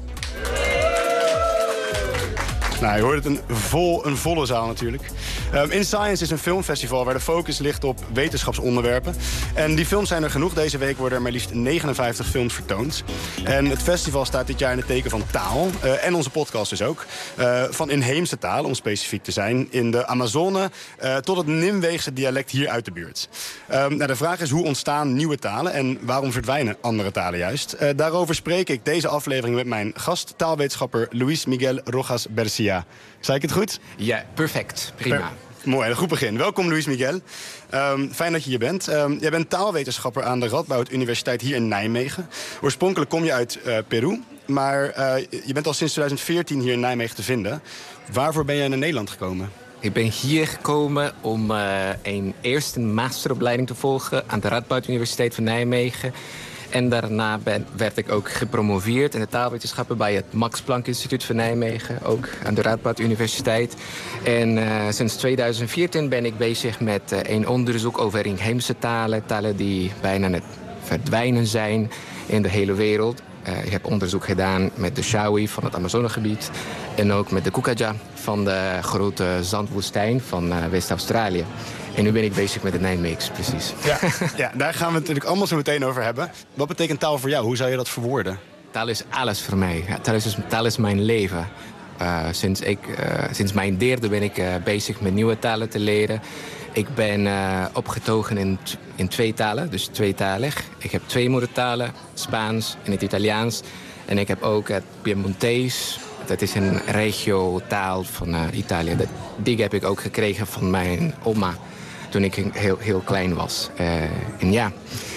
Nou, je hoort het een, vol, een volle zaal natuurlijk. Um, InScience is een filmfestival waar de focus ligt op wetenschapsonderwerpen. En die films zijn er genoeg. Deze week worden er maar liefst negenenvijftig films vertoond. En het festival staat dit jaar in het teken van taal. Uh, en onze podcast dus ook. Uh, van inheemse talen, om specifiek te zijn. In de Amazone uh, tot het Nimweegse dialect hier uit de buurt. Um, nou, de vraag is hoe ontstaan nieuwe talen en waarom verdwijnen andere talen juist? Uh, daarover spreek ik deze aflevering met mijn gast, taalwetenschapper Luis Miguel Rojas Bercia. Zei ik het goed? Ja, perfect. Prima. Per- Mooi, een goed begin. Welkom Luis Miguel. Um, fijn dat je hier bent. Um, jij bent taalwetenschapper aan de Radboud Universiteit hier in Nijmegen. Oorspronkelijk kom je uit uh, Peru, maar uh, je bent al sinds twintig veertien hier in Nijmegen te vinden. Waarvoor ben jij naar Nederland gekomen? Ik ben hier gekomen om uh, een eerste masteropleiding te volgen aan de Radboud Universiteit van Nijmegen. En daarna ben, werd ik ook gepromoveerd in de taalwetenschappen bij het Max Planck Instituut van Nijmegen, ook aan de Radboud Universiteit. En uh, sinds twintig veertien ben ik bezig met uh, een onderzoek over inheemse talen, talen die bijna aan het verdwijnen zijn in de hele wereld. Uh, ik heb onderzoek gedaan met de Shawi van het Amazonegebied en ook met de Kukaja van de grote zandwoestijn van uh, West-Australië. En nu ben ik bezig met de Nijmeegs, precies. Ja, ja, daar gaan we het natuurlijk allemaal zo meteen over hebben. Wat betekent taal voor jou? Hoe zou je dat verwoorden? Taal is alles voor mij. Ja, taal, is, taal is mijn leven. Uh, sinds, ik, uh, sinds mijn derde ben ik uh, bezig met nieuwe talen te leren. Ik ben uh, opgetogen in, t- in twee talen, dus tweetalig. Ik heb twee moedertalen, Spaans en het Italiaans. En ik heb ook het Piemontees. Dat is een regio-taal van uh, Italië. Dat, die heb ik ook gekregen van mijn oma toen ik heel, heel klein was. Uh, en ja,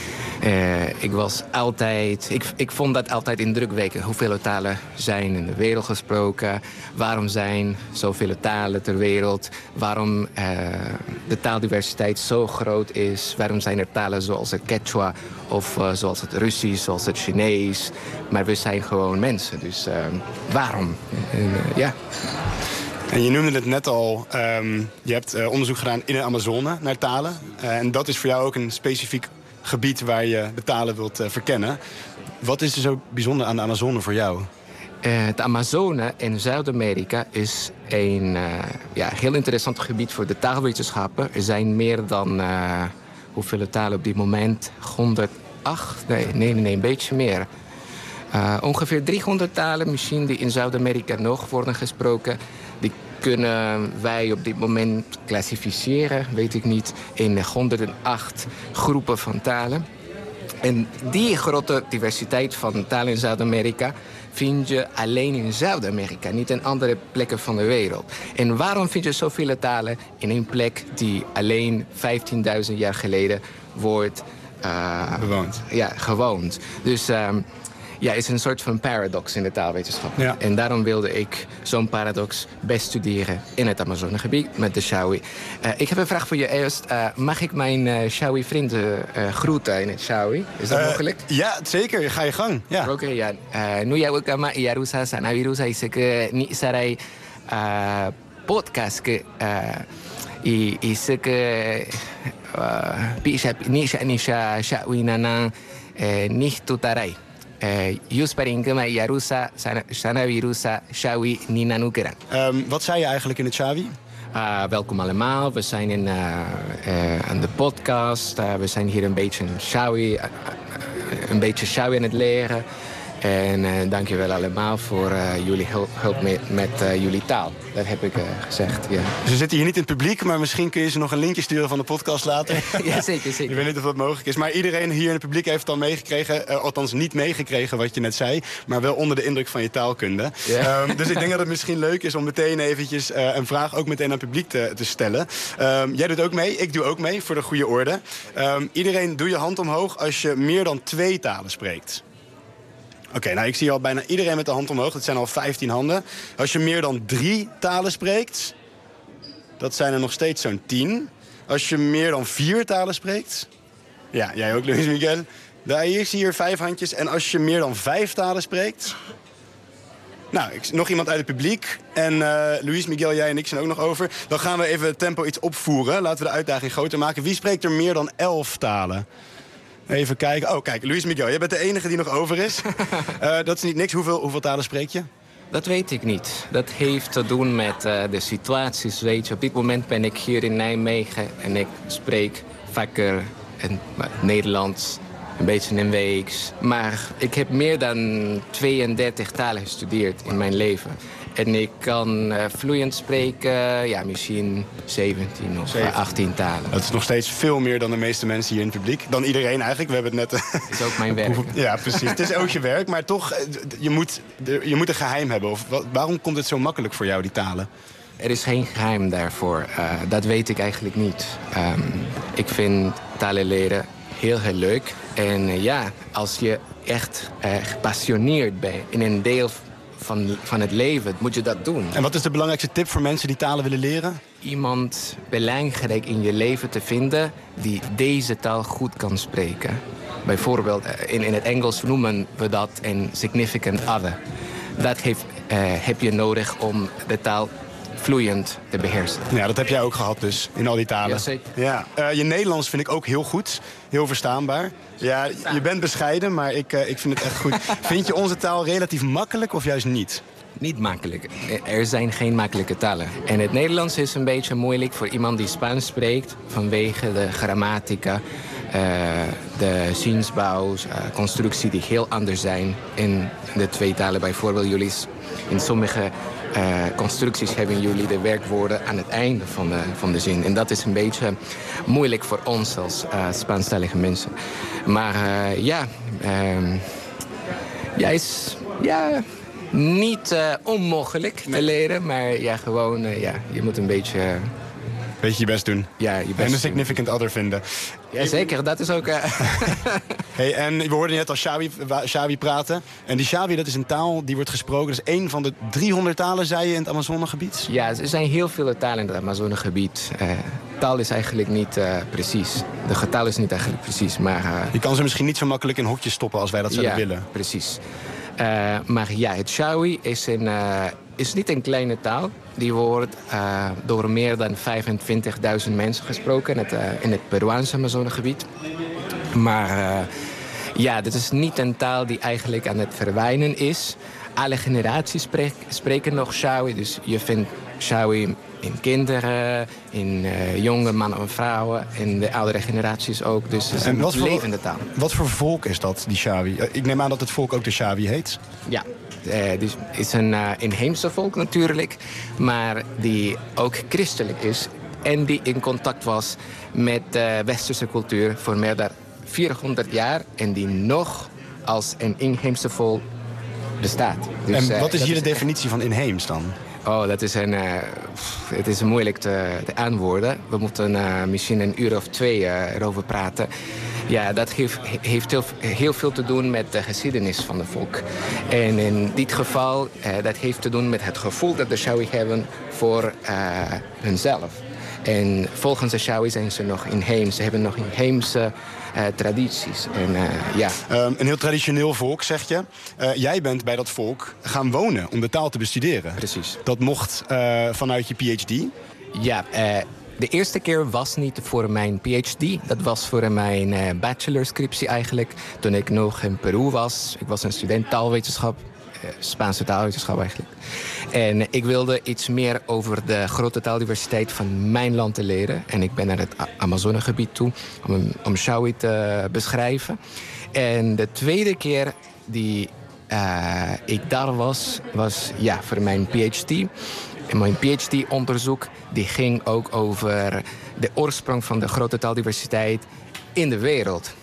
uh, ik was altijd... Ik, ik vond dat altijd indrukwekkend. Hoeveel talen zijn in de wereld gesproken? Waarom zijn zoveel talen ter wereld? Waarom uh, de taaldiversiteit zo groot is? Waarom zijn er talen zoals het Quechua of uh, zoals het Russisch, zoals het Chinees? Maar we zijn gewoon mensen, dus uh, waarom? En, uh, ja... En je noemde het net al, um, je hebt uh, onderzoek gedaan in de Amazone naar talen. Uh, en dat is voor jou ook een specifiek gebied waar je de talen wilt uh, verkennen. Wat is er zo bijzonder aan de Amazone voor jou? Uh, de Amazone in Zuid-Amerika is een uh, ja, heel interessant gebied voor de taalwetenschappen. Er zijn meer dan, uh, hoeveel talen op dit moment? honderdacht? Nee, nee, nee, een beetje meer. Uh, ongeveer driehonderd talen misschien die in Zuid-Amerika nog worden gesproken. Die kunnen wij op dit moment klassificeren, weet ik niet, in honderdacht groepen van talen. En die grote diversiteit van talen in Zuid-Amerika vind je alleen in Zuid-Amerika, niet in andere plekken van de wereld. En waarom vind je zoveel talen in een plek die alleen vijftienduizend jaar geleden wordt uh, bewoond? Ja, gewoond. Dus... Um, Ja, het is een soort van paradox in de taalwetenschap. Ja. En daarom wilde ik zo'n paradox bestuderen in het Amazonegebied met de Shawi. Uh, ik heb een vraag voor je eerst. Uh, mag ik mijn uh, Shawi-vrienden uh, groeten in het Shawi? Is dat uh, mogelijk? Ja, zeker. Ga je gang. Ja. Oké, okay, ja. Nu jij ook maar Iarusa, Sanavirusa, is ik niet sarai podcast ke is ik pisha nisha nisha Shawi nana niet tutarai. Jusparingema Iarusa, Sanavirusa, Shawi, Ninanukera. Um, wat zei je eigenlijk in het Shawi? Uh, welkom allemaal. We zijn in, uh, uh, aan de podcast. Uh, we zijn hier een beetje een Shawi, uh, een beetje Shawi aan het leren. En uh, dank je wel allemaal voor uh, jullie hulp, hulp met, met uh, jullie taal. Dat heb ik uh, gezegd, ja. Ze zitten hier niet in het publiek, maar misschien kun je ze nog een linkje sturen van de podcast later. Ja, zeker, zeker. Ik weet niet of dat mogelijk is. Maar iedereen hier in het publiek heeft het al meegekregen. Uh, althans niet meegekregen wat je net zei. Maar wel onder de indruk van je taalkunde. Yeah. Um, dus ik denk dat het misschien leuk is om meteen eventjes uh, een vraag ook meteen aan het publiek te, te stellen. Um, jij doet ook mee, ik doe ook mee, voor de goede orde. Um, iedereen doe je hand omhoog als je meer dan twee talen spreekt. Oké, okay, nou ik zie al bijna iedereen met de hand omhoog. Dat zijn al vijftien handen. Als je meer dan drie talen spreekt, dat zijn er nog steeds zo'n tien. Als je meer dan vier talen spreekt, ja, jij ook, Luis Miguel. Daar, hier zie je hier vijf handjes. En als je meer dan vijf talen spreekt, nou, ik, nog iemand uit het publiek. En uh, Luis Miguel, jij en ik zijn ook nog over. Dan gaan we even het tempo iets opvoeren. Laten we de uitdaging groter maken. Wie spreekt er meer dan elf talen? Even kijken. Oh, kijk, Luis Miguel, jij bent de enige die nog over is. uh, dat is niet niks. Hoeveel, hoeveel talen spreek je? Dat weet ik niet. Dat heeft te doen met uh, de situaties, weet je. Op dit moment ben ik hier in Nijmegen en ik spreek vaker in, uh, Nederlands, een beetje in Weeks. Maar ik heb meer dan tweeëndertig talen gestudeerd in mijn leven. En ik kan uh, vloeiend spreken, ja, misschien zeventien of zeventien. achttien talen. Dat is nog steeds veel meer dan de meeste mensen hier in het publiek. Dan iedereen eigenlijk. We hebben het net... Dat is ook mijn werk. Ja, precies. Het is ook je werk, maar toch, je moet, je moet een geheim hebben. Of, waarom komt het zo makkelijk voor jou, die talen? Er is geen geheim daarvoor. Uh, dat weet ik eigenlijk niet. Um, ik vind talen leren heel, heel leuk. En uh, ja, als je echt uh, gepassioneerd bent in een deel van, van het leven, moet je dat doen. En wat is de belangrijkste tip voor mensen die talen willen leren? Iemand belangrijk in je leven te vinden die deze taal goed kan spreken. Bijvoorbeeld, in, in het Engels noemen we dat een significant other. Dat heeft, uh, heb je nodig om de taal vloeiend te beheersen. Ja, dat heb jij ook gehad dus, in al die talen. Ja, zeker. Ja. Uh, je Nederlands vind ik ook heel goed, heel verstaanbaar. Ja, je bent bescheiden, maar ik, uh, ik vind het echt goed. Vind je onze taal relatief makkelijk of juist niet? Niet makkelijk. Er zijn geen makkelijke talen. En het Nederlands is een beetje moeilijk voor iemand die Spaans spreekt vanwege de grammatica, uh, de zinsbouw, uh, constructie die heel anders zijn in de twee talen. Bijvoorbeeld, jullie in sommige uh, constructies hebben jullie de werkwoorden aan het einde van de, van de zin. En dat is een beetje moeilijk voor ons als uh, Spaanstalige mensen. Maar uh, ja, uh, ja, is... Ja, niet uh, onmogelijk te leren, maar ja, gewoon, uh, ja, je moet een beetje... Uh, beetje je best doen. Ja, je best en een significant other vinden. Ja, zeker. Dat is ook... Uh... hey, en we hoorden net al Shawi, Shawi praten. En die Shawi, dat is een taal die wordt gesproken. Dat is één van de driehonderd talen, zei je, in het Amazonegebied? Ja, er zijn heel veel talen in het Amazonegebied. Uh, taal is eigenlijk niet uh, precies. De getal is niet eigenlijk precies, maar... Uh... Je kan ze misschien niet zo makkelijk in hokjes stoppen als wij dat zouden ja, willen. Precies. Uh, maar ja, het Shawi is, een, uh, is niet een kleine taal. Die wordt uh, door meer dan vijfentwintigduizend mensen gesproken in het, uh, in het Peruaanse Amazonegebied. Maar uh, ja, dit is niet een taal die eigenlijk aan het verdwijnen is. Alle generaties spreek, spreken nog Shawi, dus je vindt Shawi in kinderen, in uh, jonge mannen en vrouwen, in de oudere generaties ook. Dus het is een wat levende taal. Voor, wat voor volk is dat, die Shawi? Ik neem aan dat het volk ook de Shawi heet. Ja, uh, dus het is een uh, inheemse volk natuurlijk, maar die ook christelijk is en die in contact was met de uh, westerse cultuur voor meer dan vierhonderd jaar en die nog als een inheemse volk bestaat. Dus, en wat is uh, hier is de definitie van inheems dan? Oh, dat is, een, uh, het is moeilijk te, te aanwoorden. We moeten uh, misschien een uur of twee uh, erover praten. Ja, dat heeft, heeft heel, heel veel te doen met de geschiedenis van het volk. En in dit geval, uh, dat heeft te doen met het gevoel dat de Shawi hebben voor uh, hunzelf. En volgens de Shawi zijn ze nog inheems. Ze hebben nog inheemse uh, tradities. En, uh, ja. um, een heel traditioneel volk, zeg je. Uh, jij bent bij dat volk gaan wonen om de taal te bestuderen. Precies. Dat mocht uh, vanuit je P H D? Ja, uh, de eerste keer was niet voor mijn P H D. Dat was voor mijn uh, bachelorscriptie eigenlijk. Toen ik nog in Peru was. Ik was een student taalwetenschap. Spaanse taalwetenschap eigenlijk. En ik wilde iets meer over de grote taaldiversiteit van mijn land te leren. En ik ben naar het Amazonegebied toe om, om Shawi te beschrijven. En de tweede keer die uh, ik daar was, was ja, voor mijn PhD. En mijn PhD-onderzoek die ging ook over de oorsprong van de grote taaldiversiteit in de wereld.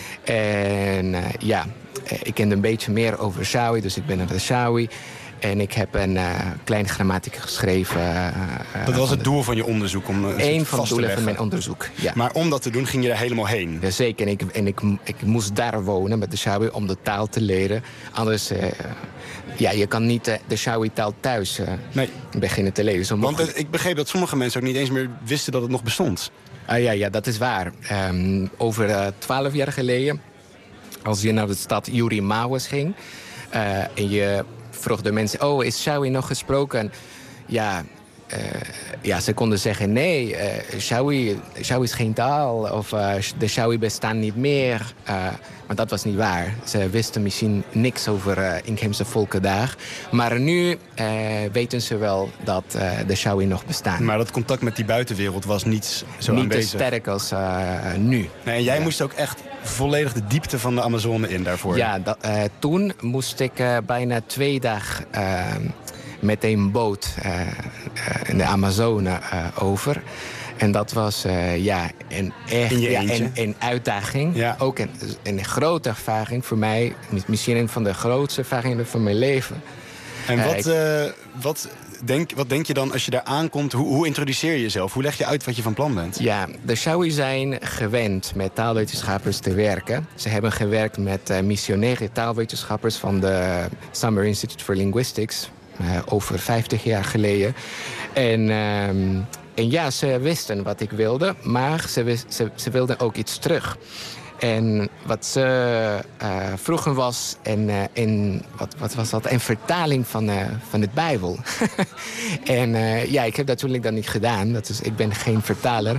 En uh, ja, ik kende een beetje meer over Shawi, dus ik ben naar de Shawi. En ik heb een uh, klein grammatica geschreven. Uh, dat was het doel van je onderzoek? Om Eén van de doelen van mijn onderzoek, ja. Maar om dat te doen ging je daar helemaal heen? Jazeker. En, ik, en ik, ik moest daar wonen met de Shawi om de taal te leren. Anders, uh, ja, je kan niet uh, de Shawi-taal thuis uh, nee. beginnen te leren. Zo Want uh, ik begreep dat sommige mensen ook niet eens meer wisten dat het nog bestond. Uh, ja, ja, dat is waar. Um, over twaalf uh, jaar geleden, als je naar de stad Yuri Mawes ging... Uh, en je vroeg de mensen, oh, is Shawi nog gesproken? Ja, uh, ja, ze konden zeggen, nee, uh, Shawi, Shawi is geen taal. Of uh, de Shawi bestaan niet meer. Uh, maar dat was niet waar. Ze wisten misschien niks over uh, inheemse volken daar. Maar nu uh, weten ze wel dat uh, de Shawi nog bestaan. Maar dat contact met die buitenwereld was niet zo niet aanwezig? Niet te sterk als uh, nu. Nee, en jij ja. moest ook echt volledig de diepte van de Amazone in daarvoor? Ja, dat, uh, toen moest ik uh, bijna twee dagen uh, met een boot uh, uh, in de Amazone uh, over. En dat was uh, ja, een, echt, ja, een, een uitdaging. Ja. Ook een, een grote ervaring voor mij. Misschien een van de grootste ervaringen van mijn leven. En wat, uh, ik... uh, wat, denk, wat denk je dan als je daar aankomt? Hoe, hoe introduceer je jezelf? Hoe leg je uit wat je van plan bent? Ja, de Shawi zijn gewend met taalwetenschappers te werken. Ze hebben gewerkt met uh, missionaire taalwetenschappers van de Summer Institute for Linguistics. Uh, over vijftig jaar geleden. En... Uh, En ja, ze wisten wat ik wilde, maar ze, wist, ze, ze wilden ook iets terug. En wat ze uh, vroegen was, en, uh, in, wat, wat was dat? Een vertaling van, uh, van het Bijbel. En uh, ja, ik heb dat natuurlijk dan niet gedaan. Dat is, ik ben geen vertaler.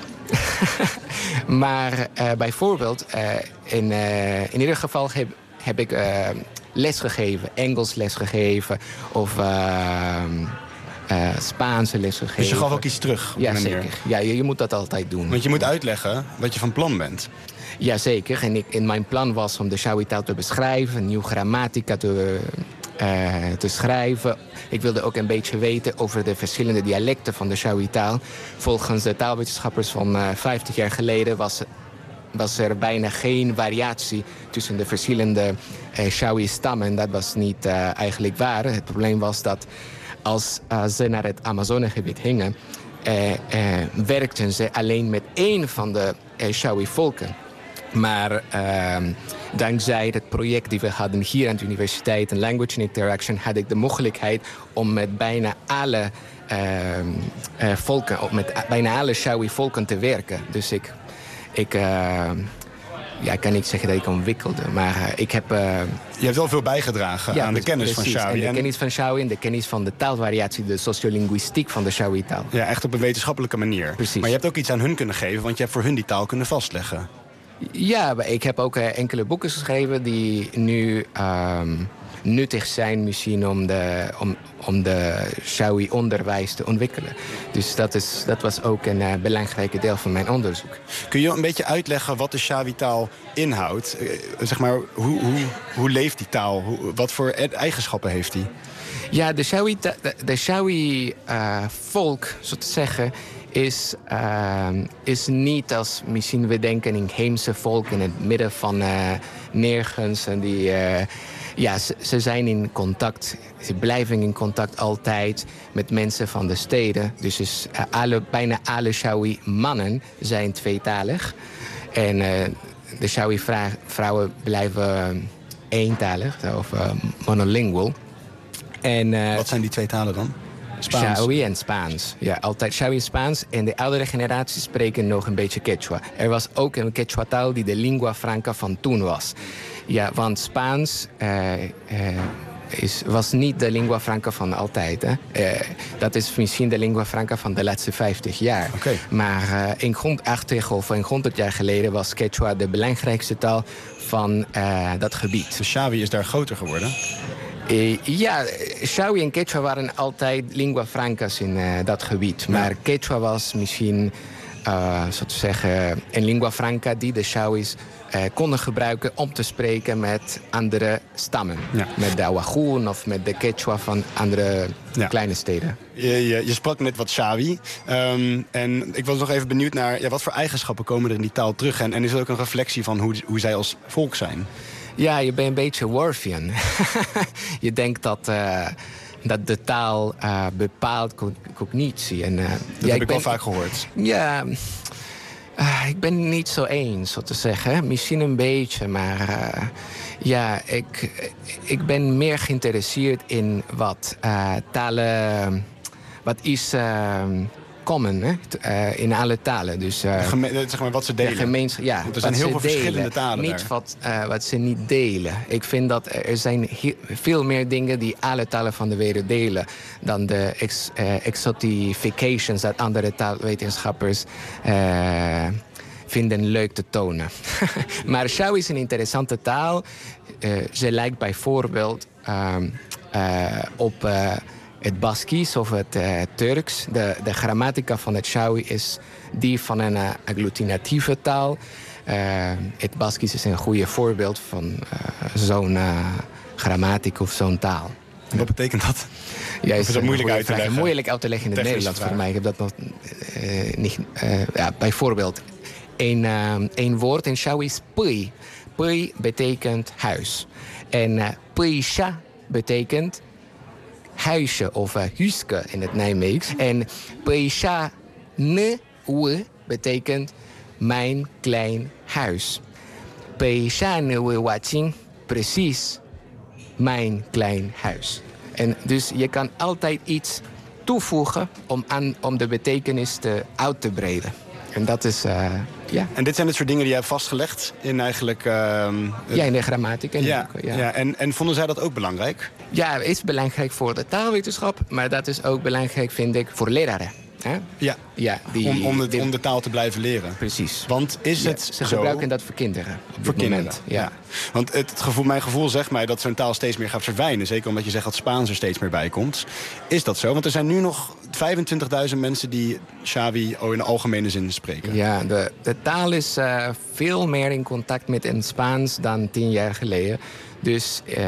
Maar uh, bijvoorbeeld, uh, in, uh, in ieder geval heb, heb ik uh, les gegeven, Engels les gegeven of... Uh, Uh, Spaanse lessen geven. Dus je gaf ook iets terug? Op ja, die zeker. Ja, je, je moet dat altijd doen. Want je moet uitleggen wat je van plan bent. Jazeker. En ik, in mijn plan was om de Shawi-taal te beschrijven, een nieuwe grammatica te, uh, te schrijven. Ik wilde ook een beetje weten over de verschillende dialecten van de Shawi-taal. Volgens de taalwetenschappers van uh, vijftig jaar geleden was, was er bijna geen variatie tussen de verschillende uh, Shawi-stammen. Dat was niet uh, eigenlijk waar. Het probleem was dat als uh, ze naar het Amazonegebied gingen, uh, uh, werkten ze alleen met één van de uh, Shawi-volken. Maar uh, dankzij het project die we hadden hier aan de universiteit, een Language Interaction, had ik de mogelijkheid om met bijna alle uh, uh, volken, met bijna alle Shawi-volken te werken. Dus ik, ik uh, ja, ik kan niet zeggen dat ik ontwikkelde, maar uh, ik heb... Uh, Je hebt wel veel bijgedragen ja, aan de kennis precies, van Shawi. En de en... kennis van Shawi en de kennis van de taalvariatie, de sociolinguïstiek van de Shawi-taal. Ja, echt op een wetenschappelijke manier. Precies. Maar je hebt ook iets aan hun kunnen geven, want je hebt voor hun die taal kunnen vastleggen. Ja, maar ik heb ook uh, enkele boeken geschreven die nu um, nuttig zijn misschien om de, om, om de Shawi-onderwijs te ontwikkelen. Dus dat, is, dat was ook een uh, belangrijke deel van mijn onderzoek. Kun je een beetje uitleggen wat de Shawi-taal inhoudt? Uh, zeg maar, hoe, hoe, hoe leeft die taal? Hoe, wat voor eigenschappen heeft die? Ja, de Shawi-volk, de, de Shawi, uh, zo te zeggen, is, uh, is niet als misschien we denken inheemse volk in het midden van uh, nergens. En die, uh, ja, ze, ze zijn in contact, ze blijven in contact altijd met mensen van de steden. Dus is, uh, alle, bijna alle Shawi-mannen zijn tweetalig. En uh, de Shawi-vrouwen blijven eentalig, of uh, monolingual. En, uh, wat zijn die twee talen dan? Spaans. Shawi en Spaans. Ja, altijd Shawi en Spaans. En de oudere generaties spreken nog een beetje Quechua. Er was ook een Quechua-taal die de lingua franca van toen was. Ja, want Spaans uh, uh, is, was niet de lingua franca van altijd. Hè. Uh, dat is misschien de lingua franca van de laatste vijftig jaar. Okay. Maar uh, in honderdachtig of in honderd jaar geleden was Quechua de belangrijkste taal van uh, dat gebied. De Shawi is daar groter geworden? Uh, ja, Shawi en Quechua waren altijd lingua francas in uh, dat gebied. Maar ja. Quechua was misschien uh, zo te zeggen, een lingua franca die de Shawis uh, konden gebruiken om te spreken met andere stammen. Ja. Met de Awajoen of met de Quechua van andere ja. kleine steden. Je, je, je sprak net wat Shawi. Um, en ik was nog even benieuwd naar ja, wat voor eigenschappen komen er in die taal terug. En, en is het ook een reflectie van hoe, hoe zij als volk zijn? Ja, je bent een beetje Worfian. Je denkt dat... Uh, dat de taal uh, bepaalt cognitie. En, uh, dat ja, heb ik ik ben, al vaak gehoord. Ja, uh, ik ben het niet zo eens, zo te zeggen. Misschien een beetje, maar uh, ja, ik, ik ben meer geïnteresseerd in wat uh, talen... Wat is uh, common hè? Uh, in alle talen. Dus, uh, Geme- zeg maar wat ze delen. Ja, gemeens- ja, Want er zijn heel veel delen, verschillende talen niet daar. Wat, uh, wat ze niet delen. Ik vind dat er zijn he- veel meer dingen die alle talen van de wereld delen dan de ex- uh, exotifications dat andere taalwetenschappers uh, vinden leuk te tonen. Maar Shawi is een interessante taal. Uh, ze lijkt bijvoorbeeld uh, uh, op... Uh, het Baskisch of het uh, Turks. De, de grammatica van het Shawi is die van een uh, agglutinatieve taal. Uh, het Baskisch is een goede voorbeeld van uh, zo'n uh, grammatica of zo'n taal. En wat betekent dat? Ja, is dat moeilijk uit te leggen? Moeilijk uit te leggen in het Nederlands voor mij. Ik heb dat nog uh, niet... Uh, ja, bijvoorbeeld, een, uh, een woord in Shawi is pui. Pui betekent huis. En uh, puisha betekent... huisje of uh, huiske in het Nijmeegs. En Peisha ne we betekent mijn klein huis. Peisha ne we watching, precies mijn klein huis. En dus je kan altijd iets toevoegen om, aan, om de betekenis te uit te breiden. En dat is, uh, ja. En dit zijn het soort dingen die jij hebt vastgelegd in eigenlijk... Uh, ja, in de grammatica. Ja, ja. ja. En, en vonden zij dat ook belangrijk? Ja, het is belangrijk voor de taalwetenschap, maar dat is ook belangrijk, vind ik, voor leraren. Hè? Ja, ja die, om, om, het, die, om de taal te blijven leren. Precies. Want is ja, het ze zo... gebruiken dat voor kinderen op voor dit kinderen, moment. Ja. ja. Want het, het gevoel, mijn gevoel zegt mij dat zo'n taal steeds meer gaat verdwijnen. Zeker omdat je zegt dat Spaans er steeds meer bij komt. Is dat zo? Want er zijn nu nog vijfentwintigduizend mensen die Shawi in de algemene zin spreken. Ja, de, de taal is uh, veel meer in contact met in Spaans dan tien jaar geleden. Dus... Uh,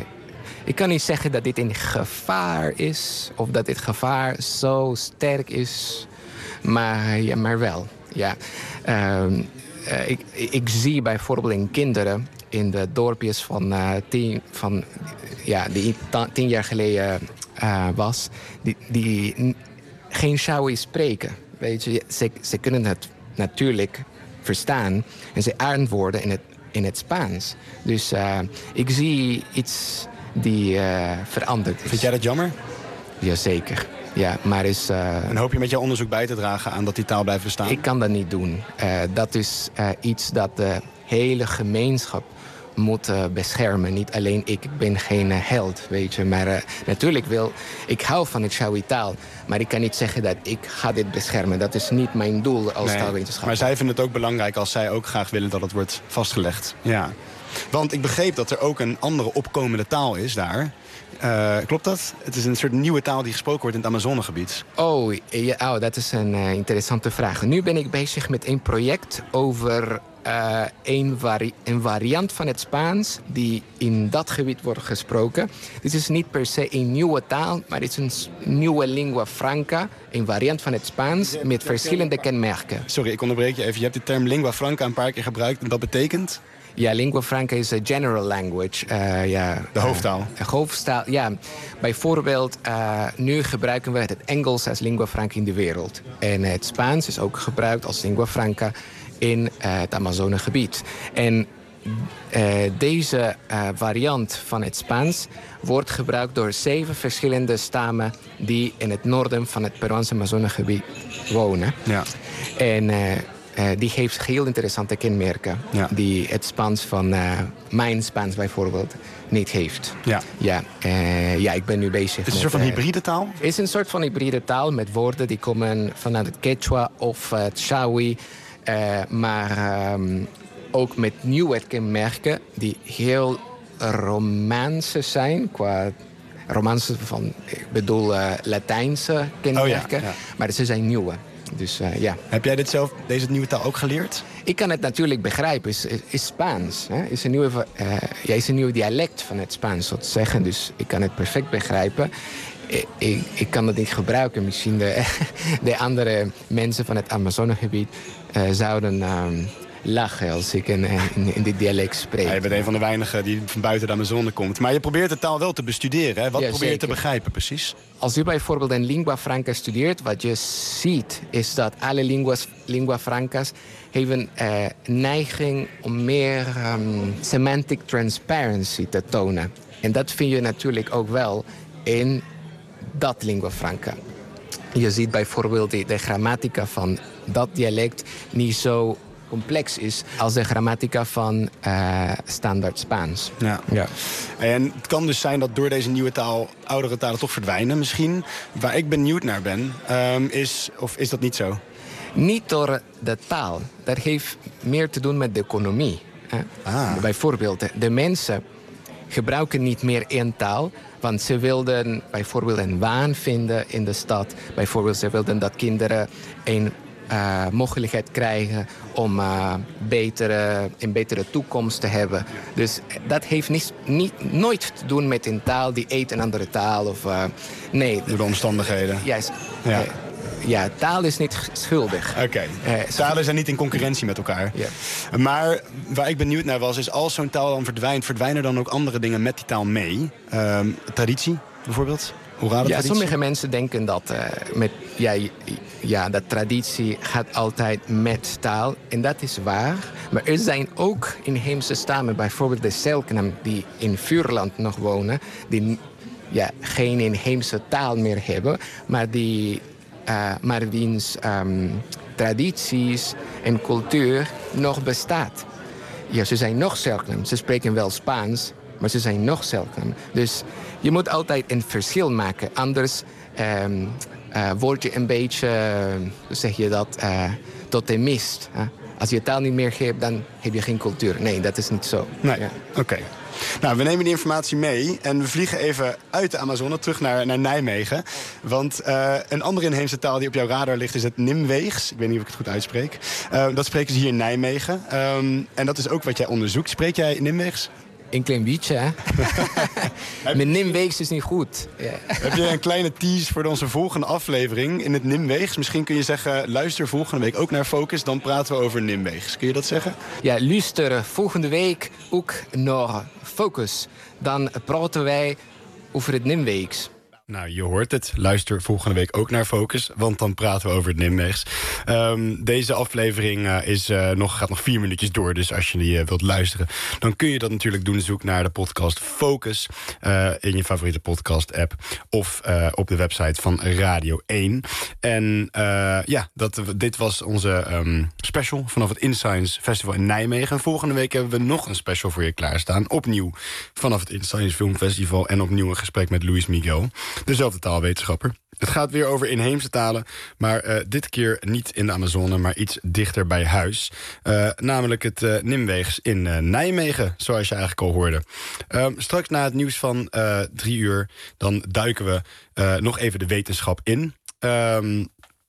ik kan niet zeggen dat dit in gevaar is, of dat dit gevaar zo sterk is, maar, ja, maar wel. Ja. Uh, uh, ik, ik zie bijvoorbeeld in kinderen in de dorpjes van, uh, tien, van ja, die ta- tien jaar geleden uh, was, die, die n- geen Shawi spreken. Weet je, ze, ze kunnen het natuurlijk verstaan en ze antwoorden in het, in het Spaans. Dus uh, ik zie iets die uh, veranderd is. Vind jij dat jammer? Jazeker. Ja, maar is, uh, en hoop je met jouw onderzoek bij te dragen aan dat die taal blijft bestaan? Ik kan dat niet doen. Uh, dat is uh, iets dat de hele gemeenschap moet uh, beschermen. Niet alleen ik. Ik ben geen uh, held, weet je. Maar uh, natuurlijk wil... Ik hou van het Shawi-taal. Maar ik kan niet zeggen dat ik ga dit beschermen. Dat is niet mijn doel als nee, taalwetenschapper. Maar zij vinden het ook belangrijk als zij ook graag willen dat het wordt vastgelegd. Ja. Want ik begreep dat er ook een andere opkomende taal is daar. Uh, klopt dat? Het is een soort nieuwe taal die gesproken wordt in het Amazonegebied. Oh, ja, oh dat is een uh, interessante vraag. Nu ben ik bezig met een project over uh, een, vari- een variant van het Spaans die in dat gebied wordt gesproken. Dit is niet per se een nieuwe taal, maar het is een nieuwe lingua franca. Een variant van het Spaans met verschillende kenmerken. Sorry, ik onderbreek je even. Je hebt de term lingua franca een paar keer gebruikt en dat betekent... Ja, lingua franca is een general language. Uh, ja, de hoofdtaal. Uh, hoofdtaal, ja. Bijvoorbeeld, uh, nu gebruiken we het Engels als lingua franca in de wereld. En het Spaans is ook gebruikt als lingua franca in uh, het Amazonegebied. En uh, deze uh, variant van het Spaans wordt gebruikt door zeven verschillende stammen die in het noorden van het Peruaanse Amazonegebied wonen. Ja. En... Uh, Uh, die heeft heel interessante kenmerken. Ja. Die het Spaans van uh, mijn Spaans bijvoorbeeld niet heeft. Ja. Ja, uh, ja, ik ben nu bezig met... Het is een soort van uh, hybride taal? Het is een soort van hybride taal met woorden die komen vanuit het Quechua of het Shawi. Uh, maar um, ook met nieuwe kenmerken die heel Romaanse zijn qua... Romaanse van, ik bedoel uh, Latijnse kenmerken. Oh ja, ja. Maar ze zijn nieuwe. Dus uh, ja. Heb jij dit zelf, deze nieuwe taal ook geleerd? Ik kan het natuurlijk begrijpen. Het is, is Spaans. Het is, een nieuwe, uh, ja, is een nieuw dialect van het Spaans, zo te zeggen. Dus ik kan het perfect begrijpen. Ik, ik, ik kan het niet gebruiken. Misschien de, de andere mensen van het Amazonegebied uh, zouden um, lachen als ik in, in, in dit dialect spreek. Ja, je bent een van de weinigen die van buiten de Amazone komt. Maar je probeert de taal wel te bestuderen. Hè? Wat Ja, probeer je te zeker. begrijpen precies? Als je bijvoorbeeld een lingua franca studeert, wat je ziet is dat alle linguas, lingua francas hebben uh, neiging om meer um, semantic transparency te tonen. En dat vind je natuurlijk ook wel in dat lingua franca. Je ziet bijvoorbeeld de, de grammatica van dat dialect niet zo complex is als de grammatica van uh, standaard Spaans. Ja. Ja. En het kan dus zijn dat door deze nieuwe taal oudere talen toch verdwijnen misschien. Waar ik benieuwd naar ben, um, is, of is dat niet zo? Niet door de taal. Dat heeft meer te doen met de economie. Hè? Ah. Bijvoorbeeld, de mensen gebruiken niet meer één taal, want ze wilden bijvoorbeeld een baan vinden in de stad. Bijvoorbeeld, ze wilden dat kinderen een uh, mogelijkheid krijgen om uh, betere, een betere toekomst te hebben. Dus dat heeft niet, niet, nooit te doen met een taal die eet een andere taal. Of, uh, nee. Door de omstandigheden. Juist. Ja. Uh, Ja, taal is niet schuldig. Oké, okay. uh, talen zijn niet in concurrentie met elkaar. Ja. Maar waar ik benieuwd naar was, is als zo'n taal dan verdwijnt, verdwijnen dan ook andere dingen met die taal mee? Um, traditie bijvoorbeeld? Orale ja, traditie? sommige mensen denken dat, uh, met, ja, ja, dat traditie gaat altijd met taal. En dat is waar. Maar er zijn ook inheemse stammen, bijvoorbeeld de Selknam, die in Vuurland nog wonen, die ja, geen inheemse taal meer hebben, maar die Uh, maar wiens um, tradities en cultuur nog bestaat. Ja, ze zijn nog Selknam. Ze spreken wel Spaans, maar ze zijn nog Selknam. Dus je moet altijd een verschil maken. Anders um, uh, word je een beetje, uh, hoe zeg je dat, uh, tot de mist. Huh? Als je taal niet meer hebt, dan heb je geen cultuur. Nee, dat is niet zo. Nee, ja. oké. Okay. Nou, we nemen die informatie mee en we vliegen even uit de Amazone terug naar, naar Nijmegen. Want uh, een andere inheemse taal die op jouw radar ligt is het Nimweegs. Ik weet niet of ik het goed uitspreek. Uh, dat spreken ze hier in Nijmegen. Um, en dat is ook wat jij onderzoekt. Spreek jij Nimweegs? Een klein beetje, hè? Mijn Nimweegs is niet goed. Yeah. Heb je een kleine tease voor onze volgende aflevering in het Nimweegs? Misschien kun je zeggen, luister volgende week ook naar Focus. Dan praten we over Nimweegs. Kun je dat zeggen? Ja, luister volgende week ook naar Focus. Dan praten wij over het Nimweegs. Nou, je hoort het. Luister volgende week ook naar Focus, want dan praten we over het Nimweegs. Um, deze aflevering uh, is, uh, nog, gaat nog vier minuutjes door, dus als je die uh, wilt luisteren, dan kun je dat natuurlijk doen. Zoek naar de podcast Focus uh, in je favoriete podcast-app of uh, op de website van Radio één. En uh, ja, dat, dit was onze um, special vanaf het InScience Festival in Nijmegen. En volgende week hebben we nog een special voor je klaarstaan. Opnieuw vanaf het InScience Film Festival en opnieuw een gesprek met Luis Miguel. Dezelfde taalwetenschapper. Het gaat weer over inheemse talen, maar uh, dit keer niet in de Amazone, maar iets dichter bij huis. Uh, namelijk het uh, Nimweegs in uh, Nijmegen, zoals je eigenlijk al hoorde. Uh, straks na het nieuws van uh, drie uur, dan duiken we uh, nog even de wetenschap in. Um,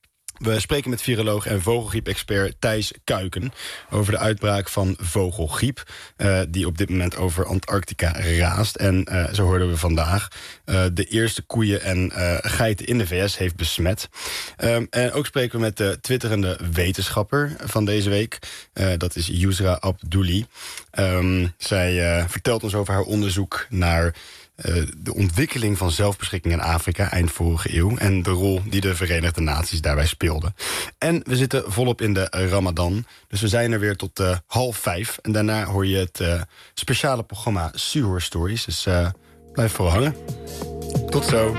We spreken met viroloog en vogelgriep-expert Thijs Kuiken over de uitbraak van vogelgriep, uh, die op dit moment over Antarctica raast. En uh, zo hoorden we vandaag uh, de eerste koeien en uh, geiten in de V S heeft besmet. Um, en ook spreken we met de twitterende wetenschapper van deze week. Uh, dat is Yusra Abdouli. Um, zij uh, vertelt ons over haar onderzoek naar Uh, de ontwikkeling van zelfbeschikking in Afrika eind vorige eeuw en de rol die de Verenigde Naties daarbij speelden. En we zitten volop in de Ramadan, dus we zijn er weer tot uh, half vijf. En daarna hoor je het uh, speciale programma Suhoor Stories. Dus uh, blijf vooral hangen. Tot zo.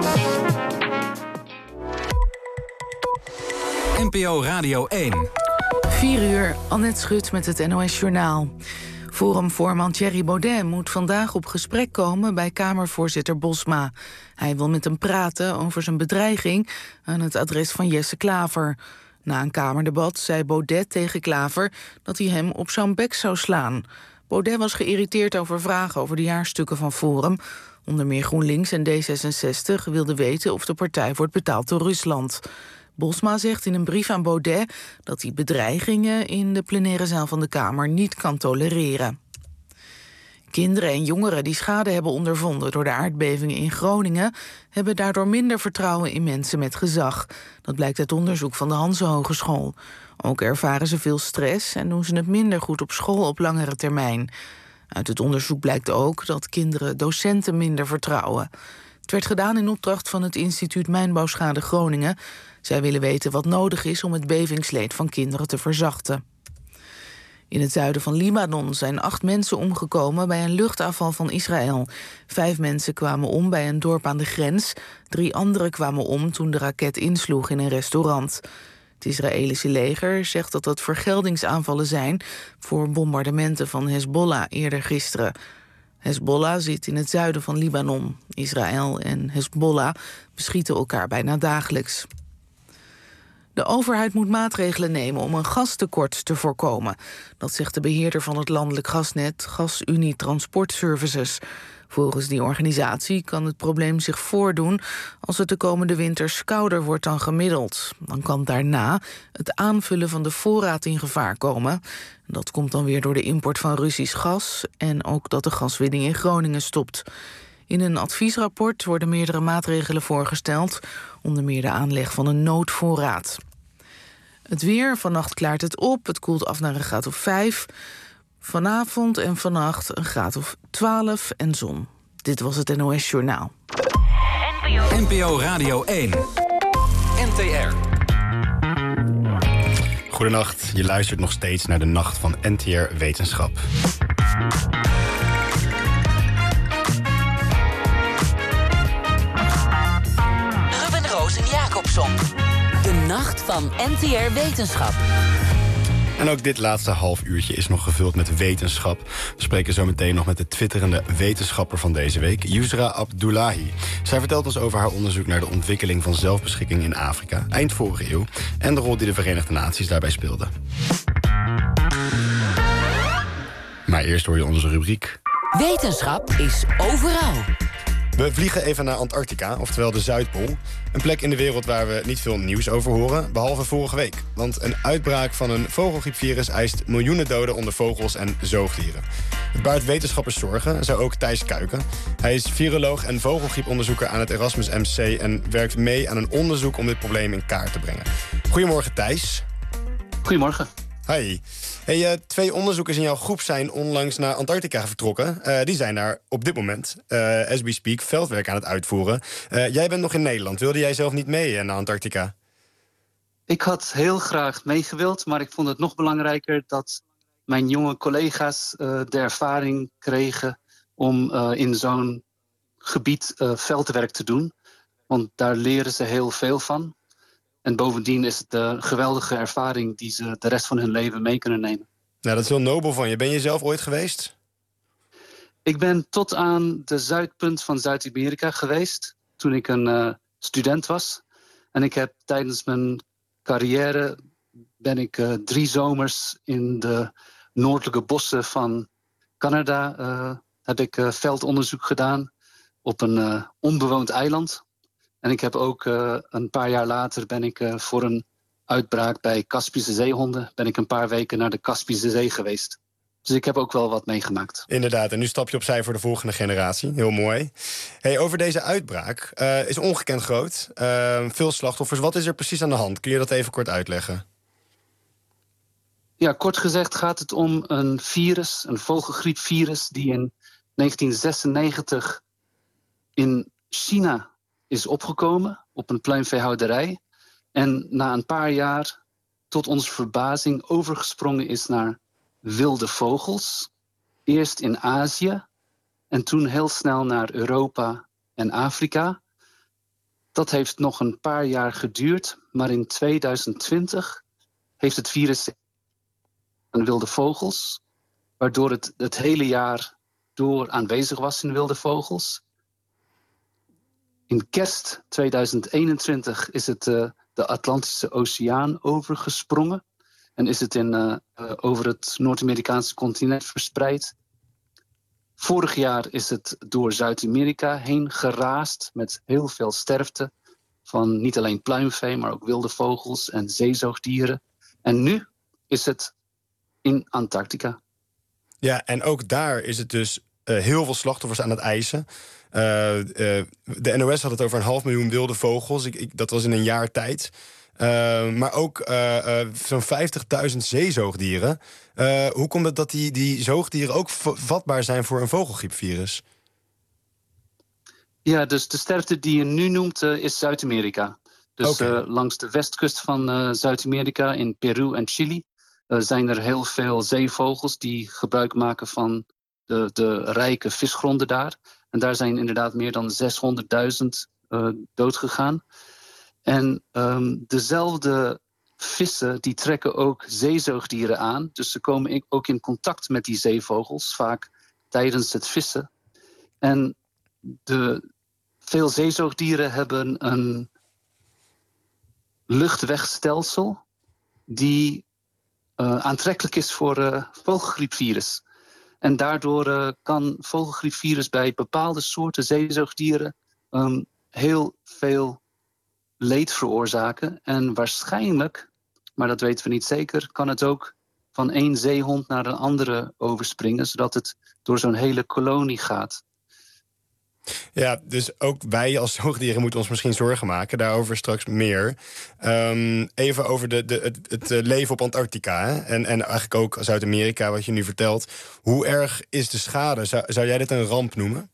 N P O Radio één. vier uur, Annette Schut met het N O S Journaal. Forumvoorman Thierry Baudet moet vandaag op gesprek komen bij Kamervoorzitter Bosma. Hij wil met hem praten over zijn bedreiging aan het adres van Jesse Klaver. Na een Kamerdebat zei Baudet tegen Klaver dat hij hem op zijn bek zou slaan. Baudet was geïrriteerd over vragen over de jaarstukken van Forum. Onder meer GroenLinks en D zesenzestig wilden weten of de partij wordt betaald door Rusland. Bosma zegt in een brief aan Baudet dat hij bedreigingen in de plenaire zaal van de Kamer niet kan tolereren. Kinderen en jongeren die schade hebben ondervonden door de aardbevingen in Groningen hebben daardoor minder vertrouwen in mensen met gezag. Dat blijkt uit onderzoek van de Hanse Hogeschool. Ook ervaren ze veel stress en doen ze het minder goed op school op langere termijn. Uit het onderzoek blijkt ook dat kinderen docenten minder vertrouwen. Het werd gedaan in opdracht van het instituut Mijnbouwschade Groningen. Zij willen weten wat nodig is om het bevingsleed van kinderen te verzachten. In het zuiden van Libanon zijn acht mensen omgekomen bij een luchtaanval van Israël. Vijf mensen kwamen om bij een dorp aan de grens. Drie anderen kwamen om toen de raket insloeg in een restaurant. Het Israëlische leger zegt dat dat vergeldingsaanvallen zijn voor bombardementen van Hezbollah eerder gisteren. Hezbollah zit in het zuiden van Libanon. Israël en Hezbollah beschieten elkaar bijna dagelijks. De overheid moet maatregelen nemen om een gastekort te voorkomen. Dat zegt de beheerder van het landelijk gasnet, GasUnie Transport Services. Volgens die organisatie kan het probleem zich voordoen als het de komende winters kouder wordt dan gemiddeld. Dan kan daarna het aanvullen van de voorraad in gevaar komen. Dat komt dan weer door de import van Russisch gas en ook dat de gaswinning in Groningen stopt. In een adviesrapport worden meerdere maatregelen voorgesteld, onder meer de aanleg van een noodvoorraad. Het weer, vannacht klaart het op, het koelt af naar een graad of vijf. Vanavond en vannacht een graad of twaalf en zon. Dit was het N O S Journaal. N P O Radio één. N T R. Goedenacht, je luistert nog steeds naar de Nacht van N T R Wetenschap. Ruben Roos en Jacobson. De Nacht van N T R Wetenschap. En ook dit laatste half uurtje is nog gevuld met wetenschap. We spreken zo meteen nog met de twitterende wetenschapper van deze week, Yusra Abdullahi. Zij vertelt ons over haar onderzoek naar de ontwikkeling van zelfbeschikking in Afrika, eind vorige eeuw, en de rol die de Verenigde Naties daarbij speelden. Maar eerst hoor je onze rubriek. Wetenschap is overal. We vliegen even naar Antarctica, oftewel de Zuidpool. Een plek in de wereld waar we niet veel nieuws over horen, behalve vorige week. Want een uitbraak van een vogelgriepvirus eist miljoenen doden onder vogels en zoogdieren. Het baart wetenschappers zorgen, zo ook Thijs Kuiken. Hij is viroloog en vogelgrieponderzoeker aan het Erasmus M C en werkt mee aan een onderzoek om dit probleem in kaart te brengen. Goedemorgen, Thijs. Goedemorgen. Hi. Hey, uh, twee onderzoekers in jouw groep zijn onlangs naar Antarctica vertrokken. Uh, die zijn daar op dit moment, uh, as we speak, veldwerk aan het uitvoeren. Uh, jij bent nog in Nederland. Wilde jij zelf niet mee uh, naar Antarctica? Ik had heel graag meegewild, maar ik vond het nog belangrijker dat mijn jonge collega's uh, de ervaring kregen om uh, in zo'n gebied uh, veldwerk te doen. Want daar leren ze heel veel van. En bovendien is het een geweldige ervaring die ze de rest van hun leven mee kunnen nemen. Nou, dat is heel nobel van je. Ben je zelf ooit geweest? Ik ben tot aan de zuidpunt van Zuid-Amerika geweest toen ik een uh, student was. En ik heb tijdens mijn carrière ben ik uh, drie zomers in de noordelijke bossen van Canada uh, heb ik uh, veldonderzoek gedaan op een uh, onbewoond eiland. En ik heb ook uh, een paar jaar later ben ik uh, voor een uitbraak bij Kaspische zeehonden ben ik een paar weken naar de Kaspische Zee geweest. Dus ik heb ook wel wat meegemaakt. Inderdaad, en nu stap je opzij voor de volgende generatie. Heel mooi. Hey, over deze uitbraak uh, is ongekend groot. Uh, veel slachtoffers. Wat is er precies aan de hand? Kun je dat even kort uitleggen? Ja, kort gezegd gaat het om een virus, een vogelgriepvirus, die in negentien zesennegentig in China is opgekomen op een pluimveehouderij. En na een paar jaar tot onze verbazing overgesprongen is naar wilde vogels. Eerst in Azië en toen heel snel naar Europa en Afrika. Dat heeft nog een paar jaar geduurd, maar in tweeduizend twintig heeft het virus aan wilde vogels, waardoor het het hele jaar door aanwezig was in wilde vogels. In kerst tweeduizend eenentwintig is het uh, de Atlantische Oceaan overgesprongen en is het in, uh, uh, over het Noord-Amerikaanse continent verspreid. Vorig jaar is het door Zuid-Amerika heen geraasd met heel veel sterfte van niet alleen pluimvee, maar ook wilde vogels en zeezoogdieren. En nu is het in Antarctica. Ja, en ook daar is het dus uh, heel veel slachtoffers aan het eisen. Uh, uh, de N O S had het over een half miljoen wilde vogels. Ik, ik, dat was in een jaar tijd. Uh, maar ook uh, uh, zo'n vijftigduizend zeezoogdieren. Uh, hoe komt het dat die, die zoogdieren ook v- vatbaar zijn voor een vogelgriepvirus? Ja, dus de sterfte die je nu noemt uh, is Zuid-Amerika. Dus okay. uh, langs de westkust van uh, Zuid-Amerika, in Peru en Chili, uh, zijn er heel veel zeevogels die gebruik maken van de, de rijke visgronden daar. En daar zijn inderdaad meer dan zeshonderdduizend uh, doodgegaan. En um, dezelfde vissen die trekken ook zeezoogdieren aan. Dus ze komen ook in contact met die zeevogels, vaak tijdens het vissen. En de, veel zeezoogdieren hebben een luchtwegstelsel die uh, aantrekkelijk is voor uh, vogelgriepvirus. En daardoor uh, kan vogelgriepvirus bij bepaalde soorten zeezoogdieren um, heel veel leed veroorzaken. En waarschijnlijk, maar dat weten we niet zeker, kan het ook van één zeehond naar een andere overspringen, zodat het door zo'n hele kolonie gaat. Ja, dus ook wij als zoogdieren moeten ons misschien zorgen maken. Daarover straks meer. Um, even over de, de, het, het leven op Antarctica. Hè? En, en eigenlijk ook Zuid-Amerika, wat je nu vertelt. Hoe erg is de schade? Zou, zou jij dit een ramp noemen?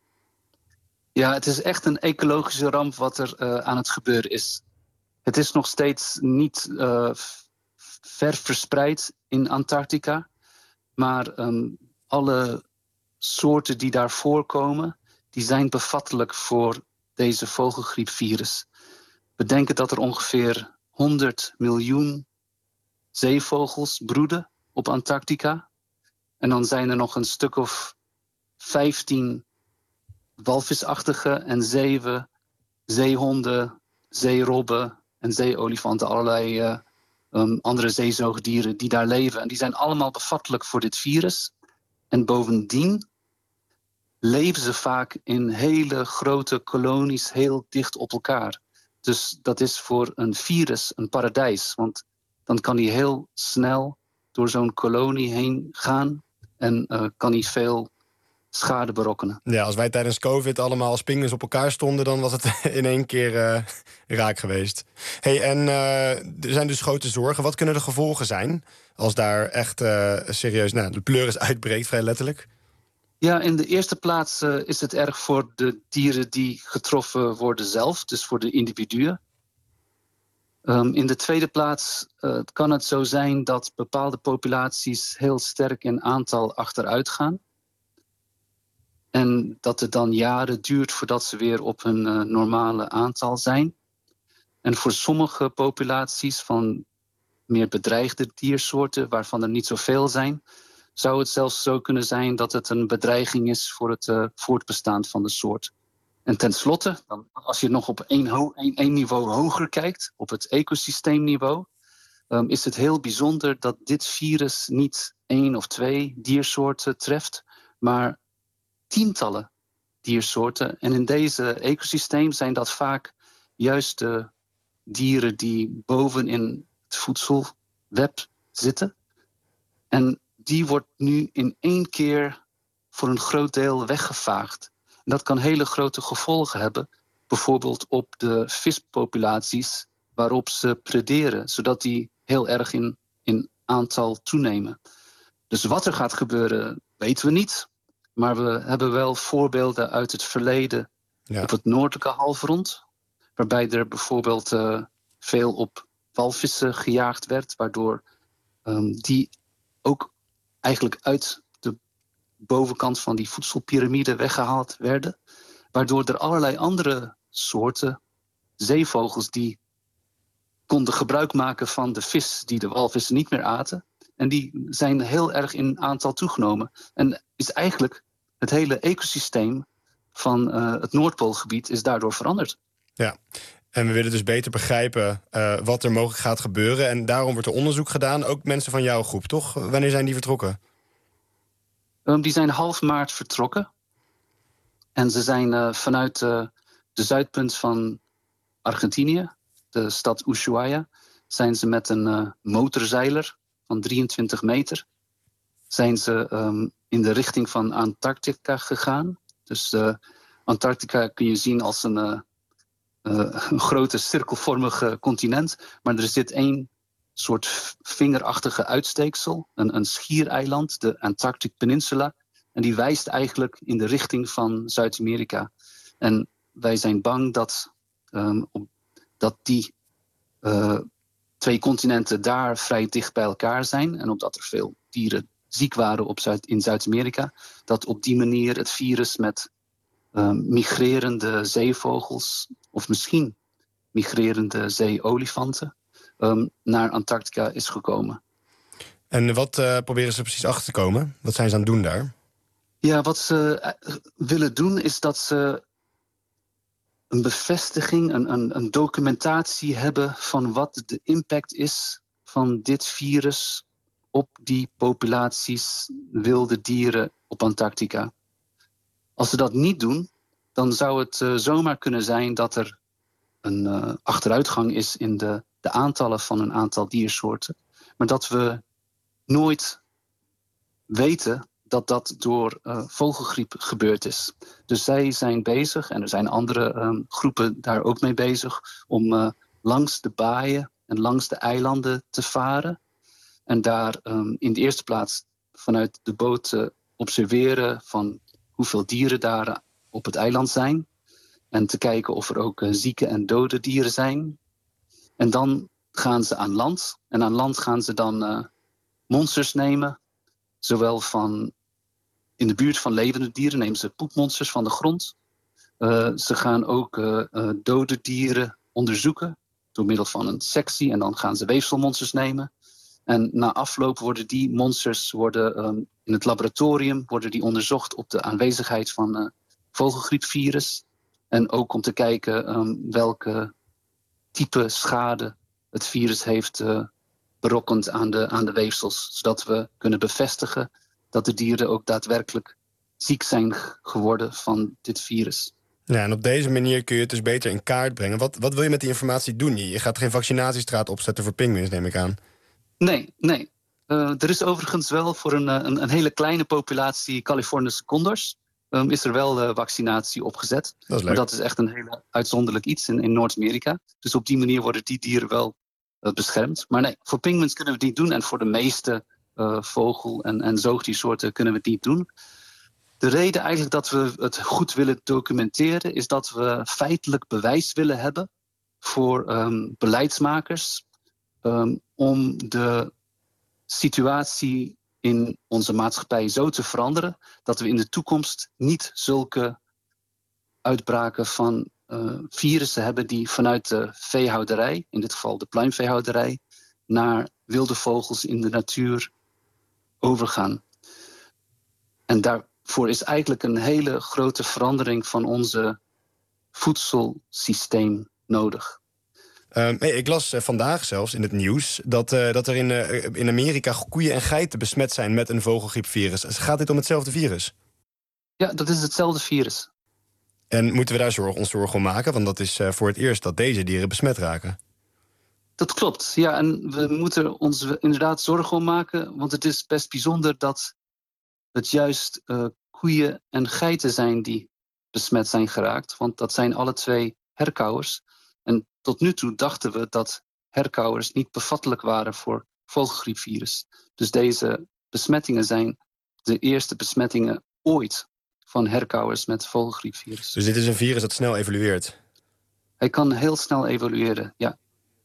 Ja, het is echt een ecologische ramp wat er uh, aan het gebeuren is. Het is nog steeds niet uh, ver verspreid in Antarctica. Maar um, alle soorten die daar voorkomen, die zijn bevattelijk voor deze vogelgriepvirus. We denken dat er ongeveer honderd miljoen zeevogels broeden op Antarctica. En dan zijn er nog een stuk of vijftien walvisachtige en zeven zeehonden, zeerobben en zeeolifanten, allerlei uh, um, andere zeezoogdieren die daar leven. En die zijn allemaal bevattelijk voor dit virus. En bovendien leven ze vaak in hele grote kolonies heel dicht op elkaar. Dus dat is voor een virus een paradijs. Want dan kan hij heel snel door zo'n kolonie heen gaan en uh, kan hij veel schade berokkenen. Ja, als wij tijdens COVID allemaal als pinguïns op elkaar stonden, dan was het in één keer uh, raak geweest. Hey, en uh, er zijn dus grote zorgen. Wat kunnen de gevolgen zijn als daar echt uh, serieus nou, de pleuris uitbreekt, vrij letterlijk? Ja, in de eerste plaats uh, is het erg voor de dieren die getroffen worden zelf, dus voor de individuen. Um, in de tweede plaats uh, kan het zo zijn dat bepaalde populaties heel sterk in aantal achteruit gaan. En dat het dan jaren duurt voordat ze weer op hun uh, normale aantal zijn. En voor sommige populaties van meer bedreigde diersoorten, waarvan er niet zoveel zijn, zou het zelfs zo kunnen zijn dat het een bedreiging is voor het uh, voortbestaan van de soort. En tenslotte, dan, als je nog op één, ho- één, één niveau hoger kijkt, op het ecosysteemniveau, um, is het heel bijzonder dat dit virus niet één of twee diersoorten treft, maar tientallen diersoorten. En in deze ecosysteem zijn dat vaak juist de dieren die boven in het voedselweb zitten. En die wordt nu in één keer voor een groot deel weggevaagd. En dat kan hele grote gevolgen hebben, bijvoorbeeld op de vispopulaties waarop ze prederen, zodat die heel erg in, in aantal toenemen. Dus wat er gaat gebeuren, weten we niet. Maar we hebben wel voorbeelden uit het verleden ja. op het noordelijke halfrond, waarbij er bijvoorbeeld uh, veel op walvissen gejaagd werd, waardoor um, die ook eigenlijk uit de bovenkant van die voedselpiramide weggehaald werden, waardoor er allerlei andere soorten zeevogels die konden gebruik maken van de vis die de walvissen niet meer aten, En die zijn heel erg in aantal toegenomen. En is eigenlijk het hele ecosysteem van uh, het Noordpoolgebied is daardoor veranderd. Ja, en we willen dus beter begrijpen uh, wat er mogelijk gaat gebeuren. En daarom wordt er onderzoek gedaan. Ook mensen van jouw groep, toch? Wanneer zijn die vertrokken? Um, die zijn half maart vertrokken. En ze zijn uh, vanuit uh, de zuidpunt van Argentinië, de stad Ushuaia, zijn ze met een uh, motorzeiler van drieëntwintig meter... zijn ze um, in de richting van Antarctica gegaan. Dus uh, Antarctica kun je zien als een, uh, uh, een grote cirkelvormige continent. Maar er zit één soort vingerachtige uitsteeksel, een, een schiereiland, de Antarctic Peninsula. En die wijst eigenlijk in de richting van Zuid-Amerika. En wij zijn bang dat, um, op, dat die uh, twee continenten daar vrij dicht bij elkaar zijn. En omdat er veel dieren ziek waren op Zuid- in Zuid-Amerika, dat op die manier het virus met um, migrerende zeevogels, of misschien migrerende zeeolifanten, um, naar Antarctica is gekomen. En wat uh, proberen ze precies achter te komen? Wat zijn ze aan het doen daar? Ja, wat ze uh, willen doen is dat ze een bevestiging, een, een, een documentatie hebben van wat de impact is van dit virus op die populaties wilde dieren op Antarctica. Als ze dat niet doen, dan zou het uh, zomaar kunnen zijn dat er een uh, achteruitgang is in de, de aantallen van een aantal diersoorten. Maar dat we nooit weten dat dat door uh, vogelgriep gebeurd is. Dus zij zijn bezig, en er zijn andere um, groepen daar ook mee bezig, om uh, langs de baaien en langs de eilanden te varen. En daar um, in de eerste plaats vanuit de boot uh, observeren van hoeveel dieren daar op het eiland zijn. En te kijken of er ook uh, zieke en dode dieren zijn. En dan gaan ze aan land. En aan land gaan ze dan uh, monsters nemen. Zowel van in de buurt van levende dieren nemen ze poepmonsters van de grond. Uh, ze gaan ook uh, uh, dode dieren onderzoeken door middel van een sectie. En dan gaan ze weefselmonsters nemen. En na afloop worden die monsters worden, um, in het laboratorium worden die onderzocht op de aanwezigheid van uh, vogelgriepvirus. En ook om te kijken um, welke type schade het virus heeft uh, berokkend aan de, aan de weefsels. Zodat we kunnen bevestigen dat de dieren ook daadwerkelijk ziek zijn geworden van dit virus. Ja, en op deze manier kun je het dus beter in kaart brengen. Wat, wat wil je met die informatie doen? Je gaat geen vaccinatiestraat opzetten voor pinguïns, neem ik aan. Nee, nee. Uh, er is overigens wel voor een, een, een hele kleine populatie Californische condors Um, is er wel uh, vaccinatie opgezet. Dat is leuk. Maar dat is echt een heel uitzonderlijk iets in, in Noord-Amerika. Dus op die manier worden die dieren wel uh, beschermd. Maar nee, voor pinguïns kunnen we het niet doen. En voor de meeste uh, vogel- en, en zoogdiersoorten kunnen we het niet doen. De reden eigenlijk dat we het goed willen documenteren is dat we feitelijk bewijs willen hebben voor um, beleidsmakers um, om de situatie in onze maatschappij zo te veranderen dat we in de toekomst niet zulke uitbraken van uh, virussen hebben die vanuit de veehouderij, in dit geval de pluimveehouderij, naar wilde vogels in de natuur overgaan. En daarvoor is eigenlijk een hele grote verandering van onze voedselsysteem nodig. Uh, nee, ik las uh, vandaag zelfs in het nieuws dat, uh, dat er in, uh, in Amerika koeien en geiten besmet zijn met een vogelgriepvirus. Gaat dit om hetzelfde virus? Ja, dat is hetzelfde virus. En moeten we daar zorg, ons zorgen om maken? Want dat is uh, voor het eerst dat deze dieren besmet raken. Dat klopt, ja. En we moeten ons inderdaad zorgen om maken. Want het is best bijzonder dat het juist uh, koeien en geiten zijn die besmet zijn geraakt. Want dat zijn alle twee herkauwers. En tot nu toe dachten we dat herkauwers niet bevattelijk waren voor vogelgriepvirus. Dus deze besmettingen zijn de eerste besmettingen ooit van herkauwers met vogelgriepvirus. Dus dit is een virus dat snel evolueert? Hij kan heel snel evolueren, ja.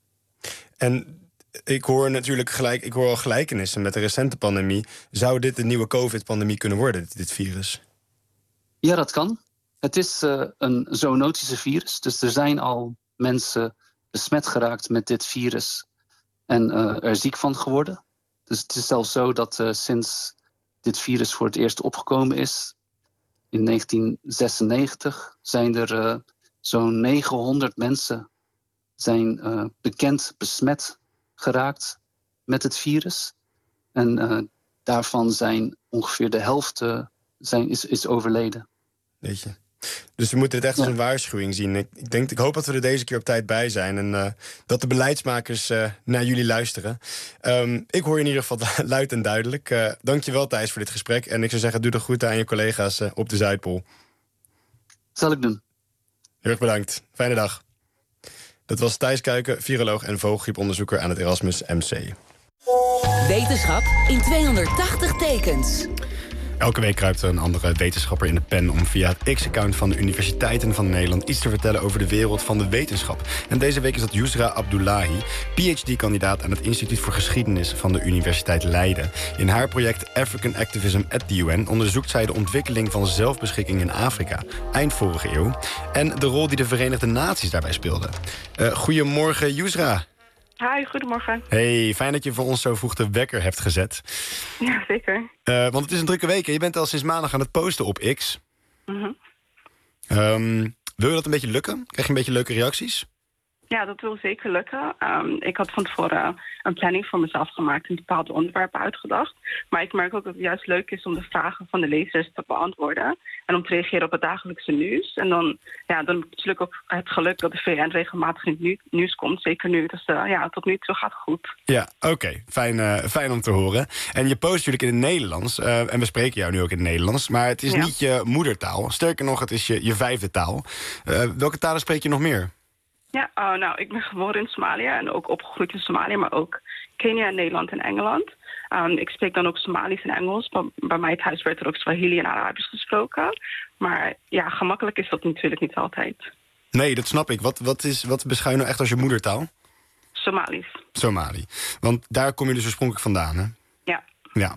En ik hoor natuurlijk gelijk, ik hoor al gelijkenissen met de recente pandemie. Zou dit de nieuwe COVID-pandemie kunnen worden, dit, dit virus? Ja, dat kan. Het is uh, een zoonotische virus, dus er zijn al mensen besmet geraakt met dit virus en uh, er ziek van geworden. Dus het is zelfs zo dat uh, sinds dit virus voor het eerst opgekomen is, in negentien zesennegentig, zijn er uh, zo'n negenhonderd mensen zijn uh, bekend besmet geraakt met het virus. En uh, daarvan zijn ongeveer de helft uh, zijn, is, is overleden. Weet je. Dus we moeten het echt als een waarschuwing zien. Ik, ik, denk, ik hoop dat we er deze keer op tijd bij zijn. En uh, dat de beleidsmakers uh, naar jullie luisteren. Um, ik hoor je in ieder geval luid en duidelijk. Uh, Dank je wel, Thijs, voor dit gesprek. En ik zou zeggen, doe de groeten aan je collega's uh, op de Zuidpool. Zal ik doen. Heel erg bedankt. Fijne dag. Dat was Thijs Kuiken, viroloog en vogelgrieponderzoeker aan het Erasmus M C. Wetenschap in tweehonderdtachtig tekens. Elke week kruipt er een andere wetenschapper in de pen om via het X-account van de universiteiten van Nederland iets te vertellen over de wereld van de wetenschap. En deze week is dat Yusra Abdullahi, P H D-kandidaat aan het Instituut voor Geschiedenis van de Universiteit Leiden. In haar project African Activism at the U N onderzoekt zij de ontwikkeling van zelfbeschikking in Afrika, eind vorige eeuw, en de rol die de Verenigde Naties daarbij speelden. Uh, goedemorgen, Yusra. Hi, goedemorgen. Hey, fijn dat je voor ons zo vroeg de wekker hebt gezet. Ja, zeker. Uh, want het is een drukke week en je bent al sinds maandag aan het posten op X. Mm-hmm. Um, wil je dat een beetje lukken? Krijg je een beetje leuke reacties? Ja, dat wil zeker lukken. Um, ik had van tevoren een planning voor mezelf gemaakt en bepaalde onderwerpen uitgedacht. Maar ik merk ook dat het juist leuk is om de vragen van de lezers te beantwoorden. En om te reageren op het dagelijkse nieuws. En dan, ja, dan heb ik natuurlijk ook het geluk dat de V N regelmatig in het nieuws komt. Zeker nu. Dus uh, ja, tot nu toe gaat het goed. Ja, oké. Okay. Fijn, uh, fijn om te horen. En je post natuurlijk in het Nederlands. Uh, en we spreken jou nu ook in het Nederlands. Maar het is ja. niet je moedertaal. Sterker nog, het is je, je vijfde taal. Uh, welke talen spreek je nog meer? Ja, uh, nou, ik ben geboren in Somalië en ook opgegroeid in Somalië, maar ook Kenia, Nederland en Engeland. Um, ik spreek dan ook Somalisch en Engels. Bij, bij mij thuis werd er ook Swahili en Arabisch gesproken. Maar ja, gemakkelijk is dat natuurlijk niet altijd. Nee, dat snap ik. Wat, wat, is, wat beschouw je nou echt als je moedertaal? Somalisch. Somali. Want daar kom je dus oorspronkelijk vandaan, hè? Ja. Ja.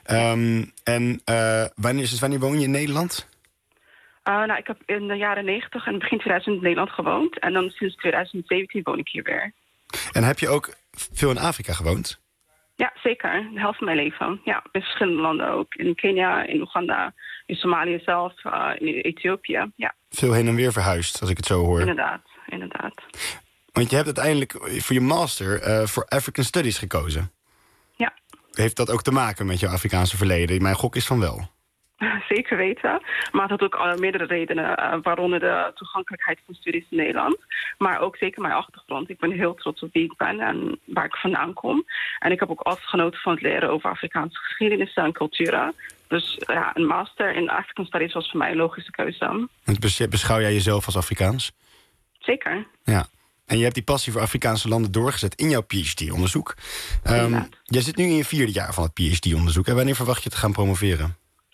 Um, en uh, wanneer, sinds wanneer woon je in Nederland? Uh, nou, ik heb in de jaren negentig en begin tweeduizend in Nederland gewoond. En dan sinds tweeduizend zeventien woon ik hier weer. En heb je ook veel in Afrika gewoond? Ja, zeker. De helft van mijn leven. Ja, in verschillende landen ook. In Kenia, in Oeganda, in Somalië zelf, uh, in Ethiopië. Ja. Veel heen en weer verhuisd, als ik het zo hoor. Inderdaad, inderdaad. Want je hebt uiteindelijk voor je master uh, voor African Studies gekozen. Ja. Heeft dat ook te maken met je Afrikaanse verleden? Mijn gok is van wel. Zeker weten. Maar het had ook al meerdere redenen, uh, waaronder de toegankelijkheid van studies in Nederland. Maar ook zeker mijn achtergrond. Ik ben heel trots op wie ik ben en waar ik vandaan kom. En ik heb ook altijd genoten van het leren over Afrikaanse geschiedenis en culturen. Dus ja, een master in African Studies was voor mij een logische keuze. En beschouw jij jezelf als Afrikaans? Zeker. Ja. En je hebt die passie voor Afrikaanse landen doorgezet in jouw P H D-onderzoek. Um, jij zit nu in je vierde jaar van het P H D-onderzoek. En wanneer verwacht je te gaan promoveren?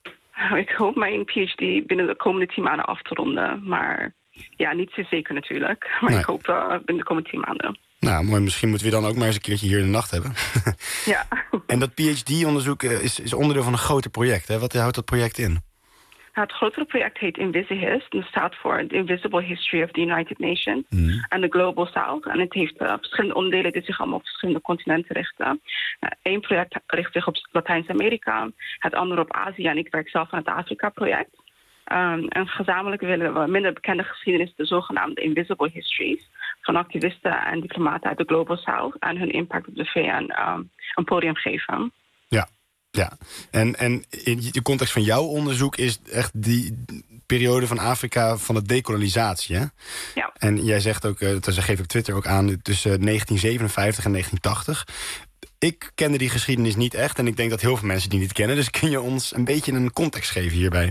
Ik hoop mijn P H D binnen de komende tien maanden af te ronden. Maar ja, niet zo zeker natuurlijk. Maar nee. Ik hoop uh, binnen de komende tien maanden. Nou, mooi. Misschien moeten we dan ook maar eens een keertje hier in de nacht hebben. Ja. En dat P H D-onderzoek is, is onderdeel van een groter project, hè? Wat houdt dat project in? Nou, het grotere project heet InvisiHist. Dat staat voor The Invisible History of the United Nations mm. en de Global South. En het heeft uh, verschillende onderdelen die zich allemaal op verschillende continenten richten. Eén uh, project richt zich op Latijns-Amerika, het andere op Azië en ik werk zelf aan het Afrika-project. Um, en gezamenlijk willen we minder bekende geschiedenis, de zogenaamde Invisible Histories, van activisten en diplomaten uit de Global South en hun impact op de V N um, een podium geven. Ja. Ja, en, en in de context van jouw onderzoek is echt die periode van Afrika van de dekolonisatie, hè? Ja. En jij zegt ook, dat geef ik op Twitter ook aan, tussen negentien zevenenvijftig en negentien tachtig. Ik kende die geschiedenis niet echt en ik denk dat heel veel mensen die niet kennen. Dus kun je ons een beetje een context geven hierbij?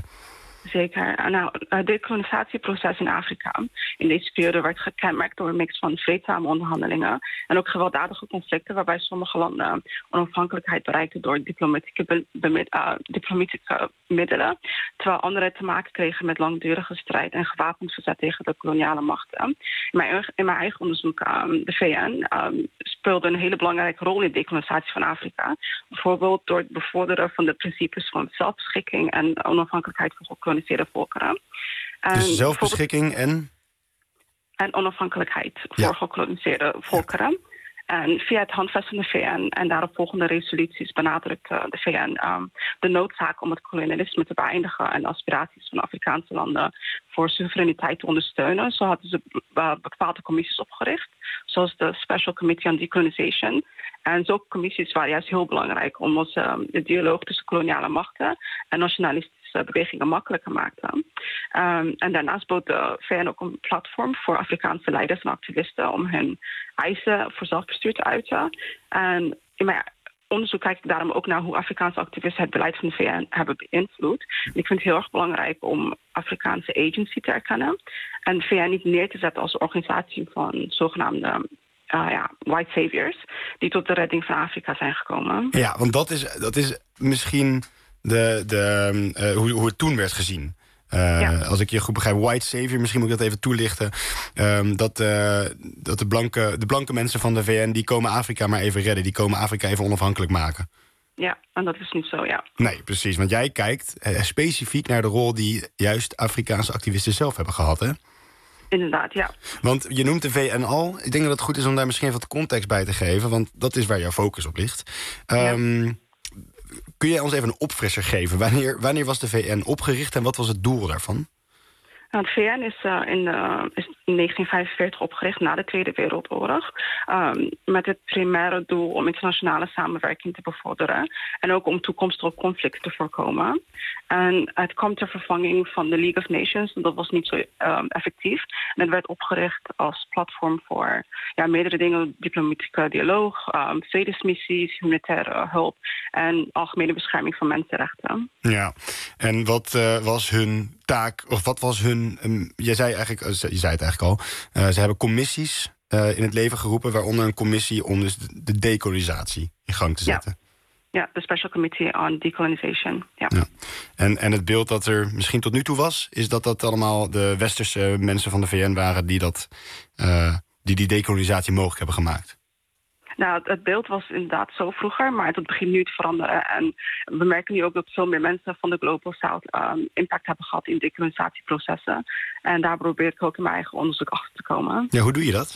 Zeker. Nou, het dekolonisatieproces in Afrika in deze periode werd gekenmerkt door een mix van vreedzame onderhandelingen en ook gewelddadige conflicten waarbij sommige landen onafhankelijkheid bereikten door diplomatieke, be- be- uh, diplomatieke middelen, terwijl anderen te maken kregen met langdurige strijd en gewapend verzet tegen de koloniale machten. In mijn, in mijn eigen onderzoek, um, de V N, um, speelde een hele belangrijke rol in de dekolonisatie van Afrika. Bijvoorbeeld door het bevorderen van de principes van zelfbeschikking en onafhankelijkheid voor gekoloniseerde volkeren. En dus zelfbeschikking en? En onafhankelijkheid voor ja. gekoloniseerde volkeren. En via het handvest van de V N en daarop volgende resoluties benadrukt uh, de V N um, de noodzaak om het kolonialisme te beëindigen en de aspiraties van Afrikaanse landen voor soevereiniteit te ondersteunen. Zo hadden ze uh, bepaalde commissies opgericht, zoals de Special Committee on Decolonization. En zulke commissies waren juist heel belangrijk omdat ze um, de dialoog tussen koloniale machten en nationalistische bewegingen makkelijker maakten. Um, en daarnaast bood de V N ook een platform voor Afrikaanse leiders en activisten om hun eisen voor zelfbestuur te uiten. En in mijn onderzoek kijk ik daarom ook naar hoe Afrikaanse activisten het beleid van de V N hebben beïnvloed. En ik vind het heel erg belangrijk om Afrikaanse agency te erkennen en de V N niet neer te zetten als een organisatie van zogenaamde Uh, ja, white saviors, die tot de redding van Afrika zijn gekomen. Ja, want dat is, dat is misschien de, de, uh, hoe, hoe het toen werd gezien. Uh, ja. Als ik je goed begrijp, white savior, misschien moet ik dat even toelichten. Um, dat uh, dat de, blanke, de blanke mensen van de V N, die komen Afrika maar even redden. Die komen Afrika even onafhankelijk maken. Ja, en dat is niet zo, ja. Nee, precies. Want jij kijkt uh, specifiek naar de rol die juist Afrikaanse activisten zelf hebben gehad, hè? Inderdaad, ja. Want je noemt de V N al. Ik denk dat het goed is om daar misschien even wat context bij te geven, want dat is waar jouw focus op ligt. Um, ja. Kun jij ons even een opfrisser geven? Wanneer, wanneer was de V N opgericht en wat was het doel daarvan? Nou, het V N is, uh, in, uh, is in negentien vijfenveertig opgericht na de Tweede Wereldoorlog. Um, met het primaire doel om internationale samenwerking te bevorderen. En ook om toekomstige conflicten te voorkomen. En het kwam ter vervanging van de League of Nations. Dat was niet zo um, effectief. En het werd opgericht als platform voor ja, meerdere dingen. Diplomatieke dialoog, um, vredesmissies, humanitaire hulp en algemene bescherming van mensenrechten. Ja, en wat uh, was hun taak, of wat was hun... Um, je zei eigenlijk, uh, je zei het eigenlijk al, uh, ze hebben commissies uh, in het leven geroepen, waaronder een commissie om dus de, de dekolonisatie in gang te zetten. Ja, ja, de Special Committee on Decolonization. Ja. Ja. En, en het beeld dat er misschien tot nu toe was, is dat dat allemaal de westerse mensen van de V N waren die dat, uh, die, die dekolonisatie mogelijk hebben gemaakt. Nou, het beeld was inderdaad zo vroeger, maar het begint nu te veranderen. En we merken nu ook dat veel meer mensen van de Global South um, impact hebben gehad in decolonisatieprocessen. En daar probeer ik ook in mijn eigen onderzoek achter te komen. Ja, hoe doe je dat?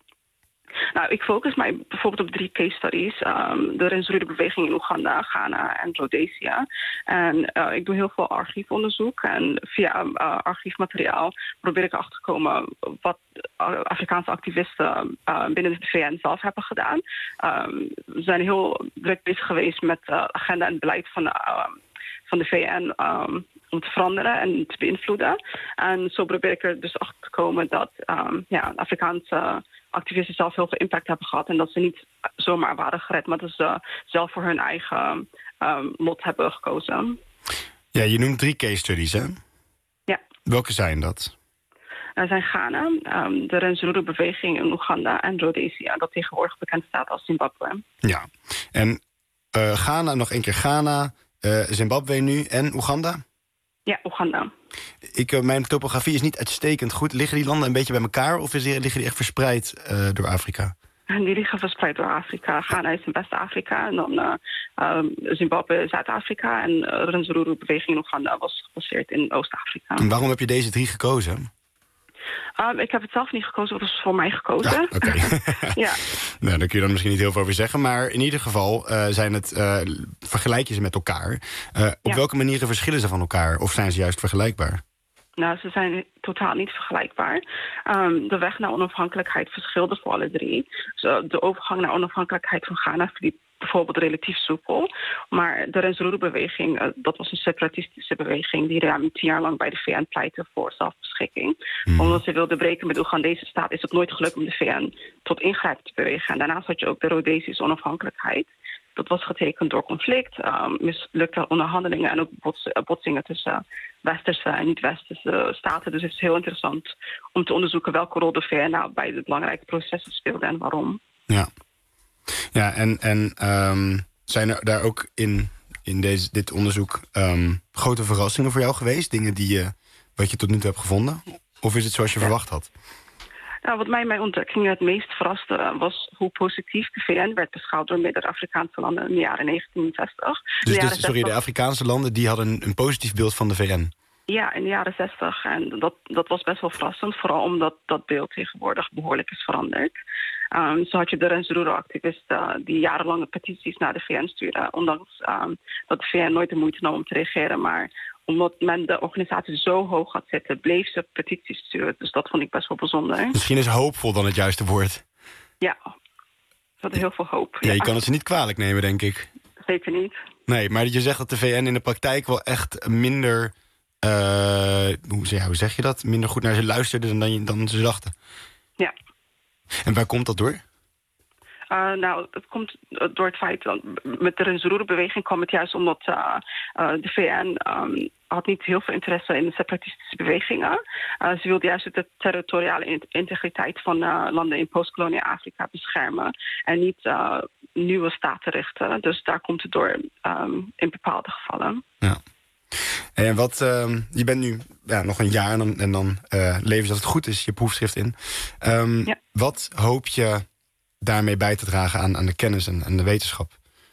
Nou, ik focus mij bijvoorbeeld op drie case studies. Um, de Rwanda-beweging in Oeganda, Ghana en Rhodesië. En uh, ik doe heel veel archiefonderzoek. En via uh, archiefmateriaal probeer ik erachter te komen wat Afrikaanse activisten uh, binnen de V N zelf hebben gedaan. Um, we zijn heel druk bezig geweest met uh, agenda en beleid van, uh, van de V N um, om te veranderen en te beïnvloeden. En zo probeer ik er dus achter te komen dat um, ja, Afrikaanse activisten zelf heel veel impact hebben gehad. En dat ze niet zomaar waren gered, maar dat ze zelf voor hun eigen um, lot hebben gekozen. Ja, je noemt drie case studies, hè? Ja. Welke zijn dat? Er zijn Ghana, um, de Rwanda-beweging in Oeganda en Rhodesië, dat tegenwoordig bekend staat als Zimbabwe. Ja, en uh, Ghana, nog één keer Ghana, uh, Zimbabwe nu en Oeganda? Ja, Oeganda. Ik, uh, mijn topografie is niet uitstekend goed. Liggen die landen een beetje bij elkaar of is die, liggen die echt verspreid uh, door Afrika? Die liggen verspreid door Afrika. Ghana is in West-Afrika en dan uh, um, Zimbabwe Zuid-Afrika en uh, de Rwanda-beweging in Oeganda was gebaseerd in Oost-Afrika. En waarom heb je deze drie gekozen? Um, ik heb het zelf niet gekozen, het was voor mij gekozen. Ja, oké. Okay. Ja. Nou, daar kun je dan misschien niet heel veel over zeggen. Maar in ieder geval uh, zijn het, uh, vergelijk je ze met elkaar. Uh, op Ja. welke manieren verschillen ze van elkaar? Of zijn ze juist vergelijkbaar? Nou, ze zijn totaal niet vergelijkbaar. Um, de weg naar onafhankelijkheid verschilde voor alle drie. Dus de overgang naar onafhankelijkheid van Ghana verliep bijvoorbeeld relatief soepel. Maar de Rwanda-beweging, uh, dat was een separatistische beweging die ruim tien jaar lang bij de V N pleitte voor zelfbeschikking. Hmm. Omdat ze wilden breken met de Oegandese staat, is het nooit gelukt om de V N tot ingrijpen te bewegen. En daarnaast had je ook de Rhodesische onafhankelijkheid. Dat was getekend door conflict, um, mislukte onderhandelingen en ook bots, botsingen tussen westerse en niet-westerse staten. Dus het is heel interessant om te onderzoeken welke rol de V N nou bij de belangrijke processen speelde en waarom. Ja, ja en, en um, zijn er daar ook in, in deze, dit onderzoek um, grote verrassingen voor jou geweest? Dingen die je, wat je tot nu toe hebt gevonden? Of is het zoals je ja. verwacht had? Nou, wat mij in mijn ontdekking het meest verraste was hoe positief de V N werd beschouwd door meerdere Afrikaanse landen in de jaren negentien zestig. Dus, dus sorry, de Afrikaanse landen die hadden een, een positief beeld van de V N? Ja, in de jaren zestig. En dat, dat was best wel verrassend. Vooral omdat dat beeld tegenwoordig behoorlijk is veranderd. Um, zo had je de Renzururu-activisten die jarenlange petities naar de V N stuurden, ondanks um, dat de V N nooit de moeite nam om te reageren, maar omdat men de organisatie zo hoog had zitten, bleef ze petities sturen. Dus dat vond ik best wel bijzonder. Misschien is hoopvol dan het juiste woord. Ja, ze hadden heel veel hoop. Ja, ja. je kan het ze niet kwalijk nemen, denk ik. Zeker niet. Nee, maar je zegt dat de V N in de praktijk wel echt minder... Uh, hoe, zeg, hoe zeg je dat? Minder goed naar ze luisterden dan, je, dan ze dachten. Ja. En waar komt dat door? Uh, nou, het komt door het feit dat met de Renzururu-beweging kwam het juist omdat uh, uh, de V N um, had niet heel veel interesse in de separatistische bewegingen. Uh, ze wilde juist de territoriale integriteit van uh, landen in postkoloniaal Afrika beschermen en niet uh, nieuwe staten richten. Dus daar komt het door um, in bepaalde gevallen. Ja. En wat, uh, je bent nu ja, nog een jaar en dan, en dan uh, lever je als het goed is je proefschrift in. Um, ja. Wat hoop je daarmee bij te dragen aan, aan de kennis en, en de wetenschap?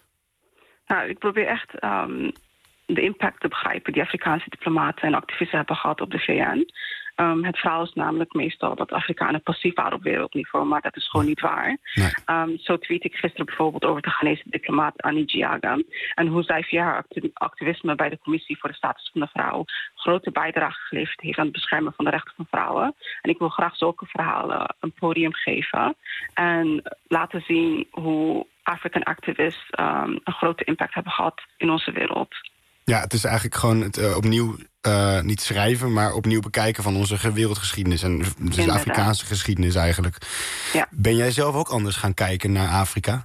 Nou, ik probeer echt um, de impact te begrijpen die Afrikaanse diplomaten en activisten hebben gehad op de V N. Um, het verhaal is namelijk meestal dat Afrikanen passief waren op wereldniveau, maar dat is gewoon niet waar. Nee. Um, zo tweet ik gisteren bijvoorbeeld over de Ghanese diplomaat Annie Giaga en hoe zij via haar activisme bij de Commissie voor de Status van de Vrouw grote bijdrage geleverd heeft aan het beschermen van de rechten van vrouwen. En ik wil graag zulke verhalen een podium geven en laten zien hoe African activists um, een grote impact hebben gehad in onze wereld. Ja, het is eigenlijk gewoon het uh, opnieuw uh, niet schrijven, maar opnieuw bekijken van onze wereldgeschiedenis. En dus de Afrikaanse geschiedenis eigenlijk. Ja. Ben jij zelf ook anders gaan kijken naar Afrika?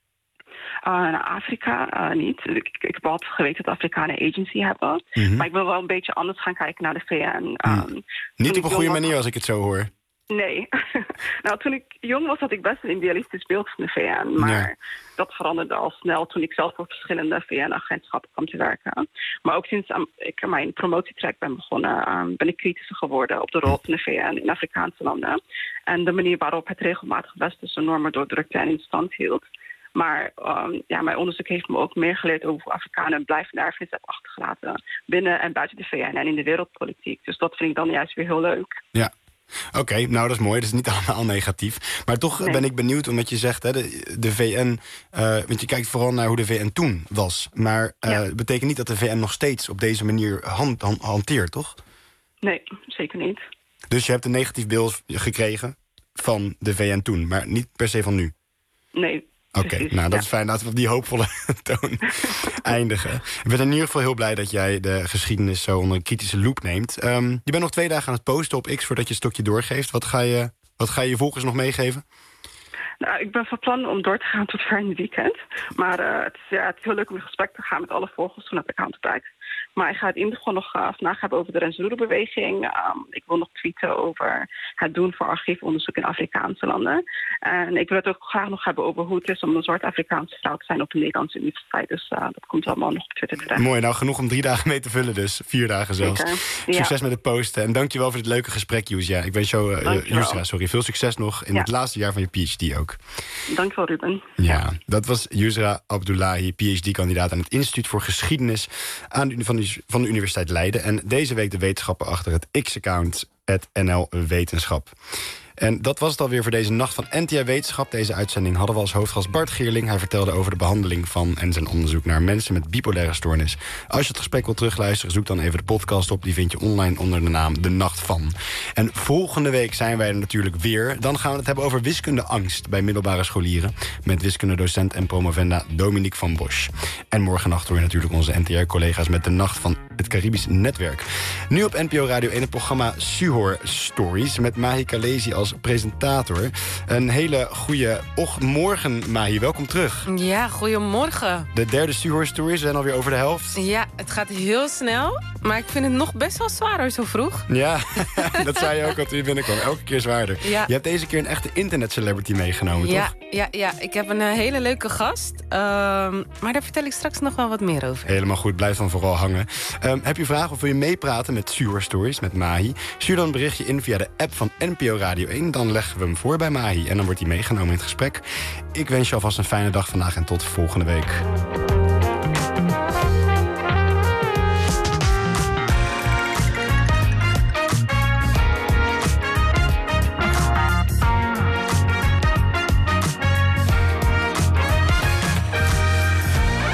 Uh, naar Afrika uh, niet. Ik, ik heb altijd geweten dat Afrikanen een agency hebben. Mm-hmm. Maar ik wil wel een beetje anders gaan kijken naar de V N. Um, mm. Niet op een goede manier was... als ik het zo hoor. Nee. Nou, toen ik jong was had ik best een idealistisch beeld van de V N. Maar ja. dat veranderde al snel toen ik zelf voor verschillende V N-agentschappen kwam te werken. Maar ook sinds um, ik mijn promotietraject ben begonnen, um, ben ik kritischer geworden op de rol van de V N in Afrikaanse landen. En de manier waarop het regelmatig westerse normen doordrukte en in stand hield. Maar um, ja, mijn onderzoek heeft me ook meer geleerd over hoe Afrikanen een blijvende erfenis hebben achtergelaten binnen en buiten de V N en in de wereldpolitiek. Dus dat vind ik dan juist weer heel leuk. Ja. Oké, okay, nou dat is mooi. Dat is niet allemaal negatief. Maar toch nee. ben ik benieuwd, omdat je zegt, hè, de, de V N... Uh, want je kijkt vooral naar hoe de V N toen was. Maar uh, ja. betekent niet dat de V N nog steeds op deze manier hand, hand, hanteert, toch? Nee, zeker niet. Dus je hebt een negatief beeld gekregen van de V N toen, maar niet per se van nu? Nee. Oké, okay, nou dat ja. is fijn. Laten we op die hoopvolle toon eindigen. Ik ben in ieder geval heel blij dat jij de geschiedenis zo onder een kritische loep neemt. Um, je bent nog twee dagen aan het posten op X voordat je het stokje doorgeeft. Wat ga je, wat ga je je volgers nog meegeven? Nou, ik ben van plan om door te gaan tot ver in het weekend. Maar uh, het, is, ja, het is heel leuk om in gesprek te gaan met alle volgers van het account bereikt. Maar ik ga het in ieder geval nog uh, vandaag hebben over de Renzururu-beweging. Um, ik wil nog tweeten over het doen voor archiefonderzoek in Afrikaanse landen. En ik wil het ook graag nog hebben over hoe het is om een soort Afrikaanse vrouw te zijn op de Nederlandse universiteit. Dus uh, dat komt allemaal nog op Twitter terecht. Mooi, nou genoeg om drie dagen mee te vullen dus. Vier dagen zelfs. Ja. Succes met het posten. En dankjewel voor dit leuke gesprek, Yusra. Ik wens jou, uh, Yusra, sorry, veel succes nog in ja. het laatste jaar van je P H D ook. Dankjewel, Ruben. Ja, dat was Yusra Abdullahi, P H D-kandidaat aan het Instituut voor Geschiedenis aan de, van, de, van de Universiteit Leiden. En deze week de wetenschapper achter het X-account, het N L Wetenschap. En dat was het alweer voor deze nacht van N T R Wetenschap. Deze uitzending hadden we als hoofdgast Bart Geerling. Hij vertelde over de behandeling van en zijn onderzoek naar mensen met bipolaire stoornis. Als je het gesprek wilt terugluisteren, zoek dan even de podcast op. Die vind je online onder de naam De Nacht Van. En volgende week zijn wij er natuurlijk weer. Dan gaan we het hebben over wiskundeangst bij middelbare scholieren. Met wiskundedocent en promovenda Dominique van Bosch. En morgennacht hoor je natuurlijk onze N T R-collega's met De Nacht van het Caribisch Netwerk. Nu op N P O Radio één het programma Suhoor Stories met Mahi Kalesi als presentator. Een hele goede morgen, Mahi. Welkom terug. Ja, goedemorgen. De derde Suhoor Stories zijn alweer over de helft. Ja, het gaat heel snel, maar ik vind het nog best wel zwaar hoor, zo vroeg. Ja, dat zei je ook al toen je binnenkwam. Elke keer zwaarder. Ja. Je hebt deze keer een echte internetcelebrity meegenomen, ja, toch? Ja, ja, ik heb een uh, hele leuke gast. Um, maar daar vertel ik straks nog wel wat meer over. Helemaal goed, blijf dan vooral hangen. Um, heb je vragen of wil je meepraten met Suhoor Stories, met Mahi? Stuur dan een berichtje in via de app van N P O Radio één. Dan leggen we hem voor bij Mahi en dan wordt hij meegenomen in het gesprek. Ik wens je alvast een fijne dag vandaag en tot volgende week.